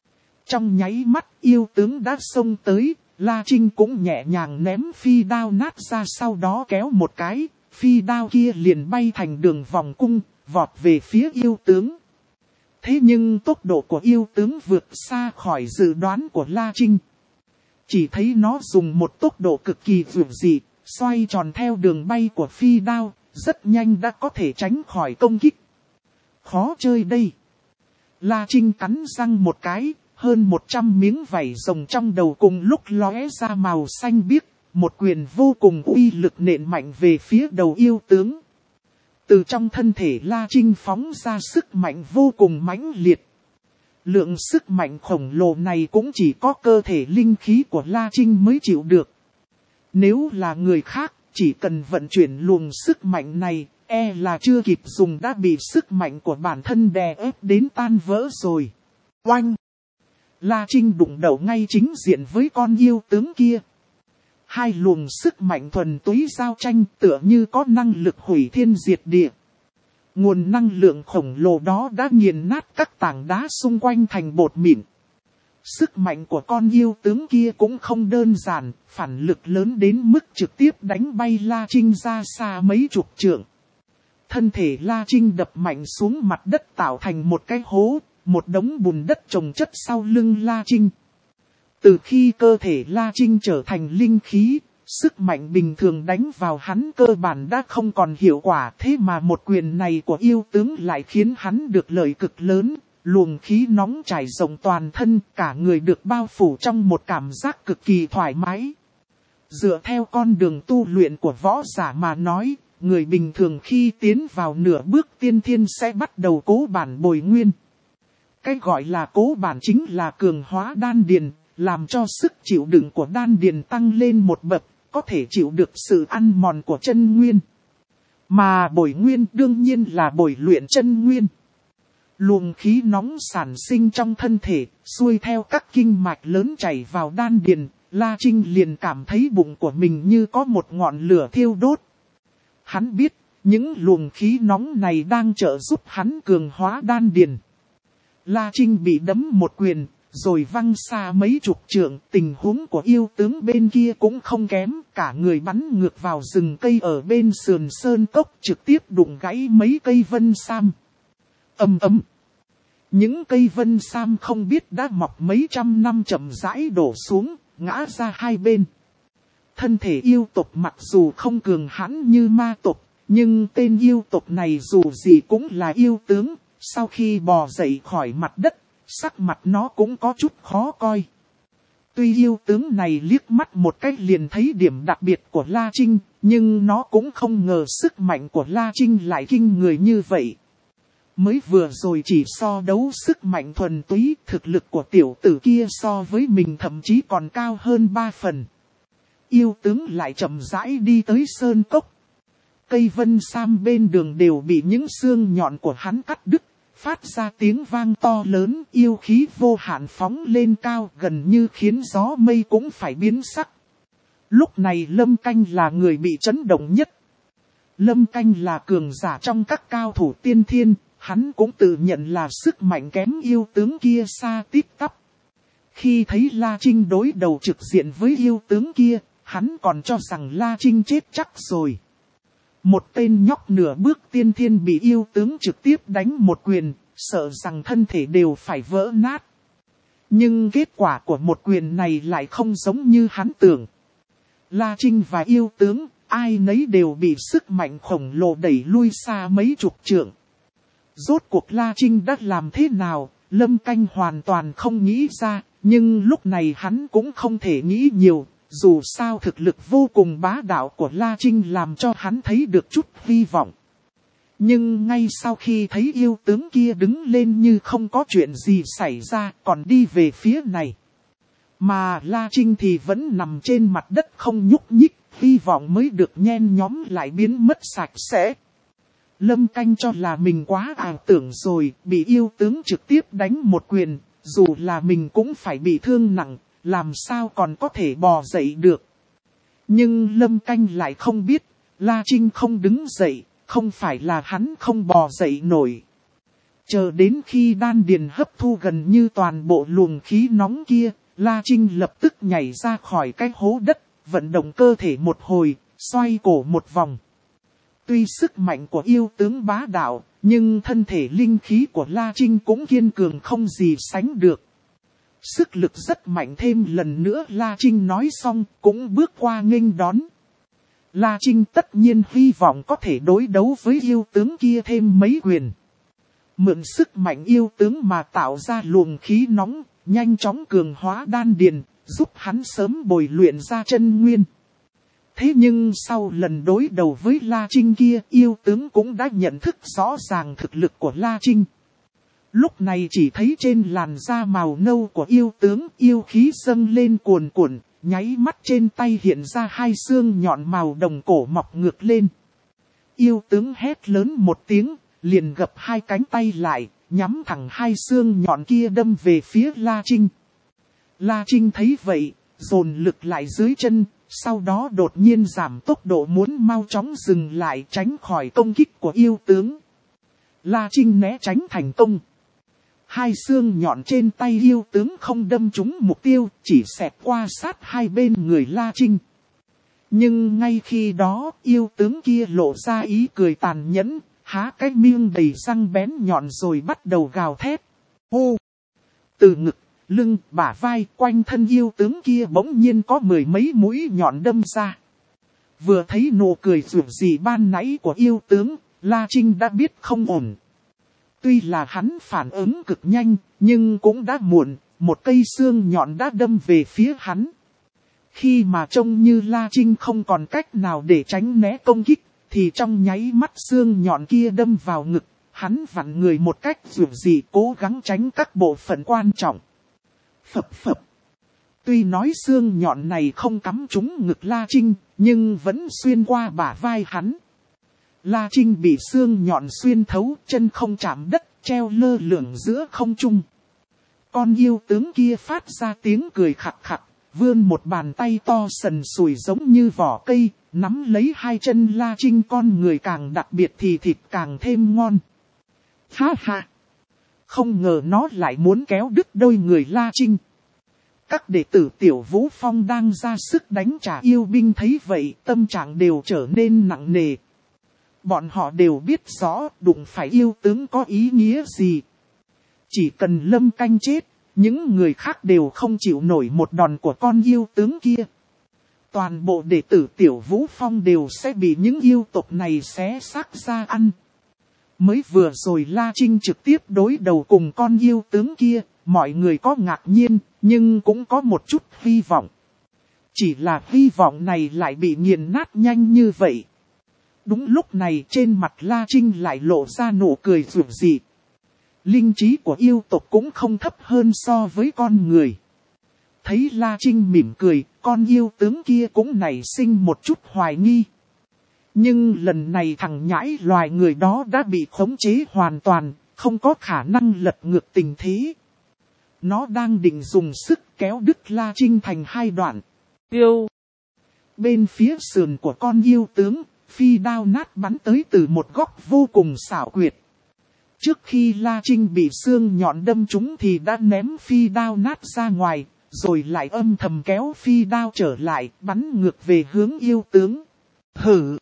Trong nháy mắt yêu tướng đã xông tới, La Trinh cũng nhẹ nhàng ném phi đao nát ra, sau đó kéo một cái, phi đao kia liền bay thành đường vòng cung, vọt về phía yêu tướng. Thế nhưng tốc độ của yêu tướng vượt xa khỏi dự đoán của La Trinh. Chỉ thấy nó dùng một tốc độ cực kỳ vượt dị, xoay tròn theo đường bay của phi đao, rất nhanh đã có thể tránh khỏi công kích. Khó chơi đây. La Trinh cắn răng một cái, hơn một trăm miếng vảy rồng trong đầu cùng lúc lóe ra màu xanh biếc, một quyền vô cùng uy lực nện mạnh về phía đầu yêu tướng. Từ trong thân thể La Trinh phóng ra sức mạnh vô cùng mãnh liệt. Lượng sức mạnh khổng lồ này cũng chỉ có cơ thể linh khí của La Trinh mới chịu được. Nếu là người khác, chỉ cần vận chuyển luồng sức mạnh này, e là chưa kịp dùng đã bị sức mạnh của bản thân đè ép đến tan vỡ rồi. Oanh! La Trinh đụng đầu ngay chính diện với con yêu tướng kia. Hai luồng sức mạnh thuần túy giao tranh tựa như có năng lực hủy thiên diệt địa. Nguồn năng lượng khổng lồ đó đã nghiền nát các tảng đá xung quanh thành bột mịn. Sức mạnh của con yêu tướng kia cũng không đơn giản, phản lực lớn đến mức trực tiếp đánh bay La Trinh ra xa mấy chục trượng. Thân thể La Trinh đập mạnh xuống mặt đất tạo thành một cái hố, một đống bùn đất chồng chất sau lưng La Trinh. Từ khi cơ thể La Trinh trở thành linh khí, sức mạnh bình thường đánh vào hắn cơ bản đã không còn hiệu quả, thế mà một quyền này của yêu tướng lại khiến hắn được lợi cực lớn. Luồng khí nóng trải rộng toàn thân, cả người được bao phủ trong một cảm giác cực kỳ thoải mái. Dựa theo con đường tu luyện của võ giả mà nói, người bình thường khi tiến vào nửa bước tiên thiên sẽ bắt đầu cố bản bồi nguyên. Cái gọi là cố bản chính là cường hóa đan điền, làm cho sức chịu đựng của đan điền tăng lên một bậc, có thể chịu được sự ăn mòn của chân nguyên. Mà bồi nguyên đương nhiên là bồi luyện chân nguyên. Luồng khí nóng sản sinh trong thân thể, xuôi theo các kinh mạch lớn chảy vào đan điền, La Trinh liền cảm thấy bụng của mình như có một ngọn lửa thiêu đốt. Hắn biết, những luồng khí nóng này đang trợ giúp hắn cường hóa đan điền. La Trinh bị đấm một quyền, rồi văng xa mấy chục trượng, tình huống của yêu tướng bên kia cũng không kém, cả người bắn ngược vào rừng cây ở bên sườn sơn cốc, trực tiếp đụng gãy mấy cây vân sam. Ầm ầm. Những cây vân sam không biết đã mọc mấy trăm năm chậm rãi đổ xuống, ngã ra hai bên. Thân thể yêu tộc mặc dù không cường hãn như ma tộc, nhưng tên yêu tộc này dù gì cũng là yêu tướng, sau khi bò dậy khỏi mặt đất, sắc mặt nó cũng có chút khó coi. Tuy yêu tướng này liếc mắt một cách liền thấy điểm đặc biệt của La Trinh, nhưng nó cũng không ngờ sức mạnh của La Trinh lại kinh người như vậy. Mới vừa rồi chỉ so đấu sức mạnh thuần túy, thực lực của tiểu tử kia so với mình thậm chí còn cao hơn ba phần. Yêu tướng lại chậm rãi đi tới sơn cốc. Cây vân sam bên đường đều bị những xương nhọn của hắn cắt đứt, phát ra tiếng vang to lớn, yêu khí vô hạn phóng lên cao, gần như khiến gió mây cũng phải biến sắc. Lúc này Lâm Canh là người bị chấn động nhất. Lâm Canh là cường giả trong các cao thủ tiên thiên, hắn cũng tự nhận là sức mạnh kém yêu tướng kia xa tít tắp. Khi thấy La Trinh đối đầu trực diện với yêu tướng kia, hắn còn cho rằng La Trinh chết chắc rồi. Một tên nhóc nửa bước tiên thiên bị yêu tướng trực tiếp đánh một quyền, sợ rằng thân thể đều phải vỡ nát. Nhưng kết quả của một quyền này lại không giống như hắn tưởng. La Trinh và yêu tướng, ai nấy đều bị sức mạnh khổng lồ đẩy lui xa mấy chục trượng. Rốt cuộc La Trinh đã làm thế nào, Lâm Canh hoàn toàn không nghĩ ra, nhưng lúc này hắn cũng không thể nghĩ nhiều. Dù sao thực lực vô cùng bá đạo của La Trinh làm cho hắn thấy được chút hy vọng. Nhưng ngay sau khi thấy yêu tướng kia đứng lên như không có chuyện gì xảy ra, còn đi về phía này. Mà La Trinh thì vẫn nằm trên mặt đất không nhúc nhích, hy vọng mới được nhen nhóm lại biến mất sạch sẽ. Lâm Canh cho là mình quá ảo tưởng rồi, bị yêu tướng trực tiếp đánh một quyền, dù là mình cũng phải bị thương nặng. Làm sao còn có thể bò dậy được. Nhưng Lâm Canh lại không biết, La Trinh không đứng dậy, không phải là hắn không bò dậy nổi. Chờ đến khi đan điền hấp thu gần như toàn bộ luồng khí nóng kia, La Trinh lập tức nhảy ra khỏi cái hố đất, vận động cơ thể một hồi, xoay cổ một vòng. Tuy sức mạnh của yêu tướng bá đạo, nhưng thân thể linh khí của La Trinh cũng kiên cường không gì sánh được. Sức lực rất mạnh, thêm lần nữa La Trinh nói xong cũng bước qua nghênh đón. La Trinh tất nhiên hy vọng có thể đối đấu với yêu tướng kia thêm mấy quyền. Mượn sức mạnh yêu tướng mà tạo ra luồng khí nóng, nhanh chóng cường hóa đan điền, giúp hắn sớm bồi luyện ra chân nguyên. Thế nhưng sau lần đối đầu với La Trinh kia, yêu tướng cũng đã nhận thức rõ ràng thực lực của La Trinh. Lúc này chỉ thấy trên làn da màu nâu của yêu tướng, yêu khí dâng lên cuồn cuộn, nháy mắt trên tay hiện ra hai xương nhọn màu đồng cổ mọc ngược lên. Yêu tướng hét lớn một tiếng, liền gập hai cánh tay lại, nhắm thẳng hai xương nhọn kia đâm về phía La Trinh. La Trinh thấy vậy, dồn lực lại dưới chân, sau đó đột nhiên giảm tốc độ muốn mau chóng dừng lại tránh khỏi công kích của yêu tướng. La Trinh né tránh thành công. Hai xương nhọn trên tay yêu tướng không đâm trúng mục tiêu, chỉ xẹt qua sát hai bên người La Trinh. Nhưng ngay khi đó, yêu tướng kia lộ ra ý cười tàn nhẫn, há cái miệng đầy răng bén nhọn rồi bắt đầu gào thét. Hô! Từ ngực, lưng, bả vai, quanh thân yêu tướng kia bỗng nhiên có mười mấy mũi nhọn đâm ra. Vừa thấy nụ cười rủi gì ban nãy của yêu tướng, La Trinh đã biết không ổn. Tuy là hắn phản ứng cực nhanh, nhưng cũng đã muộn, một cây xương nhọn đã đâm về phía hắn. Khi mà trông như La Trinh không còn cách nào để tránh né công kích, thì trong nháy mắt xương nhọn kia đâm vào ngực, hắn vặn người một cách rủi gì cố gắng tránh các bộ phận quan trọng. Phập phập. Tuy nói xương nhọn này không cắm trúng ngực La Trinh, nhưng vẫn xuyên qua bả vai hắn. La Trinh bị xương nhọn xuyên thấu, chân không chạm đất, treo lơ lửng giữa không trung. Con yêu tướng kia phát ra tiếng cười khặc khặc, vươn một bàn tay to sần sùi giống như vỏ cây, nắm lấy hai chân La Trinh. Con người càng đặc biệt thì thịt càng thêm ngon. Ha ha! Không ngờ nó lại muốn kéo đứt đôi người La Trinh. Các đệ tử Tiểu Vũ Phong đang ra sức đánh trả yêu binh thấy vậy, tâm trạng đều trở nên nặng nề. Bọn họ đều biết rõ đụng phải yêu tướng có ý nghĩa gì. Chỉ cần Lâm Canh chết, những người khác đều không chịu nổi một đòn của con yêu tướng kia. Toàn bộ đệ tử Tiểu Vũ Phong đều sẽ bị những yêu tộc này xé xác ra ăn. Mới vừa rồi La Trinh trực tiếp đối đầu cùng con yêu tướng kia, mọi người có ngạc nhiên, nhưng cũng có một chút hy vọng. Chỉ là hy vọng này lại bị nghiền nát nhanh như vậy. Đúng lúc này trên mặt La Trinh lại lộ ra nụ cười rực rỡ. Linh trí của yêu tộc cũng không thấp hơn so với con người. Thấy La Trinh mỉm cười, con yêu tướng kia cũng nảy sinh một chút hoài nghi. Nhưng lần này thằng nhãi loài người đó đã bị khống chế hoàn toàn, không có khả năng lật ngược tình thế. Nó đang định dùng sức kéo đứt La Trinh thành hai đoạn. Yêu! Bên phía sườn của con yêu tướng, phi đao nát bắn tới từ một góc vô cùng xảo quyệt. Trước khi La Trinh bị xương nhọn đâm trúng thì đã ném phi đao nát ra ngoài, rồi lại âm thầm kéo phi đao trở lại, bắn ngược về hướng yêu tướng. Hử!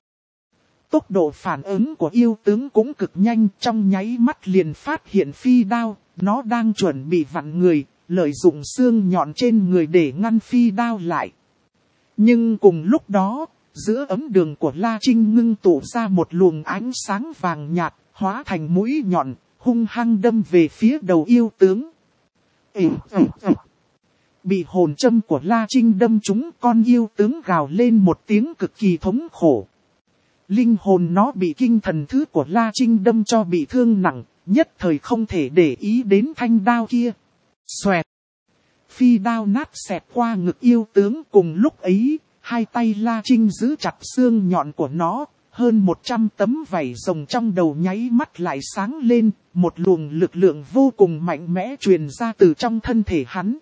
Tốc độ phản ứng của yêu tướng cũng cực nhanh, trong nháy mắt liền phát hiện phi đao, nó đang chuẩn bị vặn người, lợi dụng xương nhọn trên người để ngăn phi đao lại. Nhưng cùng lúc đó, giữa ấm đường của La Trinh ngưng tụ ra một luồng ánh sáng vàng nhạt, hóa thành mũi nhọn, hung hăng đâm về phía đầu yêu tướng. Ê, ê, ê. Bị hồn châm của La Trinh đâm trúng, con yêu tướng gào lên một tiếng cực kỳ thống khổ. Linh hồn nó bị kinh thần thứ của La Trinh đâm cho bị thương nặng, nhất thời không thể để ý đến thanh đao kia. Xoẹt! Phi đao nát xẹt qua ngực yêu tướng. Cùng lúc ấy, hai tay La Trinh giữ chặt xương nhọn của nó, hơn một trăm tấm vảy rồng trong đầu nháy mắt lại sáng lên, một luồng lực lượng vô cùng mạnh mẽ truyền ra từ trong thân thể hắn.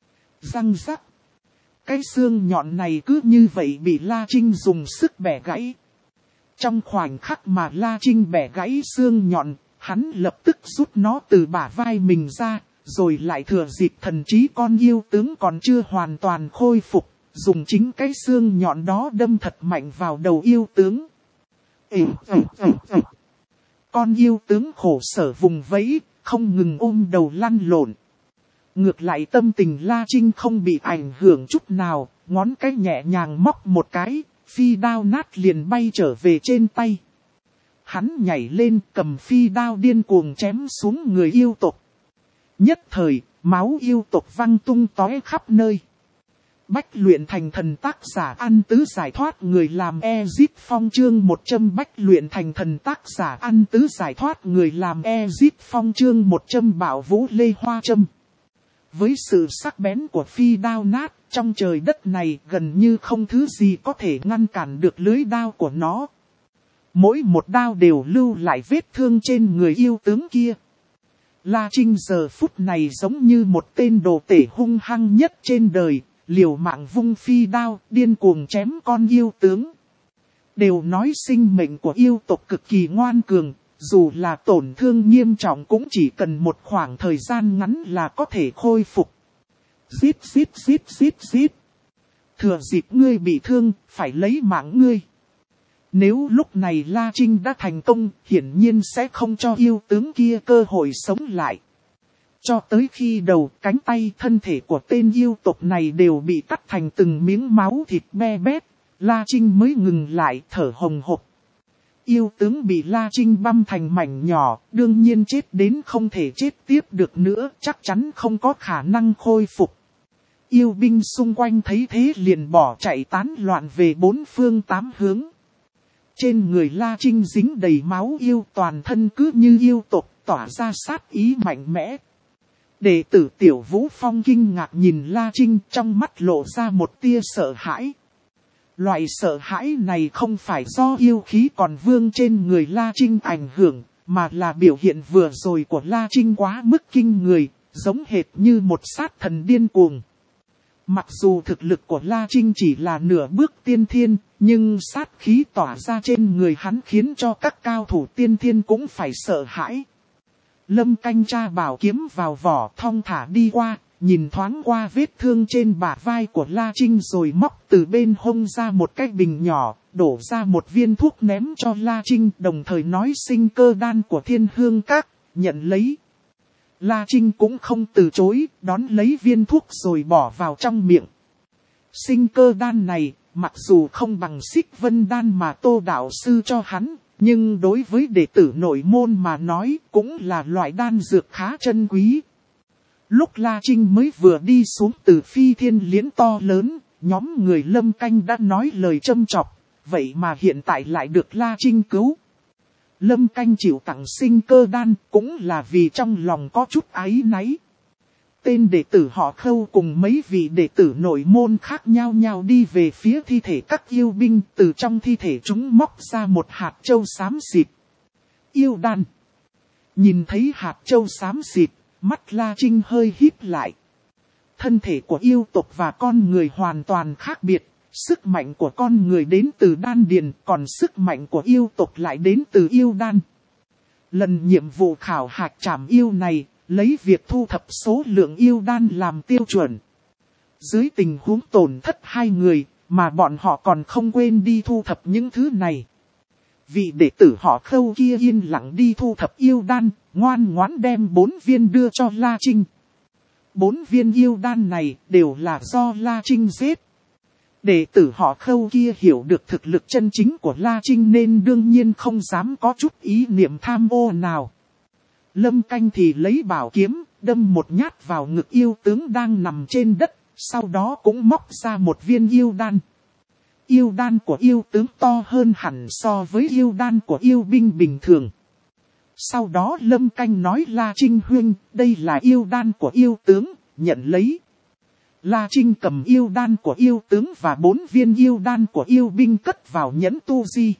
Răng rắc! Cái xương nhọn này cứ như vậy bị La Trinh dùng sức bẻ gãy. Trong khoảnh khắc mà La Trinh bẻ gãy xương nhọn, hắn lập tức rút nó từ bả vai mình ra, rồi lại thừa dịp thần trí con yêu tướng còn chưa hoàn toàn khôi phục, dùng chính cái xương nhọn đó đâm thật mạnh vào đầu yêu tướng. Ê, ê, ê, ê. Con yêu tướng khổ sở vùng vẫy, không ngừng ôm đầu lăn lộn. Ngược lại tâm tình La Trinh không bị ảnh hưởng chút nào, ngón cái nhẹ nhàng móc một cái, phi đao nát liền bay trở về trên tay. Hắn nhảy lên cầm phi đao điên cuồng chém xuống người yêu tộc. Nhất thời, máu yêu tộc văng tung tóe khắp nơi. Bách luyện thành thần tác giả Ăn Tứ giải thoát người làm Ezip Phong chương một trăm bách luyện thành thần tác giả Ăn Tứ giải thoát người làm Ezip Phong chương một trăm bảo vũ lê hoa châm. Với sự sắc bén của phi đao nát, trong trời đất này gần như không thứ gì có thể ngăn cản được lưới đao của nó. Mỗi một đao đều lưu lại vết thương trên người yêu tướng kia. La Trinh giờ phút này giống như một tên đồ tể hung hăng nhất trên đời, liều mạng vung phi đao, điên cuồng chém con yêu tướng. Đều nói sinh mệnh của yêu tộc cực kỳ ngoan cường, dù là tổn thương nghiêm trọng cũng chỉ cần một khoảng thời gian ngắn là có thể khôi phục. Giết giết giết giết giết. Thừa dịp ngươi bị thương, phải lấy mạng ngươi. Nếu lúc này La Trinh đã thành công, hiển nhiên sẽ không cho yêu tướng kia cơ hội sống lại. Cho tới khi đầu, cánh tay, thân thể của tên yêu tộc này đều bị cắt thành từng miếng máu thịt be bét, La Trinh mới ngừng lại thở hồng hộc. Yêu tướng bị La Trinh băm thành mảnh nhỏ, đương nhiên chết đến không thể chết tiếp được nữa, chắc chắn không có khả năng khôi phục. Yêu binh xung quanh thấy thế liền bỏ chạy tán loạn về bốn phương tám hướng. Trên người La Trinh dính đầy máu yêu, toàn thân cứ như yêu tộc tỏa ra sát ý mạnh mẽ. Đệ tử Tiểu Vũ Phong kinh ngạc nhìn La Trinh, trong mắt lộ ra một tia sợ hãi. Loại sợ hãi này không phải do yêu khí còn vương trên người La Trinh ảnh hưởng, mà là biểu hiện vừa rồi của La Trinh quá mức kinh người, giống hệt như một sát thần điên cuồng. Mặc dù thực lực của La Trinh chỉ là nửa bước tiên thiên, nhưng sát khí tỏa ra trên người hắn khiến cho các cao thủ tiên thiên cũng phải sợ hãi. Lâm Canh tra bảo kiếm vào vỏ, thong thả đi qua, nhìn thoáng qua vết thương trên bả vai của La Trinh rồi móc từ bên hông ra một cái bình nhỏ, đổ ra một viên thuốc ném cho La Trinh, đồng thời nói sinh cơ đan của Thiên Hương Các, nhận lấy. La Trinh cũng không từ chối, đón lấy viên thuốc rồi bỏ vào trong miệng. Sinh cơ đan này, mặc dù không bằng Xích Vân đan mà Tô đạo sư cho hắn, nhưng đối với đệ tử nội môn mà nói cũng là loại đan dược khá chân quý. Lúc La Trinh mới vừa đi xuống từ phi thiên liễn to lớn, nhóm người Lâm Canh đã nói lời châm chọc, vậy mà hiện tại lại được La Trinh cứu. Lâm Canh chịu tặng sinh cơ đan cũng là vì trong lòng có chút áy náy. Tên đệ tử họ Khâu cùng mấy vị đệ tử nội môn khác nhau nhau đi về phía thi thể các yêu binh, từ trong thi thể chúng móc ra một hạt châu xám xịt. Yêu đan. Nhìn thấy hạt châu xám xịt, mắt La Trinh hơi híp lại. Thân thể của yêu tộc và con người hoàn toàn khác biệt. Sức mạnh của con người đến từ đan điền, còn sức mạnh của yêu tộc lại đến từ yêu đan. Lần nhiệm vụ khảo hạch trảm yêu này, lấy việc thu thập số lượng yêu đan làm tiêu chuẩn. Dưới tình huống tổn thất hai người, mà bọn họ còn không quên đi thu thập những thứ này. Vị đệ tử họ Khâu kia yên lặng đi thu thập yêu đan, ngoan ngoãn đem bốn viên đưa cho La Trinh. Bốn viên yêu đan này đều là do La Trinh giết. Đệ tử họ Khâu kia hiểu được thực lực chân chính của La Trinh nên đương nhiên không dám có chút ý niệm tham ô nào. Lâm Canh thì lấy bảo kiếm, đâm một nhát vào ngực yêu tướng đang nằm trên đất, sau đó cũng móc ra một viên yêu đan. Yêu đan của yêu tướng to hơn hẳn so với yêu đan của yêu binh bình thường. Sau đó Lâm Canh nói La Trinh huynh, đây là yêu đan của yêu tướng, nhận lấy. La Trinh cầm yêu đan của yêu tướng và bốn viên yêu đan của yêu binh cất vào nhẫn tu di.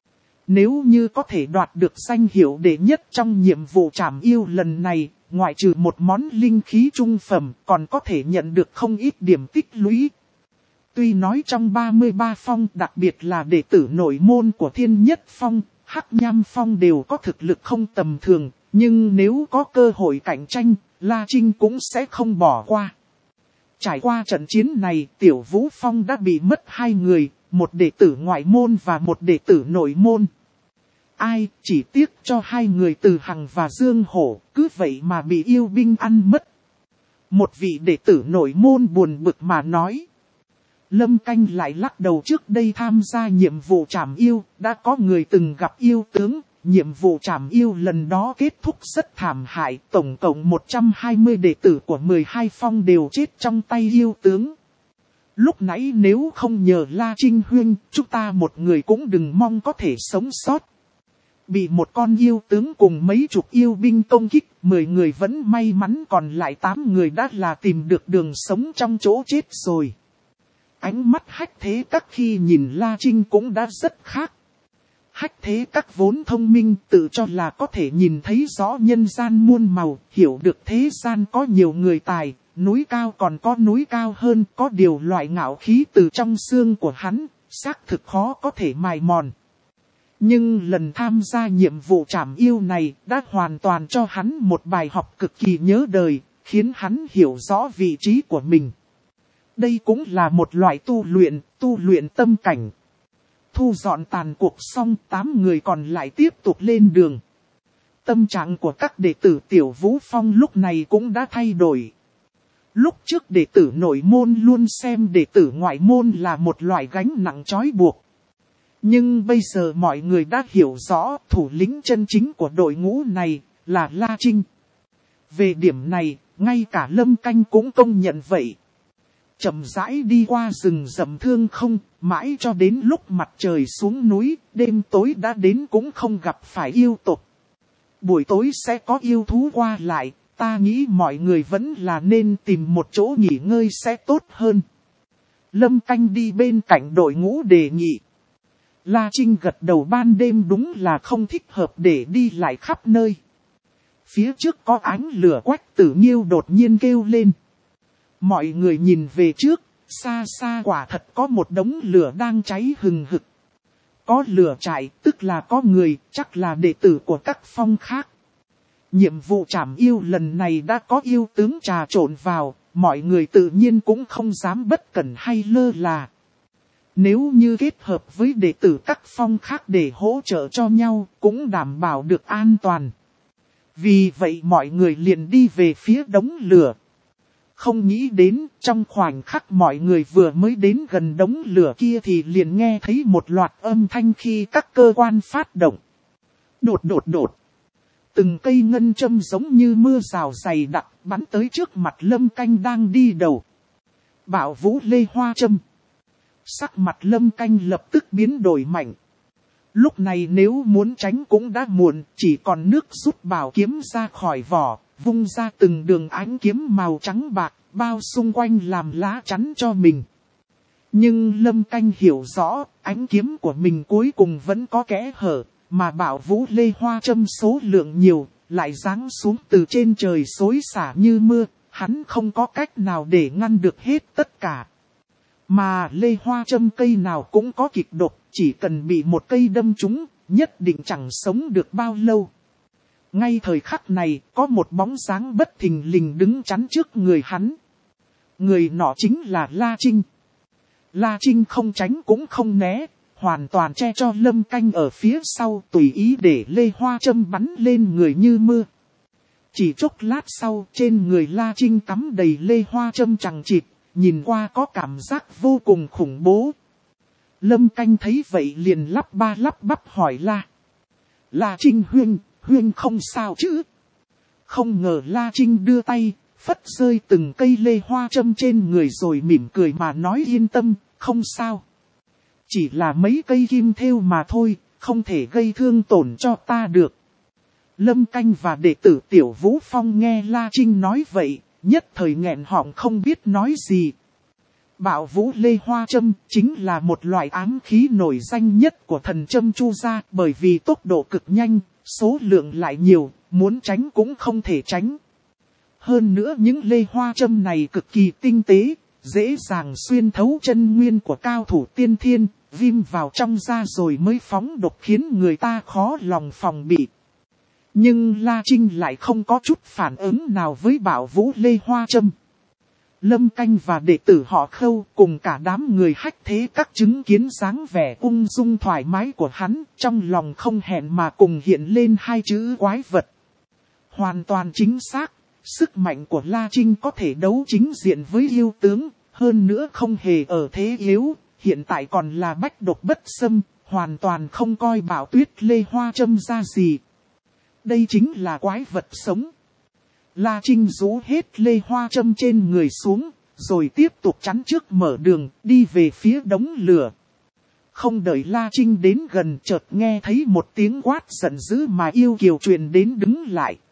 Nếu như có thể đoạt được danh hiệu đệ nhất trong nhiệm vụ trảm yêu lần này, ngoại trừ một món linh khí trung phẩm còn có thể nhận được không ít điểm tích lũy. Tuy nói trong ba mươi ba phong, đặc biệt là đệ tử nội môn của Thiên Nhất Phong, Hắc Nham Phong đều có thực lực không tầm thường, nhưng nếu có cơ hội cạnh tranh, La Trinh cũng sẽ không bỏ qua. Trải qua trận chiến này, Tiểu Vũ Phong đã bị mất hai người, một đệ tử ngoại môn và một đệ tử nội môn. Ai, chỉ tiếc cho hai người Từ Hằng và Dương Hổ, cứ vậy mà bị yêu binh ăn mất. Một vị đệ tử nội môn buồn bực mà nói. Lâm Canh lại lắc đầu, trước đây tham gia nhiệm vụ trảm yêu, đã có người từng gặp yêu tướng. Nhiệm vụ trảm yêu lần đó kết thúc rất thảm hại, tổng cộng một trăm hai mươi đệ tử của mười hai phong đều chết trong tay yêu tướng. Lúc nãy nếu không nhờ La Trinh huynh, chúng ta một người cũng đừng mong có thể sống sót. Bị một con yêu tướng cùng mấy chục yêu binh công kích, mười người vẫn may mắn, còn lại tám người đã là tìm được đường sống trong chỗ chết rồi. Ánh mắt Hách Thế Các khi nhìn La Trinh cũng đã rất khác. Hách Thế Các vốn thông minh, tự cho là có thể nhìn thấy rõ nhân gian muôn màu, hiểu được thế gian có nhiều người tài, núi cao còn có núi cao hơn, có điều loại ngạo khí từ trong xương của hắn, xác thực khó có thể mài mòn. Nhưng lần tham gia nhiệm vụ trảm yêu này đã hoàn toàn cho hắn một bài học cực kỳ nhớ đời, khiến hắn hiểu rõ vị trí của mình. Đây cũng là một loại tu luyện, tu luyện tâm cảnh. Thu dọn tàn cuộc xong, tám người còn lại tiếp tục lên đường. Tâm trạng của các đệ tử Tiểu Vũ Phong lúc này cũng đã thay đổi. Lúc trước đệ tử nội môn luôn xem đệ tử ngoại môn là một loại gánh nặng trói buộc. Nhưng bây giờ mọi người đã hiểu rõ thủ lĩnh chân chính của đội ngũ này là La Trinh. Về điểm này, ngay cả Lâm Canh cũng công nhận vậy. Chậm rãi đi qua rừng rậm thương không, mãi cho đến lúc mặt trời xuống núi, đêm tối đã đến cũng không gặp phải yêu tộc. Buổi tối sẽ có yêu thú qua lại, Ta nghĩ mọi người vẫn là nên tìm một chỗ nghỉ ngơi sẽ tốt hơn. Lâm Canh đi bên cạnh đội ngũ đề nghị. La Trinh gật đầu, ban đêm đúng là không thích hợp để đi lại khắp nơi. Phía trước có ánh lửa, Quách Tử Nhiêu đột nhiên kêu lên. Mọi người nhìn về trước, xa xa quả thật có một đống lửa đang cháy hừng hực. Có lửa trại, tức là có người, chắc là đệ tử của các phong khác. Nhiệm vụ trảm yêu lần này đã có yêu tướng trà trộn vào, mọi người tự nhiên cũng không dám bất cẩn hay lơ là. Nếu như kết hợp với đệ tử các phong khác để hỗ trợ cho nhau, cũng đảm bảo được an toàn. Vì vậy mọi người liền đi về phía đống lửa. Không nghĩ đến, trong khoảnh khắc mọi người vừa mới đến gần đống lửa kia thì liền nghe thấy một loạt âm thanh khi các cơ quan phát động. Đột đột đột. Từng cây ngân châm giống như mưa rào dày đặc bắn tới trước mặt Lâm Canh đang đi đầu. Bảo Vũ Lê Hoa châm. Sắc mặt Lâm Canh lập tức biến đổi mạnh. Lúc này nếu muốn tránh cũng đã muộn, chỉ còn nước rút bảo kiếm ra khỏi vỏ, vung ra từng đường ánh kiếm màu trắng bạc, bao xung quanh làm lá chắn cho mình. Nhưng Lâm Canh hiểu rõ, ánh kiếm của mình cuối cùng vẫn có kẽ hở, mà Bảo Vũ Lê Hoa châm số lượng nhiều, lại giáng xuống từ trên trời xối xả như mưa, hắn không có cách nào để ngăn được hết tất cả. Mà Lê Hoa châm cây nào cũng có kịch độc, chỉ cần bị một cây đâm trúng, nhất định chẳng sống được bao lâu. Ngay thời khắc này, có một bóng dáng bất thình lình đứng chắn trước người hắn. Người nọ chính là La Trinh. La Trinh không tránh cũng không né, hoàn toàn che cho Lâm Canh ở phía sau, tùy ý để Lê Hoa châm bắn lên người như mưa. Chỉ chốc lát sau, trên người La Trinh cắm đầy Lê Hoa châm chằng chịt, nhìn qua có cảm giác vô cùng khủng bố. Lâm Canh thấy vậy liền lắp ba lắp bắp hỏi La. La Trinh huynh, huynh không sao chứ? Không ngờ La Trinh đưa tay, phất rơi từng cây lê hoa châm trên người rồi mỉm cười mà nói yên tâm, không sao. Chỉ là mấy cây kim thêu mà thôi, không thể gây thương tổn cho ta được. Lâm Canh và đệ tử Tiểu Vũ Phong nghe La Trinh nói vậy, nhất thời nghẹn họng không biết nói gì. Bảo Vũ Lê Hoa châm chính là một loại ám khí nổi danh nhất của thần châm Chu gia, bởi vì tốc độ cực nhanh, số lượng lại nhiều, muốn tránh cũng không thể tránh. Hơn nữa những lê hoa châm này cực kỳ tinh tế, dễ dàng xuyên thấu chân nguyên của cao thủ tiên thiên, viêm vào trong da rồi mới phóng độc khiến người ta khó lòng phòng bị. Nhưng La Trinh lại không có chút phản ứng nào với Bảo Vũ Lê Hoa châm. Lâm Canh và đệ tử họ Khâu cùng cả đám người hách thế các chứng kiến dáng vẻ ung dung thoải mái của hắn, trong lòng không hẹn mà cùng hiện lên hai chữ quái vật. Hoàn toàn chính xác, sức mạnh của La Trinh có thể đấu chính diện với yêu tướng, hơn nữa không hề ở thế yếu, hiện tại còn là bách độc bất xâm, hoàn toàn không coi Bảo Tuyết Lê Hoa châm ra gì. Đây chính là quái vật sống. La Trinh rũ hết lê hoa châm trên người xuống, rồi tiếp tục chắn trước mở đường, đi về phía đống lửa. Không đợi La Trinh đến gần chợt nghe thấy một tiếng quát giận dữ mà yêu kiều truyền đến đứng lại.